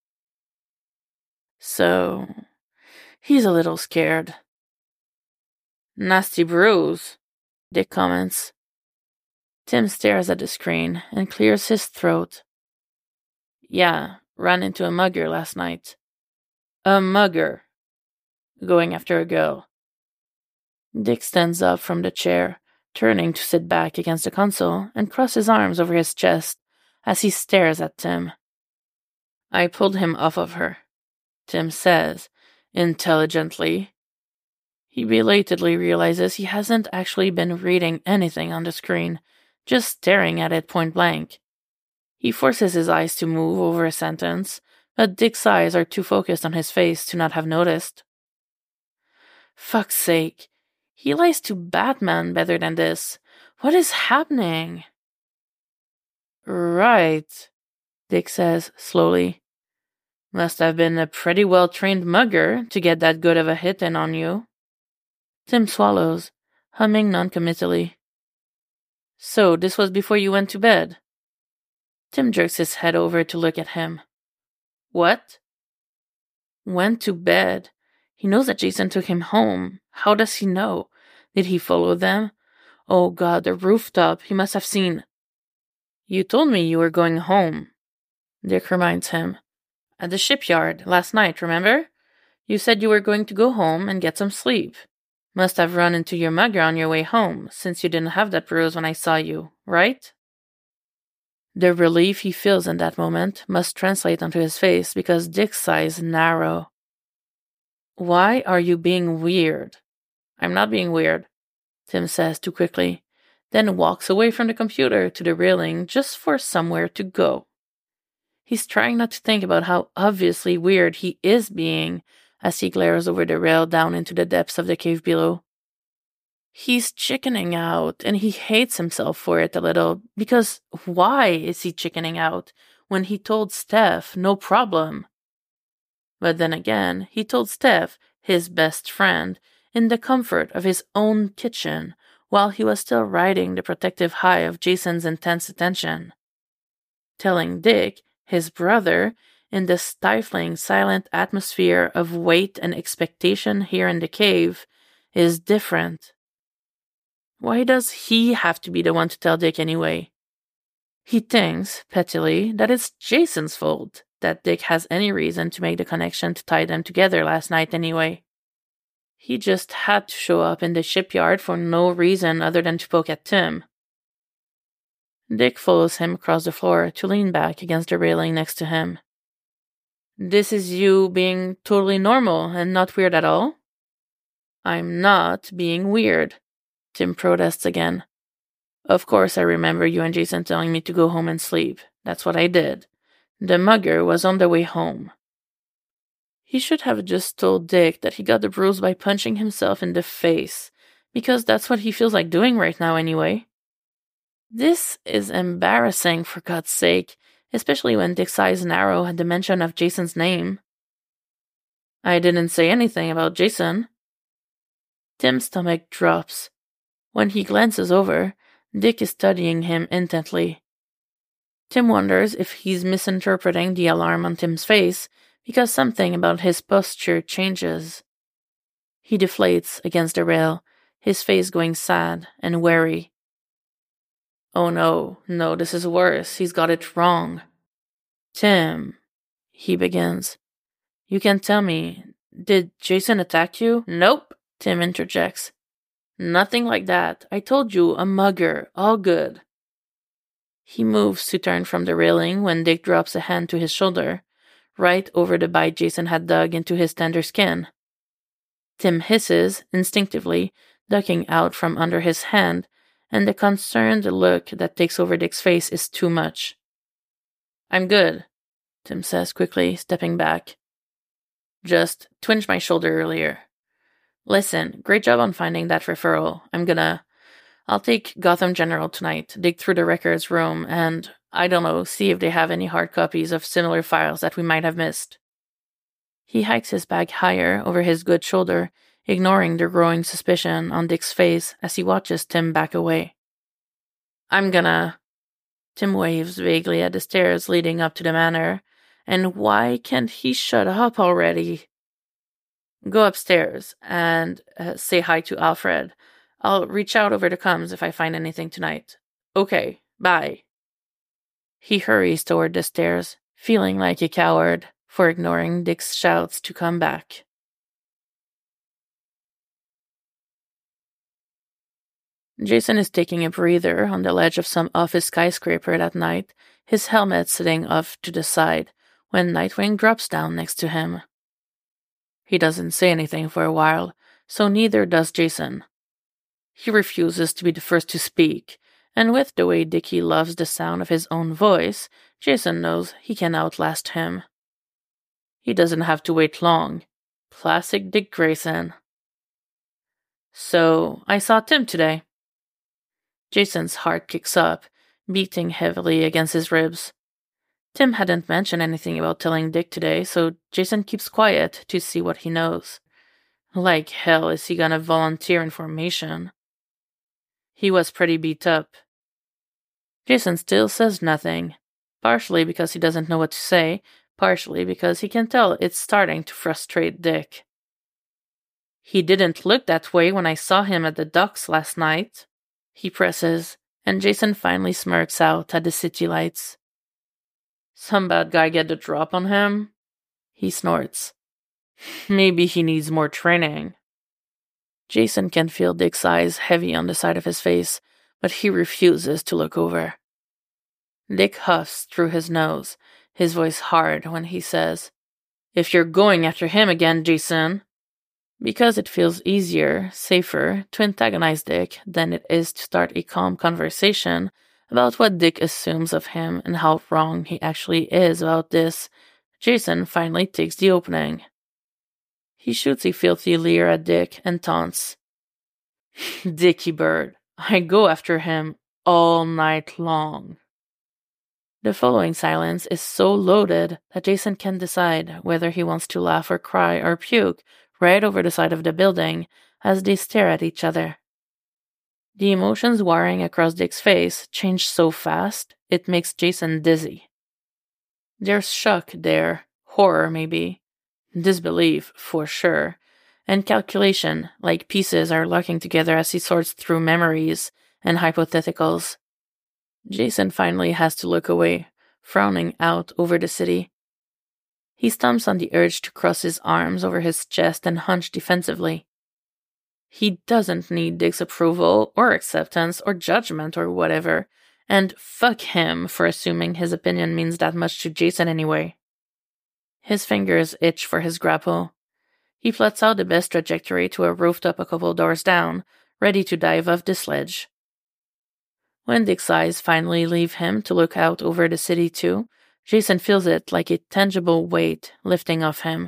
So, he's a little scared. Nasty bruise, Dick comments. Tim stares at the screen and clears his throat. Yeah, ran into a mugger last night. A mugger. Going after a girl. Dick stands up from the chair, turning to sit back against the console and cross his arms over his chest as he stares at Tim. I pulled him off of her, Tim says, intelligently. He belatedly realizes he hasn't actually been reading anything on the screen, just staring at it point blank. He forces his eyes to move over a sentence, but Dick's eyes are too focused on his face to not have noticed. Fuck's sake. He lies to Batman better than this. What is happening? Right, Dick says slowly. Must have been a pretty well-trained mugger to get that good of a hit in on you. Tim swallows, humming noncommittally. So, this was before you went to bed? Tim jerks his head over to look at him. What? Went to bed. He knows that Jason took him home. How does he know? Did he follow them? Oh God, the rooftop. He must have seen. You told me you were going home, Dick reminds him. At the shipyard, last night, remember? You said you were going to go home and get some sleep. Must have run into your mugger on your way home, since you didn't have that bruise when I saw you, right? The relief he feels in that moment must translate onto his face because Dick's eyes narrow. Why are you being weird? I'm not being weird, Tim says too quickly, then walks away from the computer to the railing just for somewhere to go. He's trying not to think about how obviously weird he is being as he glares over the rail down into the depths of the cave below. He's chickening out, and he hates himself for it a little, because why is he chickening out when he told Steph no problem? But then again, he told Steph, his best friend, in the comfort of his own kitchen, while he was still riding the protective high of Jason's intense attention. Telling Dick, his brother, in the stifling, silent atmosphere of wait and expectation here in the cave, is different. Why does he have to be the one to tell Dick anyway? He thinks, pettily, that it's Jason's fault that Dick has any reason to make the connection to tie them together last night anyway. He just had to show up in the shipyard for no reason other than to poke at Tim. Dick follows him across the floor to lean back against the railing next to him. This is you being totally normal and not weird at all? I'm not being weird, Tim protests again. Of course I remember you and Jason telling me to go home and sleep. That's what I did. The mugger was on the way home. He should have just told Dick that he got the bruise by punching himself in the face, because that's what he feels like doing right now anyway. This is embarrassing, for God's sake, especially when Dick's eyes narrow at the mention of Jason's name. I didn't say anything about Jason. Tim's stomach drops. When he glances over, Dick is studying him intently. Tim wonders if he's misinterpreting the alarm on Tim's face because something about his posture changes. He deflates against the rail, his face going sad and wary. Oh no, this is worse. He's got it wrong. Tim, he begins. You can tell me, did Jason attack you? Nope, Tim interjects. Nothing like that. I told you, a mugger, all good. He moves to turn from the railing when Dick drops a hand to his shoulder, right over the bite Jason had dug into his tender skin. Tim hisses, instinctively, ducking out from under his hand, and the concerned look that takes over Dick's face is too much. I'm good, Tim says quickly, stepping back. Just twinged my shoulder earlier. Listen, great job on finding that referral. I'll take Gotham General tonight, dig through the records room, and, I don't know, see if they have any hard copies of similar files that we might have missed. He hikes his bag higher over his good shoulder, ignoring the growing suspicion on Dick's face as he watches Tim back away. Tim waves vaguely at the stairs leading up to the manor, and why can't he shut up already? Go upstairs and say hi to Alfred. I'll reach out over the comms if I find anything tonight. Okay, bye. He hurries toward the stairs, feeling like a coward for ignoring Dick's shouts to come back. Jason is taking a breather on the ledge of some office skyscraper that night, his helmet sitting off to the side, when Nightwing drops down next to him. He doesn't say anything for a while, so neither does Jason. He refuses to be the first to speak, and with the way Dickie loves the sound of his own voice, Jason knows he can outlast him. He doesn't have to wait long. Classic Dick Grayson. So, I saw Tim today. Jason's heart kicks up, beating heavily against his ribs. Tim hadn't mentioned anything about telling Dick today, so Jason keeps quiet to see what he knows. Like hell is he gonna volunteer information? He was pretty beat up. Jason still says nothing, partially because he doesn't know what to say, partially because he can tell it's starting to frustrate Dick. He didn't look that way when I saw him at the docks last night, he presses, and Jason finally smirks out at the city lights. Some bad guy get the drop on him? He snorts. Maybe he needs more training. Jason can feel Dick's eyes heavy on the side of his face, but he refuses to look over. Dick huffs through his nose, his voice hard when he says, "If you're going after him again, Jason," because it feels easier, safer, to antagonize Dick than it is to start a calm conversation about what Dick assumes of him and how wrong he actually is about this. Jason finally takes the opening. He shoots a filthy leer at Dick and taunts. Dickie Bird, I go after him all night long. The following silence is so loaded that Jason can decide whether he wants to laugh or cry or puke right over the side of the building as they stare at each other. The emotions warring across Dick's face change so fast, it makes Jason dizzy. There's shock there, horror maybe, disbelief for sure, and calculation, like pieces are locking together as he sorts through memories and hypotheticals. Jason finally has to look away, frowning out over the city. He stomps on the urge to cross his arms over his chest and hunch defensively. He doesn't need Dick's approval or acceptance or judgment or whatever, and fuck him for assuming his opinion means that much to Jason anyway. His fingers itch for his grapple. He plots out the best trajectory to a rooftop a couple doors down, ready to dive off the sledge. When Dick's eyes finally leave him to look out over the city too, Jason feels it like a tangible weight lifting off him.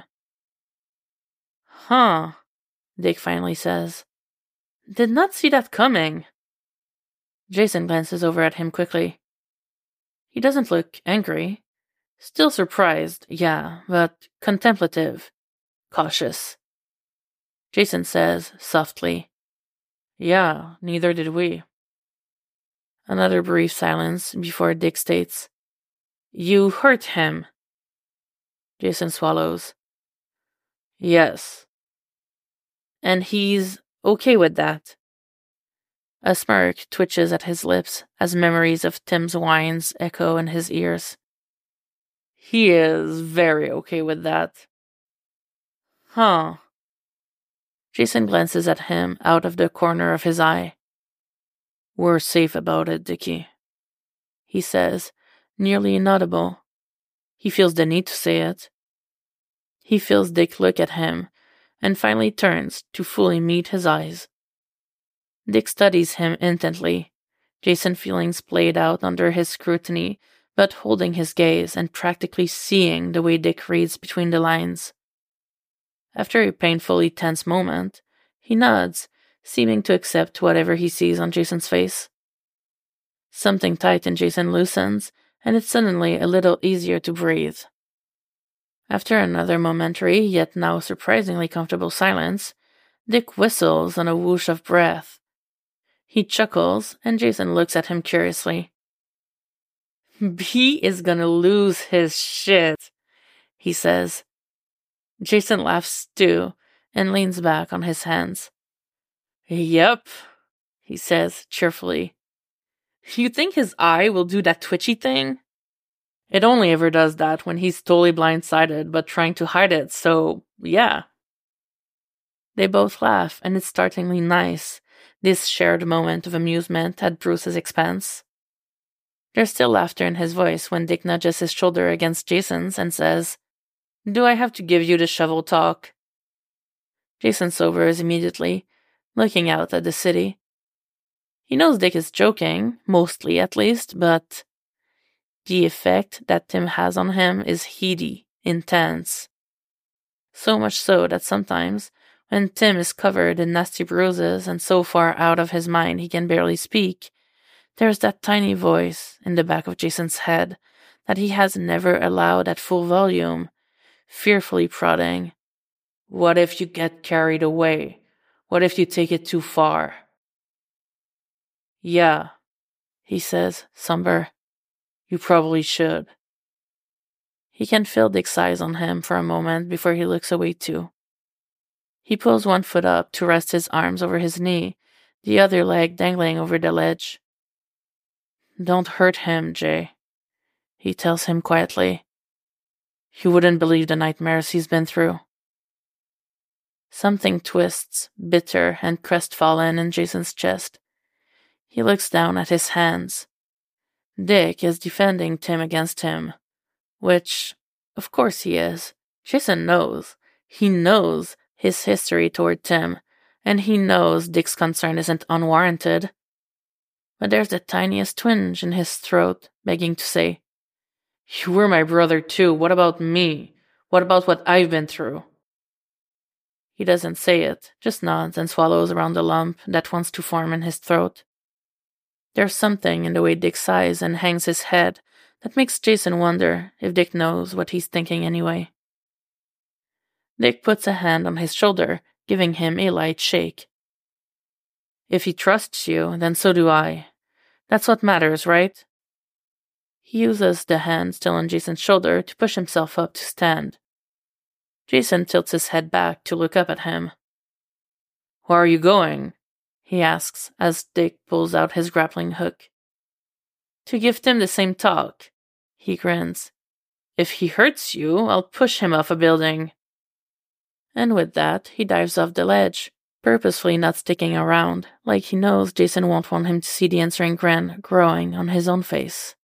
Huh, Dick finally says. Did not see that coming. Jason glances over at him quickly. He doesn't look angry. Still surprised, yeah, but contemplative. Cautious. Jason says, softly, Yeah, neither did we. Another brief silence before Dick states, You hurt him. Jason swallows. Yes. And he's okay with that. A smirk twitches at his lips as memories of Tim's whines echo in his ears. He is very okay with that. Huh. Jason glances at him out of the corner of his eye. We're safe about it, Dickie, he says, nearly inaudible. He feels the need to say it. He feels Dick look at him, and finally turns to fully meet his eyes. Dick studies him intently, Jason feelings played out under his scrutiny, but holding his gaze and practically seeing the way Dick reads between the lines. After a painfully tense moment, He nods, seeming to accept whatever he sees on Jason's face. Something tight in Jason loosens, and it's suddenly a little easier to breathe. After another momentary, yet now surprisingly comfortable silence, Dick whistles on a whoosh of breath. He chuckles, and Jason looks at him curiously. He is gonna lose his shit, he says. Jason laughs too, and leans back on his hands. Yep, he says cheerfully. You think his eye will do that twitchy thing? It only ever does that when he's totally blindsided but trying to hide it, so yeah. They both laugh, and it's startlingly nice, this shared moment of amusement at Bruce's expense. There's still laughter in his voice when Dick nudges his shoulder against Jason's and says, Do I have to give you the shovel talk? Jason sobers immediately, looking out at the city. He knows Dick is joking, mostly at least, but the effect that Tim has on him is heady, intense. So much so that sometimes, when Tim is covered in nasty bruises and so far out of his mind he can barely speak, there's that tiny voice in the back of Jason's head that he has never allowed at full volume, fearfully prodding. What if you get carried away? What if you take it too far? Yeah, he says, somber. You probably should. He can feel Dick's eyes on him for a moment before he looks away too. He pulls one foot up to rest his arms over his knee, the other leg dangling over the ledge. Don't hurt him, Jay, he tells him quietly. You wouldn't believe the nightmares he's been through. Something twists, bitter and crestfallen, in Jason's chest. He looks down at his hands. Dick is defending Tim against him, which, of course he is. Jason knows. He knows his history toward Tim, and he knows Dick's concern isn't unwarranted. But there's the tiniest twinge in his throat, begging to say, You were my brother too. What about me? What about what I've been through? He doesn't say it, just nods and swallows around the lump that wants to form in his throat. There's something in the way Dick sighs and hangs his head that makes Jason wonder if Dick knows what he's thinking anyway. Dick puts a hand on his shoulder, giving him a light shake. If he trusts you, then so do I. That's what matters, right? He uses the hand still on Jason's shoulder to push himself up to stand. Jason tilts his head back to look up at him. Where are you going? He asks as Dick pulls out his grappling hook. To give Tim the same talk, he grins. If he hurts you, I'll push him off a building. And with that, he dives off the ledge, purposefully not sticking around, like he knows Jason won't want him to see the answering grin growing on his own face.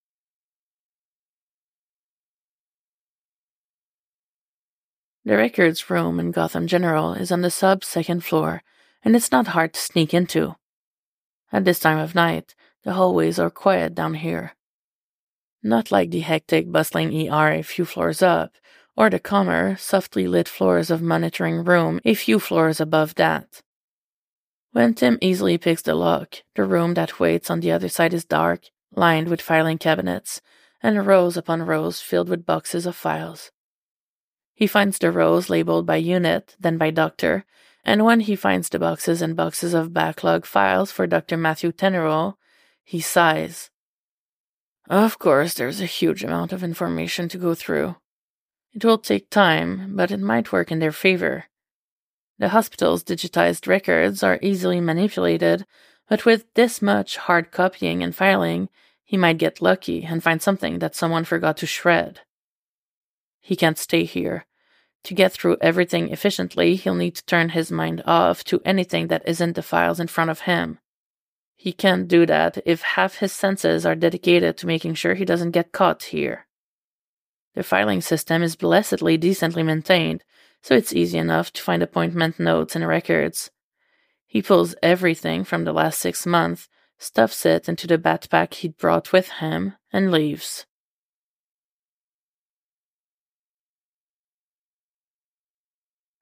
The records room in Gotham General is on the sub-second floor, and it's not hard to sneak into. At this time of night, the hallways are quiet down here. Not like the hectic, bustling ER a few floors up, or the calmer, softly lit floors of monitoring room a few floors above that. When Tim easily picks the lock, the room that waits on the other side is dark, lined with filing cabinets, and rows upon rows filled with boxes of files. He finds the rows labeled by unit, then by doctor, and when he finds the boxes and boxes of backlog files for Dr. Matthew Tenerol, he sighs. Of course, there's a huge amount of information to go through. It will take time, but it might work in their favor. The hospital's digitized records are easily manipulated, but with this much hard copying and filing, he might get lucky and find something that someone forgot to shred. He can't stay here. To get through everything efficiently, he'll need to turn his mind off to anything that isn't the files in front of him. He can't do that if half his senses are dedicated to making sure he doesn't get caught here. The filing system is blessedly decently maintained, so it's easy enough to find appointment notes and records. He pulls everything from the last 6 months, stuffs it into the backpack he'd brought with him, and leaves.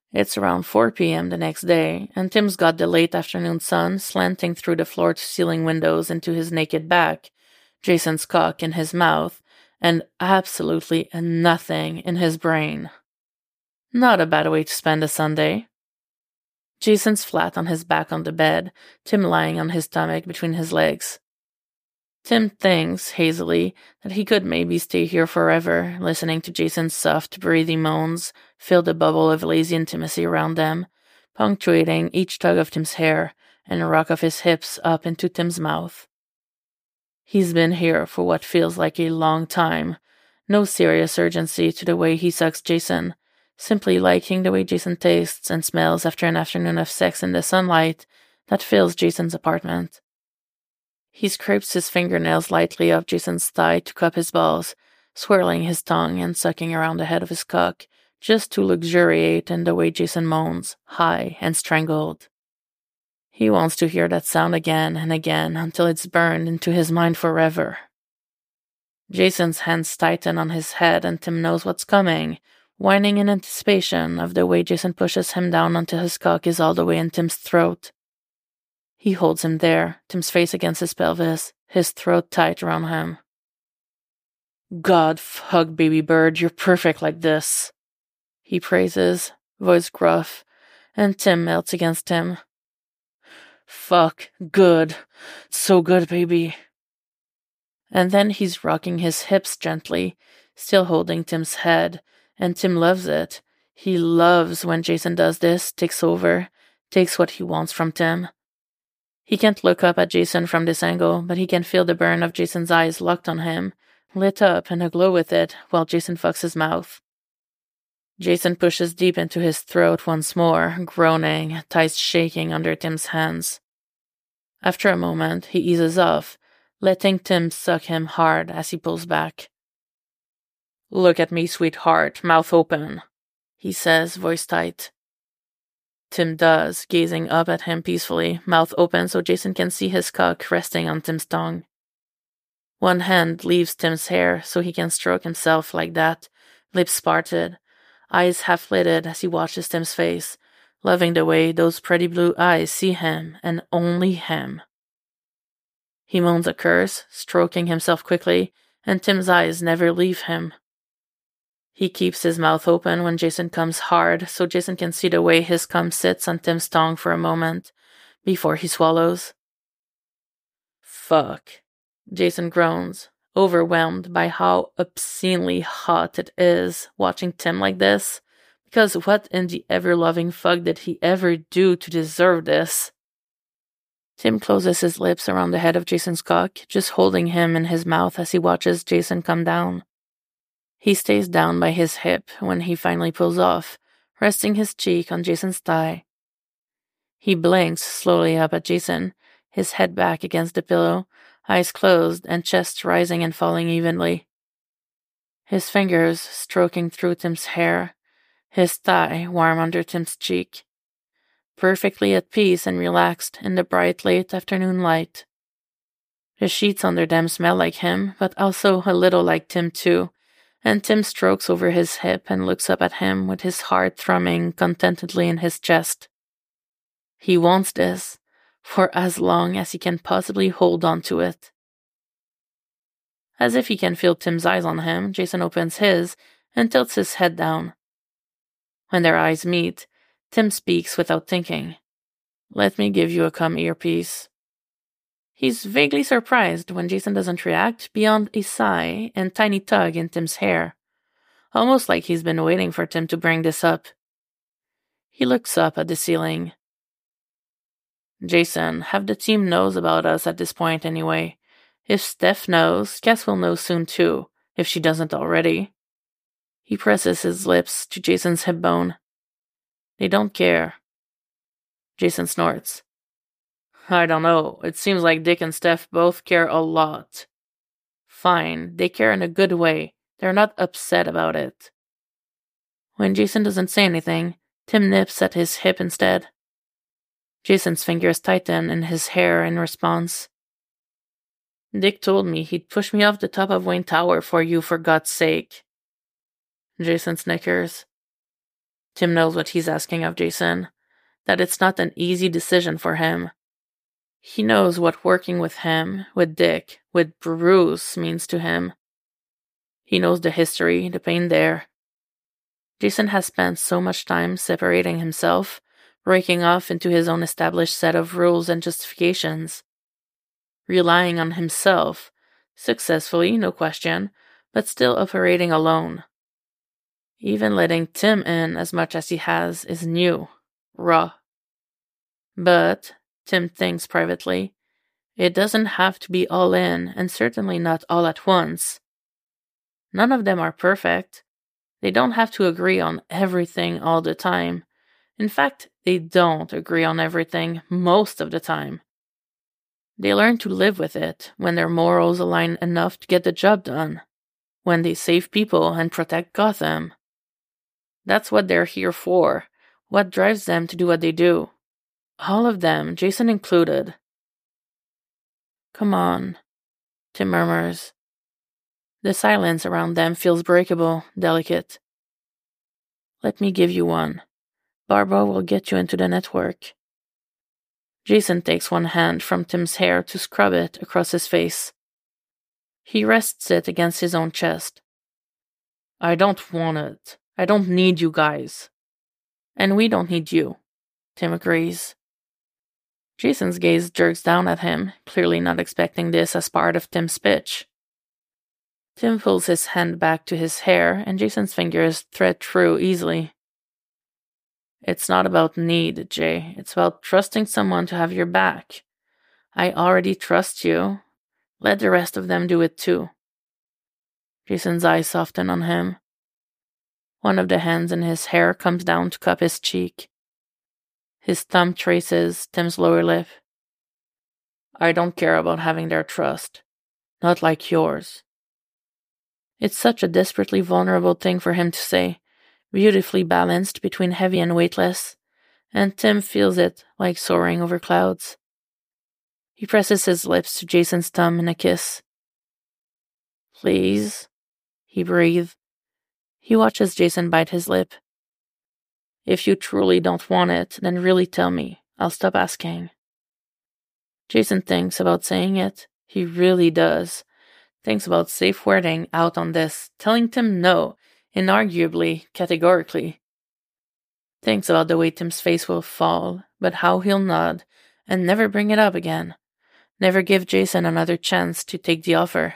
It's around 4 p.m. the next day, and Tim's got the late afternoon sun slanting through the floor-to-ceiling windows into his naked back, Jason's cock in his mouth, and absolutely nothing in his brain. Not a bad way to spend a Sunday. Jason's flat on his back on the bed, Tim lying on his stomach between his legs. Tim thinks, hazily, that he could maybe stay here forever, listening to Jason's soft, breathy moans fill the bubble of lazy intimacy around them, punctuating each tug of Tim's hair and a rock of his hips up into Tim's mouth. He's been here for what feels like a long time, no serious urgency to the way he sucks Jason, simply liking the way Jason tastes and smells after an afternoon of sex in the sunlight that fills Jason's apartment. He scrapes his fingernails lightly up Jason's thigh to cup his balls, swirling his tongue and sucking around the head of his cock, just to luxuriate in the way Jason moans, high and strangled. He wants to hear that sound again and again until it's burned into his mind forever. Jason's hands tighten on his head and Tim knows what's coming, whining in anticipation of the way Jason pushes him down until his cock is all the way in Tim's throat. He holds him there, Tim's face against his pelvis, his throat tight around him. God, fuck, baby bird, you're perfect like this, he praises, voice gruff, and Tim melts against him. Fuck, good, so good, baby. And then he's rocking his hips gently, still holding Tim's head, and Tim loves it. He loves when Jason does this, takes over, takes what he wants from Tim. He can't look up at Jason from this angle, but he can feel the burn of Jason's eyes locked on him, lit up and aglow with it, while Jason fucks his mouth. Jason pushes deep into his throat once more, groaning, thighs shaking under Tim's hands. After a moment, he eases off, letting Tim suck him hard as he pulls back. Look at me, sweetheart, mouth open, he says, voice tight. Tim does, gazing up at him peacefully, mouth open so Jason can see his cock resting on Tim's tongue. One hand leaves Tim's hair so he can stroke himself like that, lips parted, eyes half-lidded as he watches Tim's face, loving the way those pretty blue eyes see him and only him. He moans a curse, stroking himself quickly, and Tim's eyes never leave him. He keeps his mouth open when Jason comes hard so Jason can see the way his cum sits on Tim's tongue for a moment before he swallows. Fuck, Jason groans, overwhelmed by how obscenely hot it is watching Tim like this, because what in the ever-loving fuck did he ever do to deserve this? Tim closes his lips around the head of Jason's cock, just holding him in his mouth as he watches Jason come down. He stays down by his hip when he finally pulls off, resting his cheek on Jason's thigh. He blinks slowly up at Jason, his head back against the pillow, eyes closed and chest rising and falling evenly. His fingers stroking through Tim's hair, his thigh warm under Tim's cheek. Perfectly at peace and relaxed in the bright late afternoon light. The sheets under them smell like him, but also a little like Tim too, and Tim strokes over his hip and looks up at him with his heart thrumming contentedly in his chest. He wants this, for as long as he can possibly hold on to it. As if he can feel Tim's eyes on him, Jason opens his and tilts his head down. When their eyes meet, Tim speaks without thinking. Let me give you a cum earpiece. He's vaguely surprised when Jason doesn't react beyond a sigh and tiny tug in Tim's hair, almost like he's been waiting for Tim to bring this up. He looks up at the ceiling. Jason, half the team knows about us at this point anyway. If Steph knows, Cass will know soon too, if she doesn't already. He presses his lips to Jason's hip bone. They don't care. Jason snorts. I don't know. It seems like Dick and Steph both care a lot. Fine, they care in a good way. They're not upset about it. When Jason doesn't say anything, Tim nips at his hip instead. Jason's fingers tighten in his hair in response. Dick told me he'd push me off the top of Wayne Tower for you, for God's sake. Jason snickers. Tim knows what he's asking of Jason, that it's not an easy decision for him. He knows what working with him, with Dick, with Bruce means to him. He knows the history, the pain there. Jason has spent so much time separating himself, breaking off into his own established set of rules and justifications, relying on himself, successfully, no question, but still operating alone. Even letting Tim in as much as he has is new, raw. But, Tim thinks privately, it doesn't have to be all in, and certainly not all at once. None of them are perfect. They don't have to agree on everything all the time. In fact, they don't agree on everything most of the time. They learn to live with it when their morals align enough to get the job done, when they save people and protect Gotham. That's what they're here for, what drives them to do what they do. All of them, Jason included. Come on, Tim murmurs. The silence around them feels breakable, delicate. Let me give you one. Barbara will get you into the network. Jason takes one hand from Tim's hair to scrub it across his face. He rests it against his own chest. I don't want it. I don't need you guys. And we don't need you, Tim agrees. Jason's gaze jerks down at him, clearly not expecting this as part of Tim's pitch. Tim pulls his hand back to his hair, and Jason's fingers thread through easily. It's not about need, Jay. It's about trusting someone to have your back. I already trust you. Let the rest of them do it too. Jason's eyes soften on him. One of the hands in his hair comes down to cup his cheek. His thumb traces Tim's lower lip. I don't care about having their trust. Not like yours. It's such a desperately vulnerable thing for him to say, beautifully balanced between heavy and weightless, and Tim feels it like soaring over clouds. He presses his lips to Jason's thumb in a kiss. Please, he breathes. He watches Jason bite his lip. If you truly don't want it, then really tell me. I'll stop asking. Jason thinks about saying it. He really does. Thinks about safe wording out on this, telling Tim no, inarguably, categorically. Thinks about the way Tim's face will fall, but how he'll nod, and never bring it up again. Never give Jason another chance to take the offer.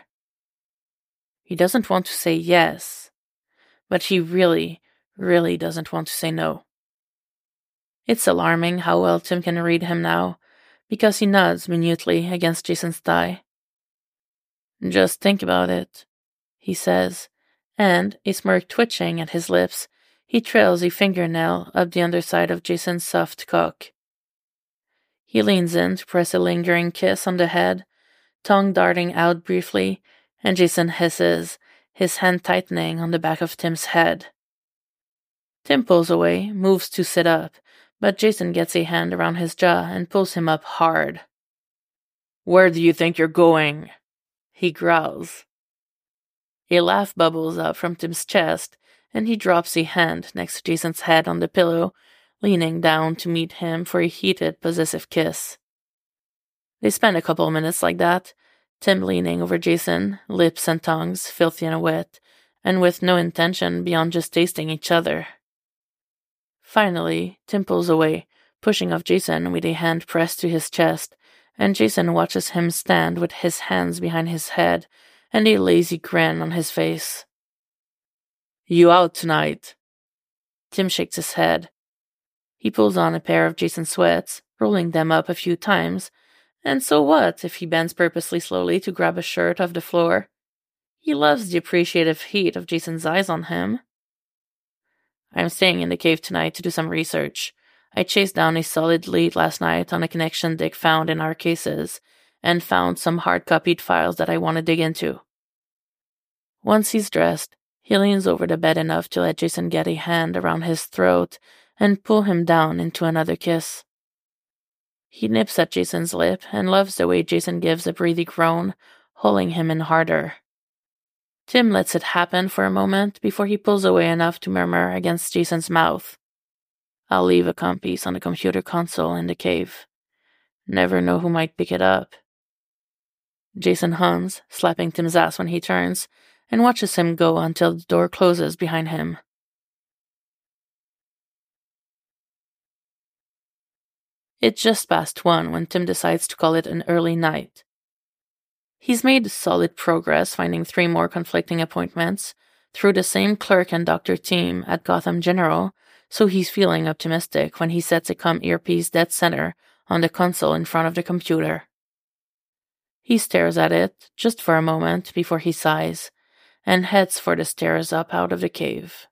He doesn't want to say yes, but he really doesn't want to say no. It's alarming how well Tim can read him now, because he nods minutely against Jason's thigh. Just think about it, he says, and, a smirk twitching at his lips, he trails a fingernail up the underside of Jason's soft cock. He leans in to press a lingering kiss on the head, tongue darting out briefly, and Jason hisses, his hand tightening on the back of Tim's head. Tim pulls away, moves to sit up, but Jason gets a hand around his jaw and pulls him up hard. Where do you think you're going? He growls. A laugh bubbles up from Tim's chest, and he drops a hand next to Jason's head on the pillow, leaning down to meet him for a heated, possessive kiss. They spend a couple of minutes like that, Tim leaning over Jason, lips and tongues filthy and wet, and with no intention beyond just tasting each other. Finally, Tim pulls away, pushing off Jason with a hand pressed to his chest, and Jason watches him stand with his hands behind his head and a lazy grin on his face. You out tonight? Tim shakes his head. He pulls on a pair of Jason's sweats, rolling them up a few times, and so what if he bends purposely slowly to grab a shirt off the floor? He loves the appreciative heat of Jason's eyes on him. I'm staying in the cave tonight to do some research. I chased down a solid lead last night on a connection Dick found in our cases, and found some hard-copied files that I want to dig into. Once he's dressed, he leans over the bed enough to let Jason get a hand around his throat and pull him down into another kiss. He nips at Jason's lip and loves the way Jason gives a breathy groan, holding him in harder. Tim lets it happen for a moment before he pulls away enough to murmur against Jason's mouth. I'll leave a comm piece on the computer console in the cave. Never know who might pick it up. Jason hums, slapping Tim's ass when he turns, and watches him go until the door closes behind him. It's just past 1 when Tim decides to call it an early night. He's made solid progress finding 3 more conflicting appointments through the same clerk and doctor team at Gotham General, so he's feeling optimistic when he sets a comm earpiece dead center on the console in front of the computer. He stares at it just for a moment before he sighs and heads for the stairs up out of the cave.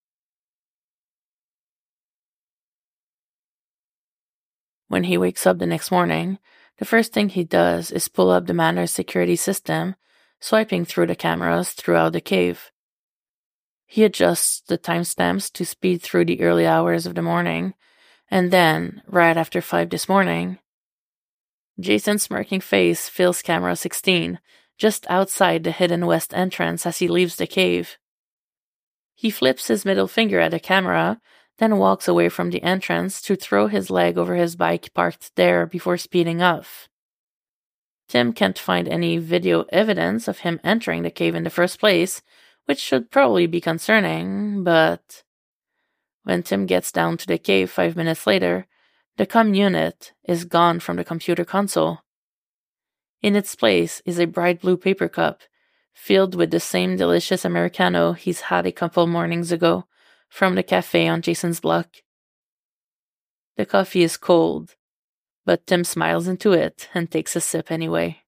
When he wakes up the next morning, the first thing he does is pull up the Manor's security system, swiping through the cameras throughout the cave. He adjusts the timestamps to speed through the early hours of the morning, and then, right after 5 this morning, Jason's smirking face fills camera 16, just outside the hidden west entrance as he leaves the cave. He flips his middle finger at the camera, then walks away from the entrance to throw his leg over his bike parked there before speeding off. Tim can't find any video evidence of him entering the cave in the first place, which should probably be concerning, but when Tim gets down to the cave 5 minutes later, the comm unit is gone from the computer console. In its place is a bright blue paper cup, filled with the same delicious Americano he's had a couple mornings ago from the cafe on Jason's block. The coffee is cold, but Tim smiles into it and takes a sip anyway.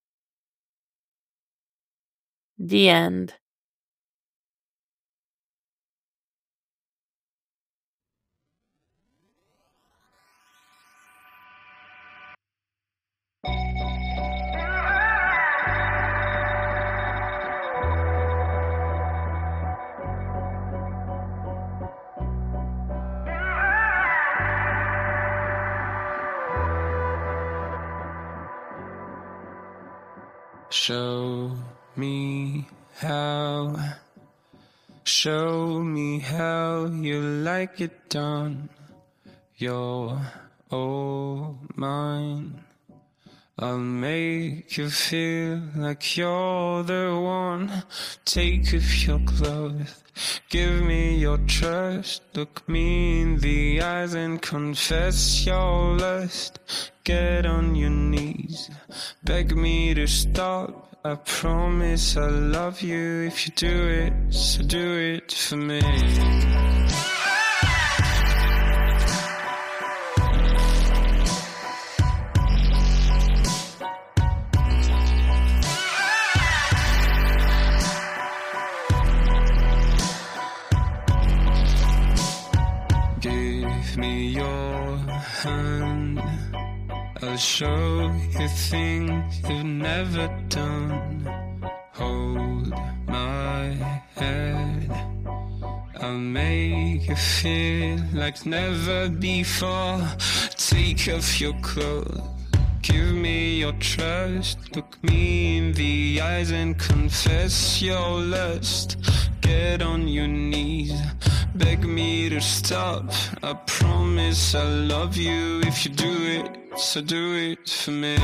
The end. Show me how you like it done. You're all mine. I'll make you feel like you're the one. Take off your clothes, give me your trust. Look me in the eyes and confess your lust. Get on your knees, beg me to stop. I promise I'll love you if you do it, so do it for me. Give me your hand, I'll show you things you've never done. Hold my head, I'll make you feel like never before. Take off your clothes, give me your trust. Look me in the eyes and confess your lust. Get on your knees, beg me to stop. I promise I'll love you if you do it, so do it for me.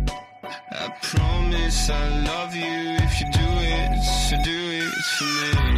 I love you if you do it, so do it for me.